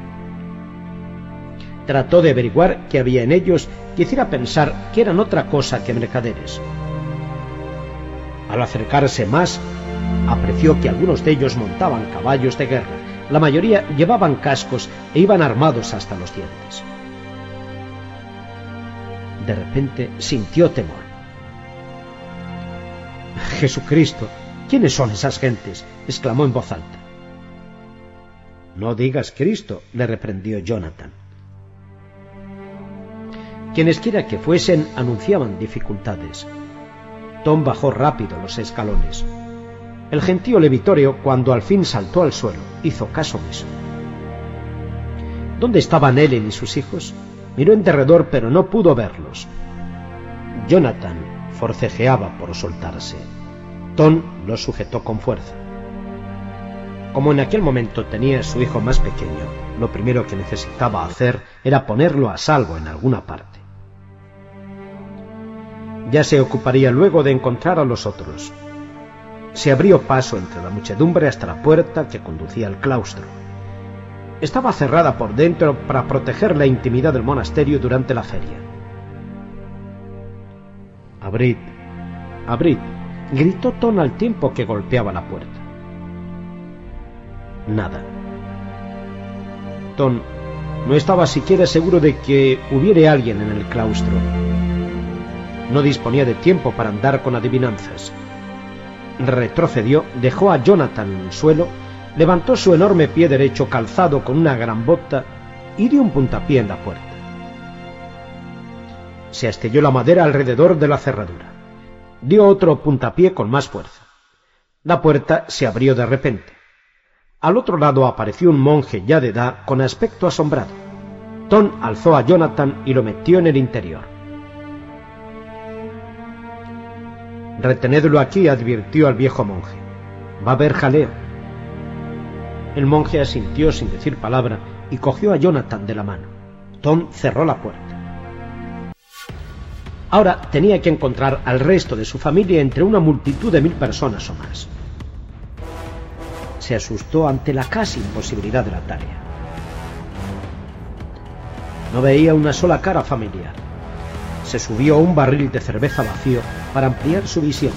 [SPEAKER 1] Trató de averiguar qué había en ellos que hiciera pensar que eran otra cosa que mercaderes. Al acercarse más, apreció que algunos de ellos montaban caballos de guerra. La mayoría llevaban cascos e iban armados hasta los dientes. De repente sintió temor. «Jesucristo, ¿quiénes son esas gentes?», exclamó en voz alta. «No digas Cristo», le reprendió Jonathan. Quienesquiera que fuesen anunciaban dificultades. Tom bajó rápido los escalones. El gentío levitorio, cuando al fin saltó al suelo, hizo caso omiso. ¿Dónde estaban Ellen y sus hijos? Miró en derredor, pero no pudo verlos. Jonathan forcejeaba por soltarse. Tom lo sujetó con fuerza. Como en aquel momento tenía a su hijo más pequeño, lo primero que necesitaba hacer era ponerlo a salvo en alguna parte. Ya se ocuparía luego de encontrar a los otros. Se abrió paso entre la muchedumbre hasta la puerta que conducía al claustro. Estaba cerrada por dentro para proteger la intimidad del monasterio durante la feria. «Abrid, abrid», gritó Tom al tiempo que golpeaba la puerta. Nada. Tom no estaba siquiera seguro de que hubiera alguien en el claustro. No disponía de tiempo para andar con adivinanzas. Retrocedió, dejó a Jonathan en el suelo, levantó su enorme pie derecho calzado con una gran bota y dio un puntapié en la puerta. Se astilló la madera alrededor de la cerradura. Dio otro puntapié con más fuerza. La puerta se abrió de repente. Al otro lado apareció un monje ya de edad con aspecto asombrado. Tom alzó a Jonathan y lo metió en el interior. «Retenedlo aquí», advirtió al viejo monje. «Va a haber jaleo». El monje asintió sin decir palabra y cogió a Jonathan de la mano. Tom cerró la puerta. Ahora tenía que encontrar al resto de su familia entre una multitud de 1000 personas o más. Se asustó ante la casi imposibilidad de la tarea. No veía una sola cara familiar. Se subió a un barril de cerveza vacío para ampliar su visión.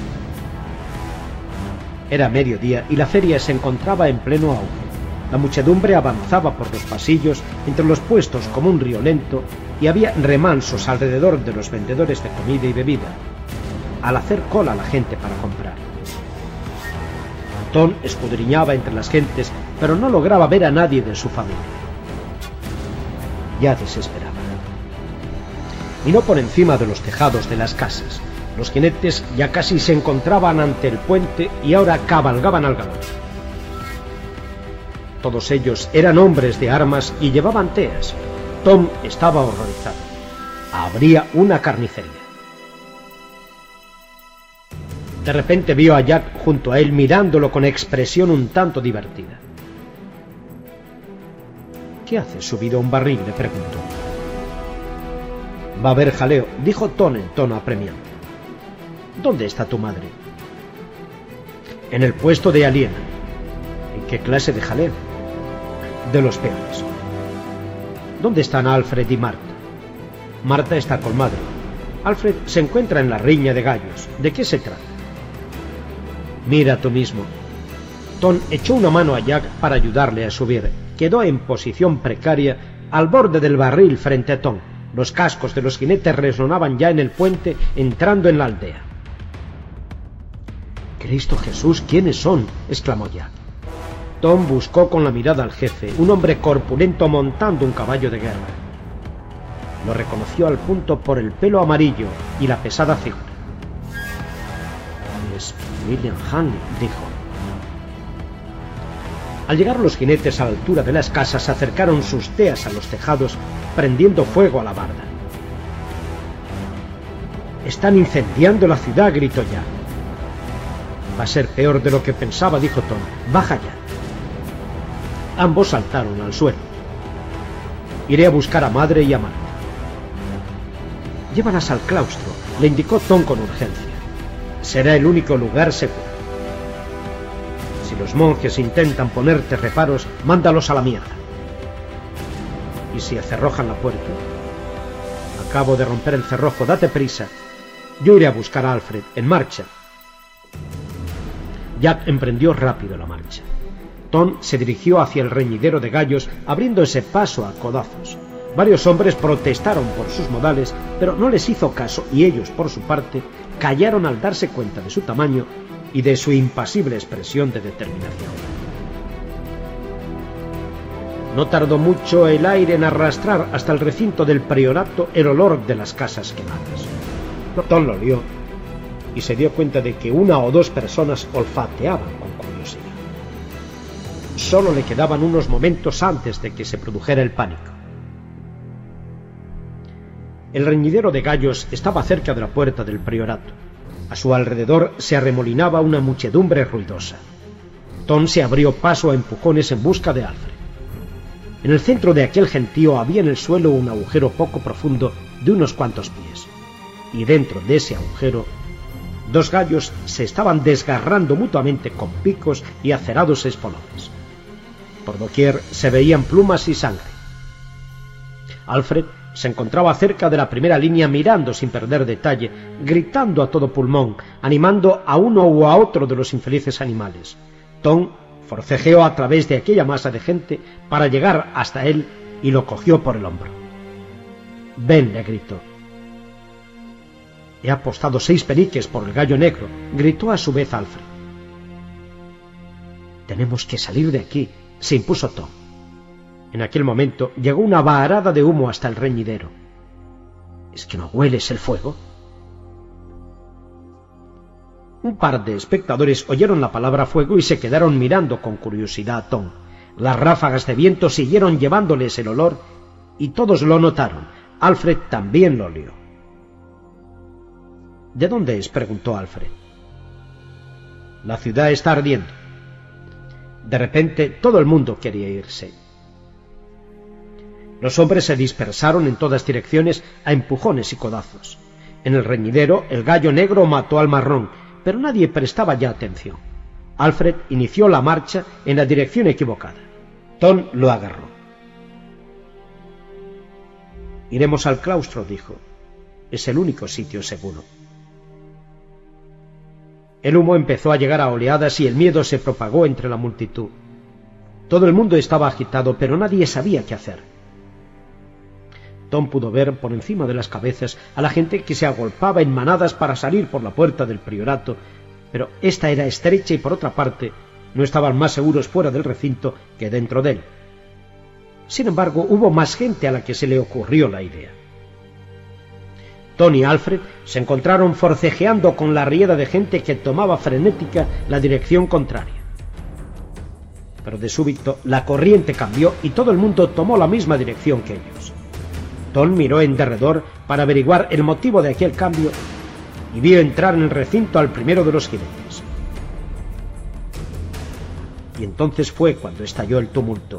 [SPEAKER 1] Era mediodía y la feria se encontraba en pleno auge. La muchedumbre avanzaba por los pasillos entre los puestos como un río lento y había remansos alrededor de los vendedores de comida y bebida, al hacer cola la gente para comprar. Tom escudriñaba entre las gentes, pero no lograba ver a nadie de su familia. Ya desesperaba. Miró por encima de los tejados de las casas. Los jinetes ya casi se encontraban ante el puente y ahora cabalgaban al galope. Todos ellos eran hombres de armas y llevaban teas. Tom estaba horrorizado. Habría una carnicería. De repente vio a Jack junto a él mirándolo con expresión un tanto divertida. «¿Qué haces subido a un barril?», le preguntó. «Va a haber jaleo», dijo Tom en tono apremiante. «¿Dónde está tu madre?» «En el puesto de aliena». «¿En qué clase de jaleo?» «De los peores». «¿Dónde están Alfred y Marta?» «Marta está con madre. Alfred se encuentra en la riña de gallos. ¿De qué se trata?» «Mira tú mismo». Tom echó una mano a Jack para ayudarle a subir. Quedó en posición precaria al borde del barril frente a Tom. Los cascos de los jinetes resonaban ya en el puente entrando en la aldea. «Cristo Jesús, ¿quiénes son?», exclamó Jack. Tom buscó con la mirada al jefe, un hombre corpulento montando un caballo de guerra. Lo reconoció al punto por el pelo amarillo y la pesada figura. «Es William Hanley», dijo. Al llegar los jinetes a la altura de las casas, acercaron sus teas a los tejados, prendiendo fuego a la barda. «Están incendiando la ciudad», gritó Jack. «Va a ser peor de lo que pensaba», dijo Tom. «Baja ya». Ambos saltaron al suelo. «Iré a buscar a madre y a Marta». Llévalas al claustro, le indicó Tom con urgencia. Será el único lugar seguro. Si los monjes intentan ponerte reparos, mándalos a la mierda. ¿Y si acerrojan la puerta? Acabo de romper el cerrojo, date prisa. Yo iré a buscar a Alfred. En marcha. Jack emprendió rápido la marcha. Tom se dirigió hacia el reñidero de gallos, abriéndose paso a codazos. Varios hombres protestaron por sus modales, pero no les hizo caso y ellos, por su parte, callaron al darse cuenta de su tamaño y de su impasible expresión de determinación. No tardó mucho el aire en arrastrar hasta el recinto del priorato el olor de las casas quemadas. Tom lo olió y se dio cuenta de que una o dos personas olfateaban con curiosidad. Solo le quedaban unos momentos antes de que se produjera el pánico. El reñidero de gallos estaba cerca de la puerta del priorato. A su alrededor se arremolinaba una muchedumbre ruidosa. Tom se abrió paso a empujones en busca de Alfred. En el centro de aquel gentío había en el suelo un agujero poco profundo de unos cuantos pies, y dentro de ese agujero dos gallos se estaban desgarrando mutuamente con picos y acerados espolones. Por doquier se veían plumas y sangre. Alfred se encontraba cerca de la primera línea mirando sin perder detalle, gritando a todo pulmón, animando a uno u a otro de los infelices animales. Tom forcejeó a través de aquella masa de gente para llegar hasta él y lo cogió por el hombro. «Ven», le gritó. «He apostado 6 peniques por el gallo negro», gritó a su vez Alfred. «Tenemos que salir de aquí», se impuso Tom. En aquel momento llegó una varada de humo hasta el reñidero. ¿Es que no hueles el fuego? Un par de espectadores oyeron la palabra fuego y se quedaron mirando con curiosidad a Tom. Las ráfagas de viento siguieron llevándoles el olor y todos lo notaron. Alfred también lo olió. ¿De dónde es?, preguntó Alfred. La ciudad está ardiendo. De repente todo el mundo quería irse. Los hombres se dispersaron en todas direcciones a empujones y codazos. En el reñidero el gallo negro mató al marrón, pero nadie prestaba ya atención. Alfred inició la marcha en la dirección equivocada. Tom lo agarró. «Iremos al claustro», dijo. «Es el único sitio seguro». El humo empezó a llegar a oleadas y el miedo se propagó entre la multitud. Todo el mundo estaba agitado, pero nadie sabía qué hacer. Tom pudo ver por encima de las cabezas a la gente que se agolpaba en manadas para salir por la puerta del priorato, pero esta era estrecha y por otra parte no estaban más seguros fuera del recinto que dentro de él. Sin embargo, hubo más gente a la que se le ocurrió la idea. Tom y Alfred se encontraron forcejeando con la riada de gente que tomaba frenética la dirección contraria. Pero de súbito la corriente cambió y todo el mundo tomó la misma dirección que ellos. Tom miró en derredor para averiguar el motivo de aquel cambio y vio entrar en el recinto al primero de los jinetes. Y entonces fue cuando estalló el tumulto.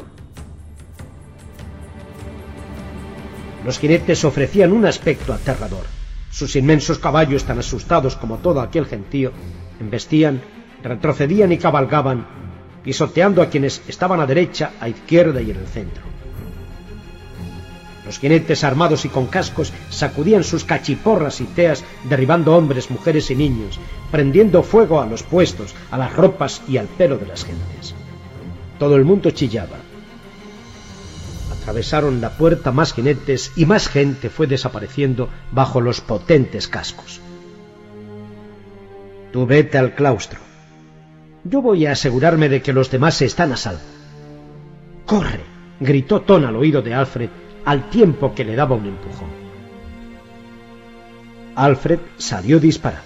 [SPEAKER 1] Los jinetes ofrecían un aspecto aterrador. Sus inmensos caballos, tan asustados como todo aquel gentío, embestían, retrocedían y cabalgaban, pisoteando a quienes estaban a derecha, a izquierda y en el centro. Los jinetes armados y con cascos sacudían sus cachiporras y teas, derribando hombres, mujeres y niños, prendiendo fuego a los puestos, a las ropas y al pelo de las gentes. Todo el mundo chillaba. Atravesaron la puerta más jinetes y más gente fue desapareciendo bajo los potentes cascos. «Tú vete al claustro. Yo voy a asegurarme de que los demás están a salvo». «¡Corre!», gritó Tom al oído de Alfred, al tiempo que le daba un empujón. Alfred salió disparado.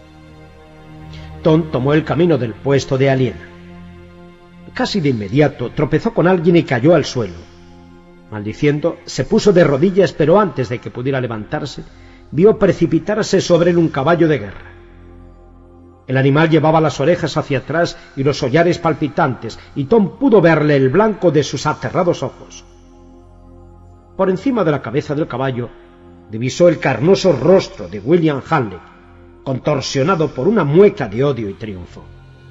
[SPEAKER 1] Tom tomó el camino del puesto de aliena. Casi de inmediato tropezó con alguien y cayó al suelo. Maldiciendo, se puso de rodillas, pero antes de que pudiera levantarse, vio precipitarse sobre él un caballo de guerra. El animal llevaba las orejas hacia atrás y los collares palpitantes, y Tom pudo verle el blanco de sus aterrados ojos. Por encima de la cabeza del caballo divisó el carnoso rostro de William Hanley, contorsionado por una mueca de odio y triunfo.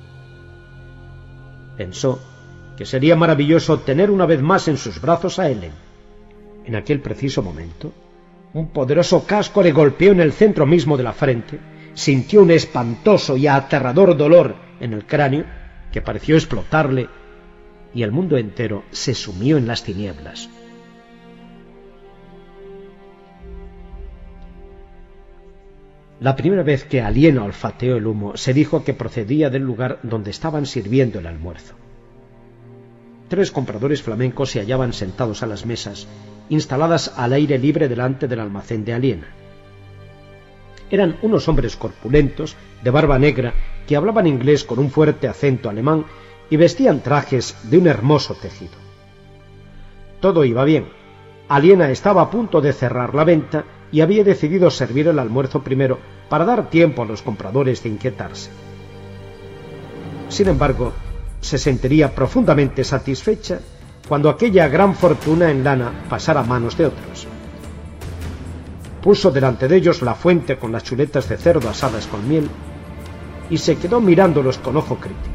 [SPEAKER 1] Pensó que sería maravilloso tener una vez más en sus brazos a Ellen. En aquel preciso momento, un poderoso casco le golpeó en el centro mismo de la frente, sintió un espantoso y aterrador dolor en el cráneo que pareció explotarle, y el mundo entero se sumió en las tinieblas. La primera vez que Aliena olfateó el humo, se dijo que procedía del lugar donde estaban sirviendo el almuerzo. 3 compradores flamencos se hallaban sentados a las mesas, instaladas al aire libre delante del almacén de Aliena. Eran unos hombres corpulentos, de barba negra, que hablaban inglés con un fuerte acento alemán y vestían trajes de un hermoso tejido. Todo iba bien. Aliena estaba a punto de cerrar la venta y había decidido servir el almuerzo primero para dar tiempo a los compradores de inquietarse. Sin embargo, se sentiría profundamente satisfecha cuando aquella gran fortuna en lana pasara a manos de otros. Puso delante de ellos la fuente con las chuletas de cerdo asadas con miel y se quedó mirándolos con ojo crítico.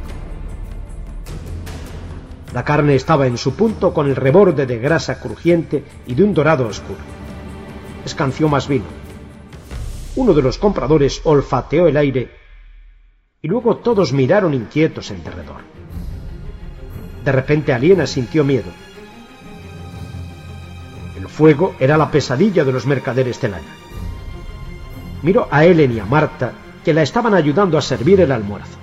[SPEAKER 1] La carne estaba en su punto, con el reborde de grasa crujiente y de un dorado oscuro. Escanció más vino. Uno de los compradores olfateó el aire y luego todos miraron inquietos en derredor. De repente Aliena sintió miedo. El fuego era la pesadilla de los mercaderes de lana. Miró a Ellen y a Marta, que la estaban ayudando a servir el almuerzo.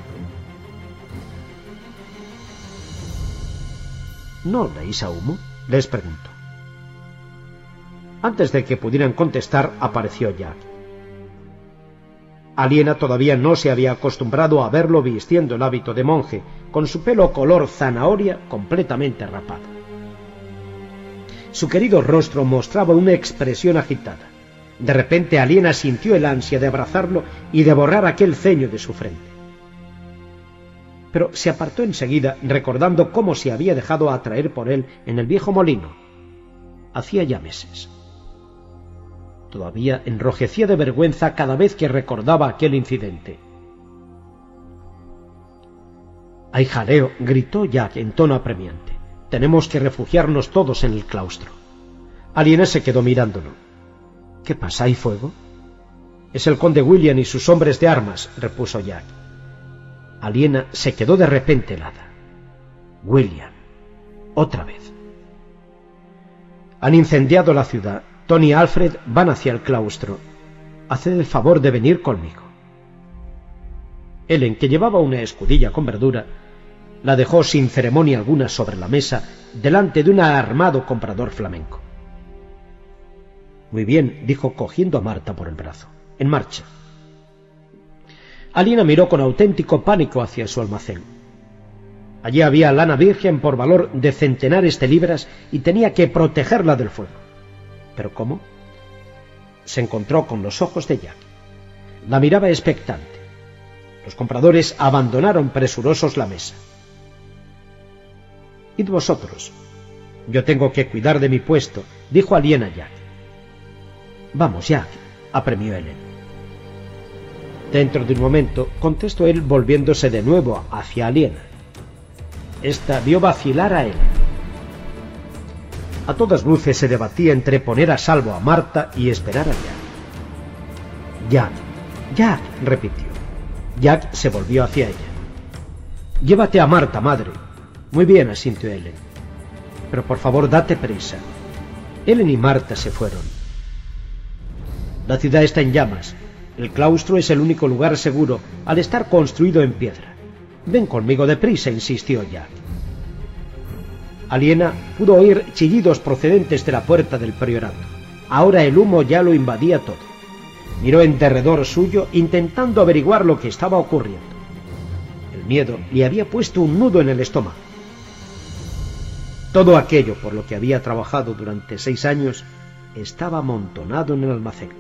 [SPEAKER 1] ¿No oléis a humo?, les preguntó. Antes de que pudieran contestar, apareció Jack. Aliena todavía no se había acostumbrado a verlo vistiendo el hábito de monje, con su pelo color zanahoria completamente rapado. Su querido rostro mostraba una expresión agitada. De repente Aliena sintió el ansia de abrazarlo y de borrar aquel ceño de su frente. Pero se apartó enseguida, recordando cómo se había dejado atraer por él en el viejo molino. Hacía ya meses. Todavía enrojecía de vergüenza cada vez que recordaba aquel incidente. «Hay jaleo», gritó Jack en tono apremiante. «Tenemos que refugiarnos todos en el claustro». Aliena se quedó mirándolo. «¿Qué pasa? ¿Hay fuego?» «Es el conde William y sus hombres de armas», repuso Jack. Aliena se quedó de repente helada. «William, otra vez». «Han incendiado la ciudad. Tony y Alfred van hacia el claustro. Haced el favor de venir conmigo». Ellen, que llevaba una escudilla con verdura, la dejó sin ceremonia alguna sobre la mesa, delante de un alarmado comprador flamenco. «Muy bien», dijo cogiendo a Marta por el brazo. «En marcha». Aliena miró con auténtico pánico hacia su almacén. Allí había lana virgen por valor de centenares de libras y tenía que protegerla del fuego. ¿Pero cómo? Se encontró con los ojos de Jack. La miraba expectante. Los compradores abandonaron presurosos la mesa. «Id vosotros. Yo tengo que cuidar de mi puesto», dijo Aliena a Jack. «Vamos, Jack», apremió Ellen. Dentro de un momento, contestó él, volviéndose de nuevo hacia Aliena. Esta vio vacilar a Ellen. A todas luces se debatía entre poner a salvo a Marta y esperar a Jack. «Jack, Jack», repitió. Jack se volvió hacia ella. «Llévate a Marta, madre». «Muy bien», asintió Ellen. «Pero por favor, date prisa». Ellen y Marta se fueron. «La ciudad está en llamas. El claustro es el único lugar seguro, al estar construido en piedra. Ven conmigo deprisa», insistió Jack. Aliena pudo oír chillidos procedentes de la puerta del priorato. Ahora el humo ya lo invadía todo. Miró en derredor suyo, intentando averiguar lo que estaba ocurriendo. El miedo le había puesto un nudo en el estómago. Todo aquello por lo que había trabajado durante 6 años estaba amontonado en el almacén.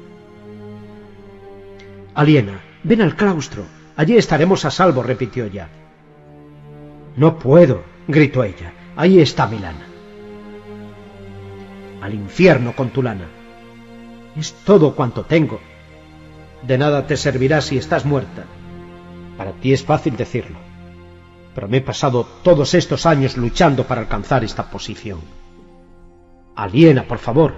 [SPEAKER 1] «Aliena, ven al claustro. Allí estaremos a salvo», repitió Jack. «No puedo», gritó ella. «Ahí está mi lana». «Al infierno con tu lana». Es todo cuanto tengo. De nada te servirá si estás muerta. Para ti es fácil decirlo, pero me he pasado todos estos años luchando para alcanzar esta posición. Aliena, por favor.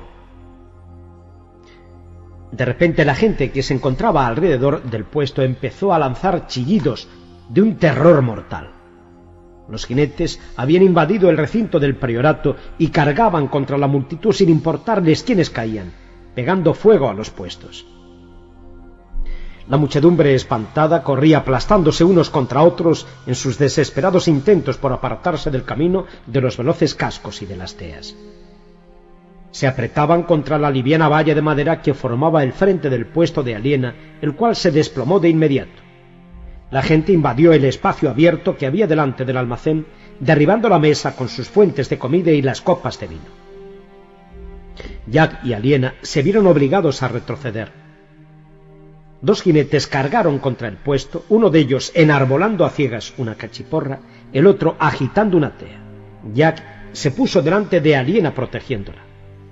[SPEAKER 1] De repente la gente que se encontraba alrededor del puesto empezó a lanzar chillidos de un terror mortal. Los jinetes habían invadido el recinto del priorato y cargaban contra la multitud sin importarles quiénes caían, pegando fuego a los puestos. La muchedumbre espantada corría aplastándose unos contra otros en sus desesperados intentos por apartarse del camino de los veloces cascos y de las teas. Se apretaban contra la liviana valla de madera que formaba el frente del puesto de Aliena, el cual se desplomó de inmediato. La gente invadió el espacio abierto que había delante del almacén, derribando la mesa con sus fuentes de comida y las copas de vino. Jack y Aliena se vieron obligados a retroceder. Dos jinetes cargaron contra el puesto, uno de ellos enarbolando a ciegas una cachiporra, el otro agitando una tea. Jack se puso delante de Aliena protegiéndola.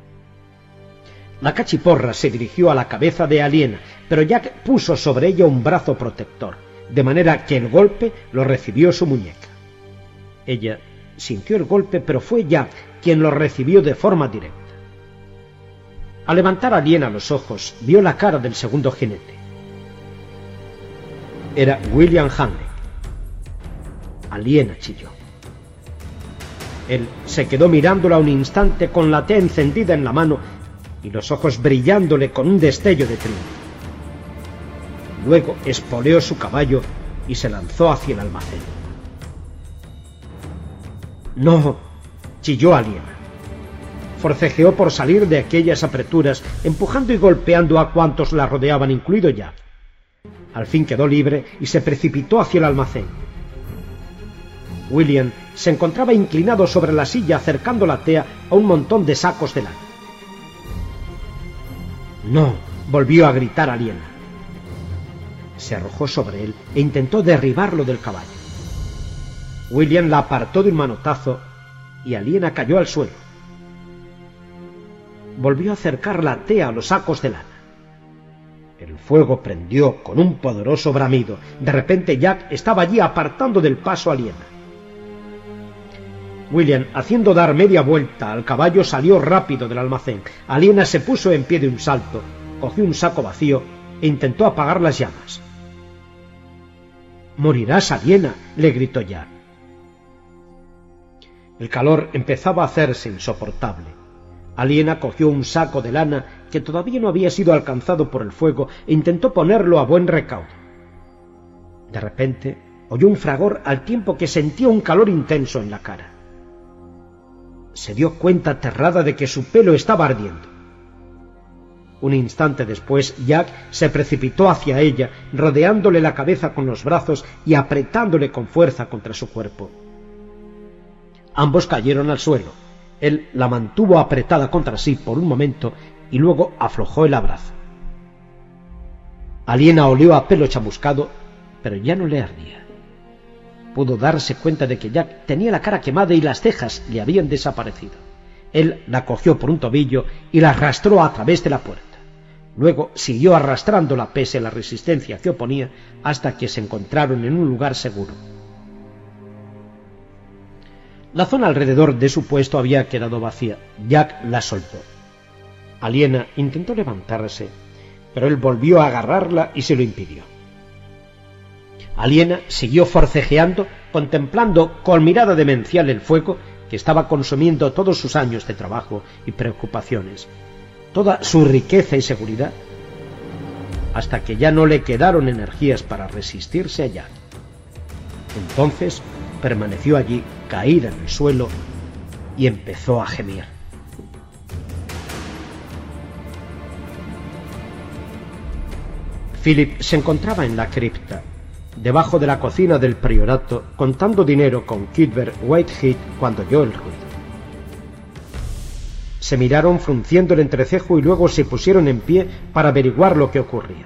[SPEAKER 1] La cachiporra se dirigió a la cabeza de Aliena, pero Jack puso sobre ella un brazo protector, de manera que el golpe lo recibió su muñeca. Ella sintió el golpe, pero fue Jack quien lo recibió de forma directa. Al levantar Aliena los ojos, vio la cara del segundo jinete. Era William Hanley. Aliena chilló. Él se quedó mirándola un instante con la tea encendida en la mano y los ojos brillándole con un destello de triunfo. Luego espoleó su caballo y se lanzó hacia el almacén. «No», chilló Aliena. Forcejeó por salir de aquellas apreturas, empujando y golpeando a cuantos la rodeaban, incluido Jack. Al fin quedó libre y se precipitó hacia el almacén. William se encontraba inclinado sobre la silla acercando la tea a un montón de sacos de lana. «No», volvió a gritar Aliena. Se arrojó sobre él e intentó derribarlo del caballo. William la apartó de un manotazo y Aliena cayó al suelo. Volvió a acercar la tea a los sacos de lana. El fuego prendió con un poderoso bramido. De repente Jack estaba allí apartando del paso a Aliena. William, haciendo dar media vuelta al caballo, salió rápido del almacén. Aliena se puso en pie de un salto, cogió un saco vacío e intentó apagar las llamas. «Morirás, Aliena», le gritó Jack. El calor empezaba a hacerse insoportable. Aliena cogió un saco de lana que todavía no había sido alcanzado por el fuego e intentó ponerlo a buen recaudo. De repente oyó un fragor al tiempo que sentía un calor intenso en la cara. Se dio cuenta aterrada de que su pelo estaba ardiendo. Un instante después, Jack se precipitó hacia ella, rodeándole la cabeza con los brazos y apretándole con fuerza contra su cuerpo. Ambos cayeron al suelo. Él la mantuvo apretada contra sí por un momento y luego aflojó el abrazo. Aliena olió a pelo chamuscado, pero ya no le ardía. Pudo darse cuenta de que Jack tenía la cara quemada y las cejas le habían desaparecido. Él la cogió por un tobillo y la arrastró a través de la puerta. Luego siguió arrastrándola pese a la resistencia que oponía hasta que se encontraron en un lugar seguro. La zona alrededor de su puesto había quedado vacía. Jack la soltó. Aliena intentó levantarse, pero él volvió a agarrarla y se lo impidió. Aliena siguió forcejeando, contemplando con mirada demencial el fuego que estaba consumiendo todos sus años de trabajo y preocupaciones, toda su riqueza y seguridad, hasta que ya no le quedaron energías para resistirse a Jack. Entonces permaneció allí, caída en el suelo, y empezó a gemir. Philip se encontraba en la cripta, debajo de la cocina del priorato, contando dinero con Cuthbert Whitehead cuando oyó el ruido. Se miraron frunciendo el entrecejo y luego se pusieron en pie para averiguar lo que ocurría.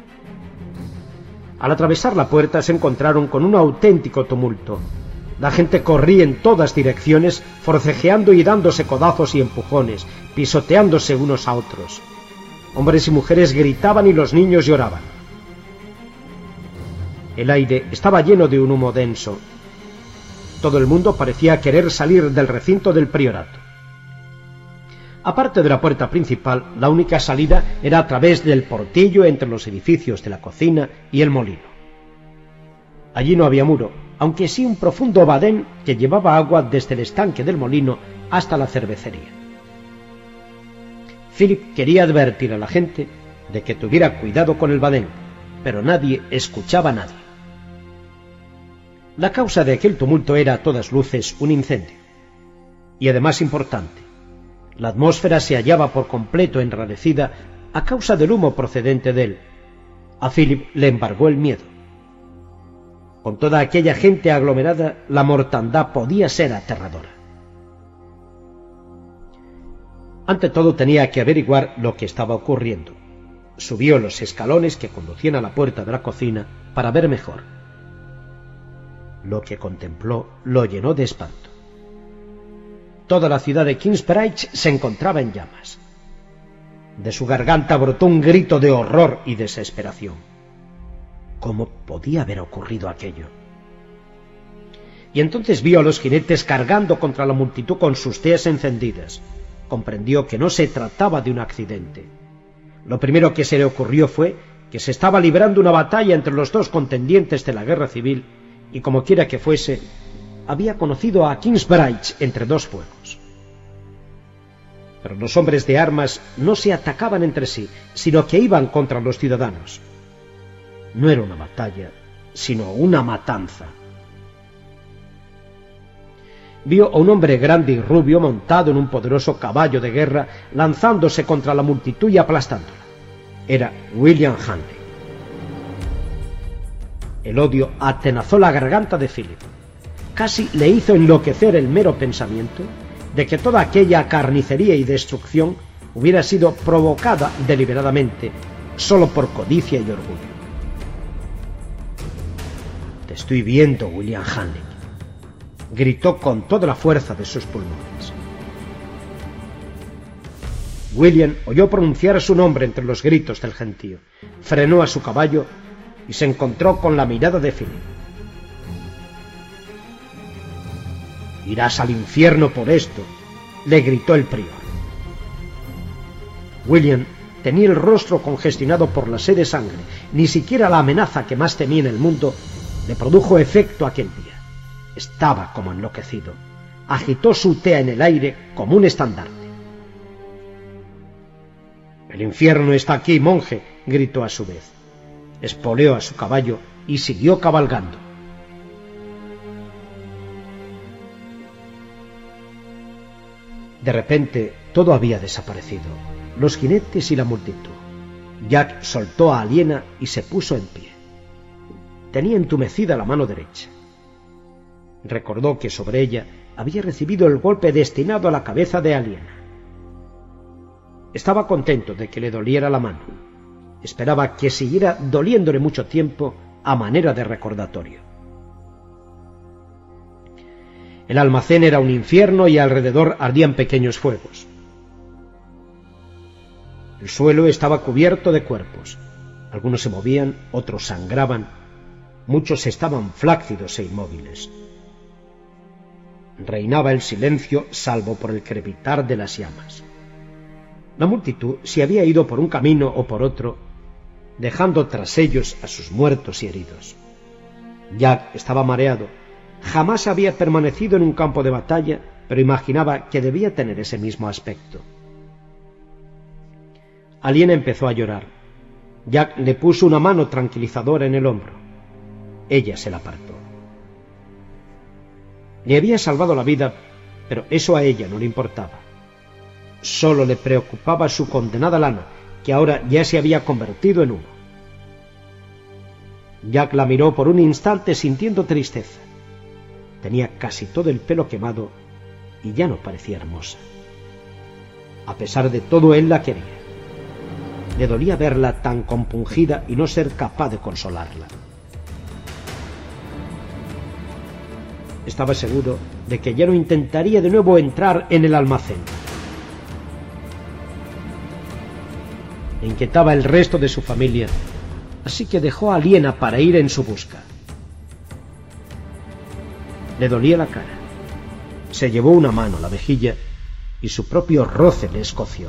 [SPEAKER 1] Al atravesar la puerta se encontraron con un auténtico tumulto. La gente corría en todas direcciones, forcejeando y dándose codazos y empujones, pisoteándose unos a otros. Hombres y mujeres gritaban y los niños lloraban. El aire estaba lleno de un humo denso. Todo el mundo parecía querer salir del recinto del priorato. Aparte de la puerta principal, la única salida era a través del portillo entre los edificios de la cocina y el molino. Allí no había muro, aunque sí un profundo badén que llevaba agua desde el estanque del molino hasta la cervecería. Philip quería advertir a la gente de que tuviera cuidado con el badén, pero nadie escuchaba a nadie. La causa de aquel tumulto era a todas luces un incendio. Y además importante, la atmósfera se hallaba por completo enrarecida a causa del humo procedente de él. A Philip le embargó el miedo. Con toda aquella gente aglomerada, la mortandad podía ser aterradora. Ante todo tenía que averiguar lo que estaba ocurriendo. Subió los escalones que conducían a la puerta de la cocina para ver mejor. Lo que contempló lo llenó de espanto. Toda la ciudad de Kingsbridge se encontraba en llamas. De su garganta brotó un grito de horror y desesperación. ¿Cómo podía haber ocurrido aquello? Y entonces vio a los jinetes cargando contra la multitud con sus teas encendidas. Comprendió que no se trataba de un accidente. Lo primero que se le ocurrió fue que se estaba librando una batalla entre los dos contendientes de la guerra civil y, como quiera que fuese, había conocido a Kingsbridge entre dos fuegos. Pero los hombres de armas no se atacaban entre sí, sino que iban contra los ciudadanos. No era una batalla, sino una matanza. Vio a un hombre grande y rubio montado en un poderoso caballo de guerra, lanzándose contra la multitud y aplastándola. Era William Hanley. El odio atenazó la garganta de Philip. Casi le hizo enloquecer el mero pensamiento de que toda aquella carnicería y destrucción hubiera sido provocada deliberadamente, solo por codicia y orgullo. «Te estoy viendo, William Hanley», gritó con toda la fuerza de sus pulmones. William oyó pronunciar su nombre entre los gritos del gentío, frenó a su caballo y se encontró con la mirada de Philip. «Irás al infierno por esto», le gritó el prior. William tenía el rostro congestionado por la sed de sangre. Ni siquiera la amenaza que más temía en el mundo le produjo efecto aquel día. Estaba como enloquecido. Agitó su tea en el aire como un estandarte. «El infierno está aquí, monje», gritó a su vez. Espoleó a su caballo y siguió cabalgando. De repente todo había desaparecido, los jinetes y la multitud. Jack soltó a Aliena y se puso en pie. Tenía entumecida la mano derecha. Recordó que sobre ella había recibido el golpe destinado a la cabeza de Aliena. Estaba contento de que le doliera la mano. Esperaba que siguiera doliéndole mucho tiempo a manera de recordatorio. El almacén era un infierno y alrededor ardían pequeños fuegos. El suelo estaba cubierto de cuerpos. Algunos se movían, otros sangraban. Muchos estaban flácidos e inmóviles. Reinaba el silencio salvo por el crepitar de las llamas. La multitud se había ido por un camino o por otro, dejando tras ellos a sus muertos y heridos. Jack estaba mareado. Jamás había permanecido en un campo de batalla, pero imaginaba que debía tener ese mismo aspecto. Aliena empezó a llorar. Jack le puso una mano tranquilizadora en el hombro. Ella se la apartó. Le había salvado la vida, pero eso a ella no le importaba. Solo le preocupaba su condenada lana, que ahora ya se había convertido en humo. Jack la miró por un instante sintiendo tristeza. Tenía casi todo el pelo quemado y ya no parecía hermosa. A pesar de todo, él la quería. Le dolía verla tan compungida y no ser capaz de consolarla. Estaba seguro de que ya no intentaría de nuevo entrar en el almacén. le inquietaba el resto de su familia, así que dejó a Liena para ir en su busca. Le dolía la cara, se llevó una mano a la mejilla y su propio roce le escoció.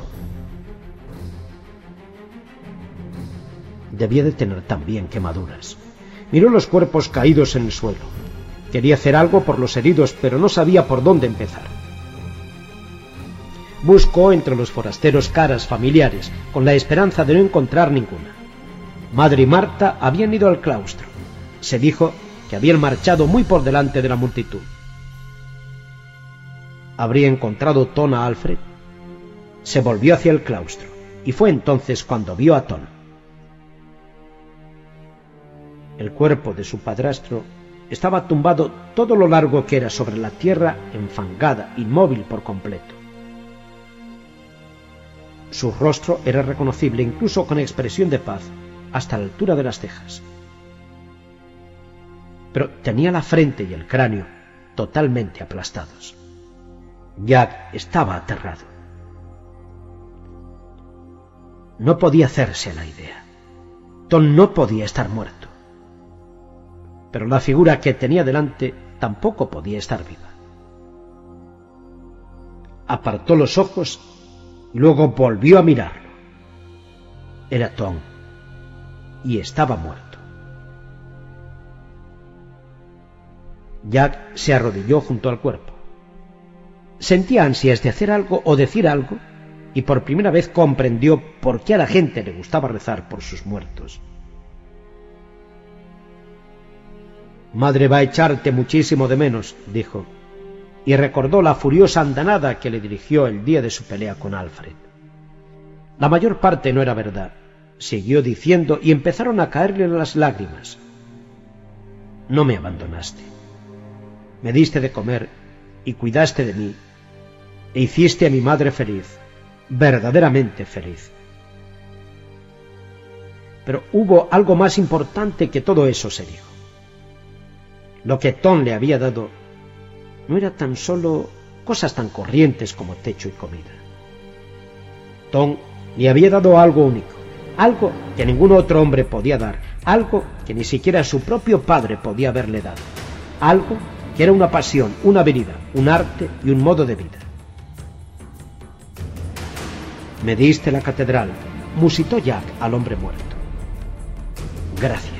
[SPEAKER 1] Debía de tener también quemaduras. Miró los cuerpos caídos en el suelo. Quería hacer algo por los heridos, pero no sabía por dónde empezar. Buscó entre los forasteros caras familiares, con la esperanza de no encontrar ninguna. Madre y Marta habían ido al claustro. Se dijo que habían marchado muy por delante de la multitud. ¿Habría encontrado Tom a Alfred? Se volvió hacia el claustro, y fue entonces cuando vio a Tom. El cuerpo de su padrastro estaba tumbado todo lo largo que era sobre la tierra enfangada, inmóvil por completo. Su rostro era reconocible incluso con expresión de paz hasta la altura de las cejas. Pero tenía la frente y el cráneo totalmente aplastados. Jack estaba aterrado. No podía hacerse a la idea. Tom no podía estar muerto. Pero la figura que tenía delante tampoco podía estar viva. Apartó los ojos y luego volvió a mirarlo. Era Tom y estaba muerto. Jack se arrodilló junto al cuerpo. Sentía ansias de hacer algo o decir algo, y por primera vez comprendió por qué a la gente le gustaba rezar por sus muertos. «Madre va a echarte muchísimo de menos», dijo, y recordó la furiosa andanada que le dirigió el día de su pelea con Alfred. La mayor parte no era verdad, siguió diciendo, y empezaron a caerle las lágrimas. «No me abandonaste. Me diste de comer y cuidaste de mí, e hiciste a mi madre feliz, verdaderamente feliz». Pero hubo algo más importante que todo eso, se dijo. Lo que Tom le había dado no era tan solo cosas tan corrientes como techo y comida. Tom le había dado algo único, algo que ningún otro hombre podía dar, algo que ni siquiera su propio padre podía haberle dado, algo que era una pasión, una habilidad, un arte y un modo de vida. «Me diste la catedral», musitó Jack al hombre muerto. «Gracias».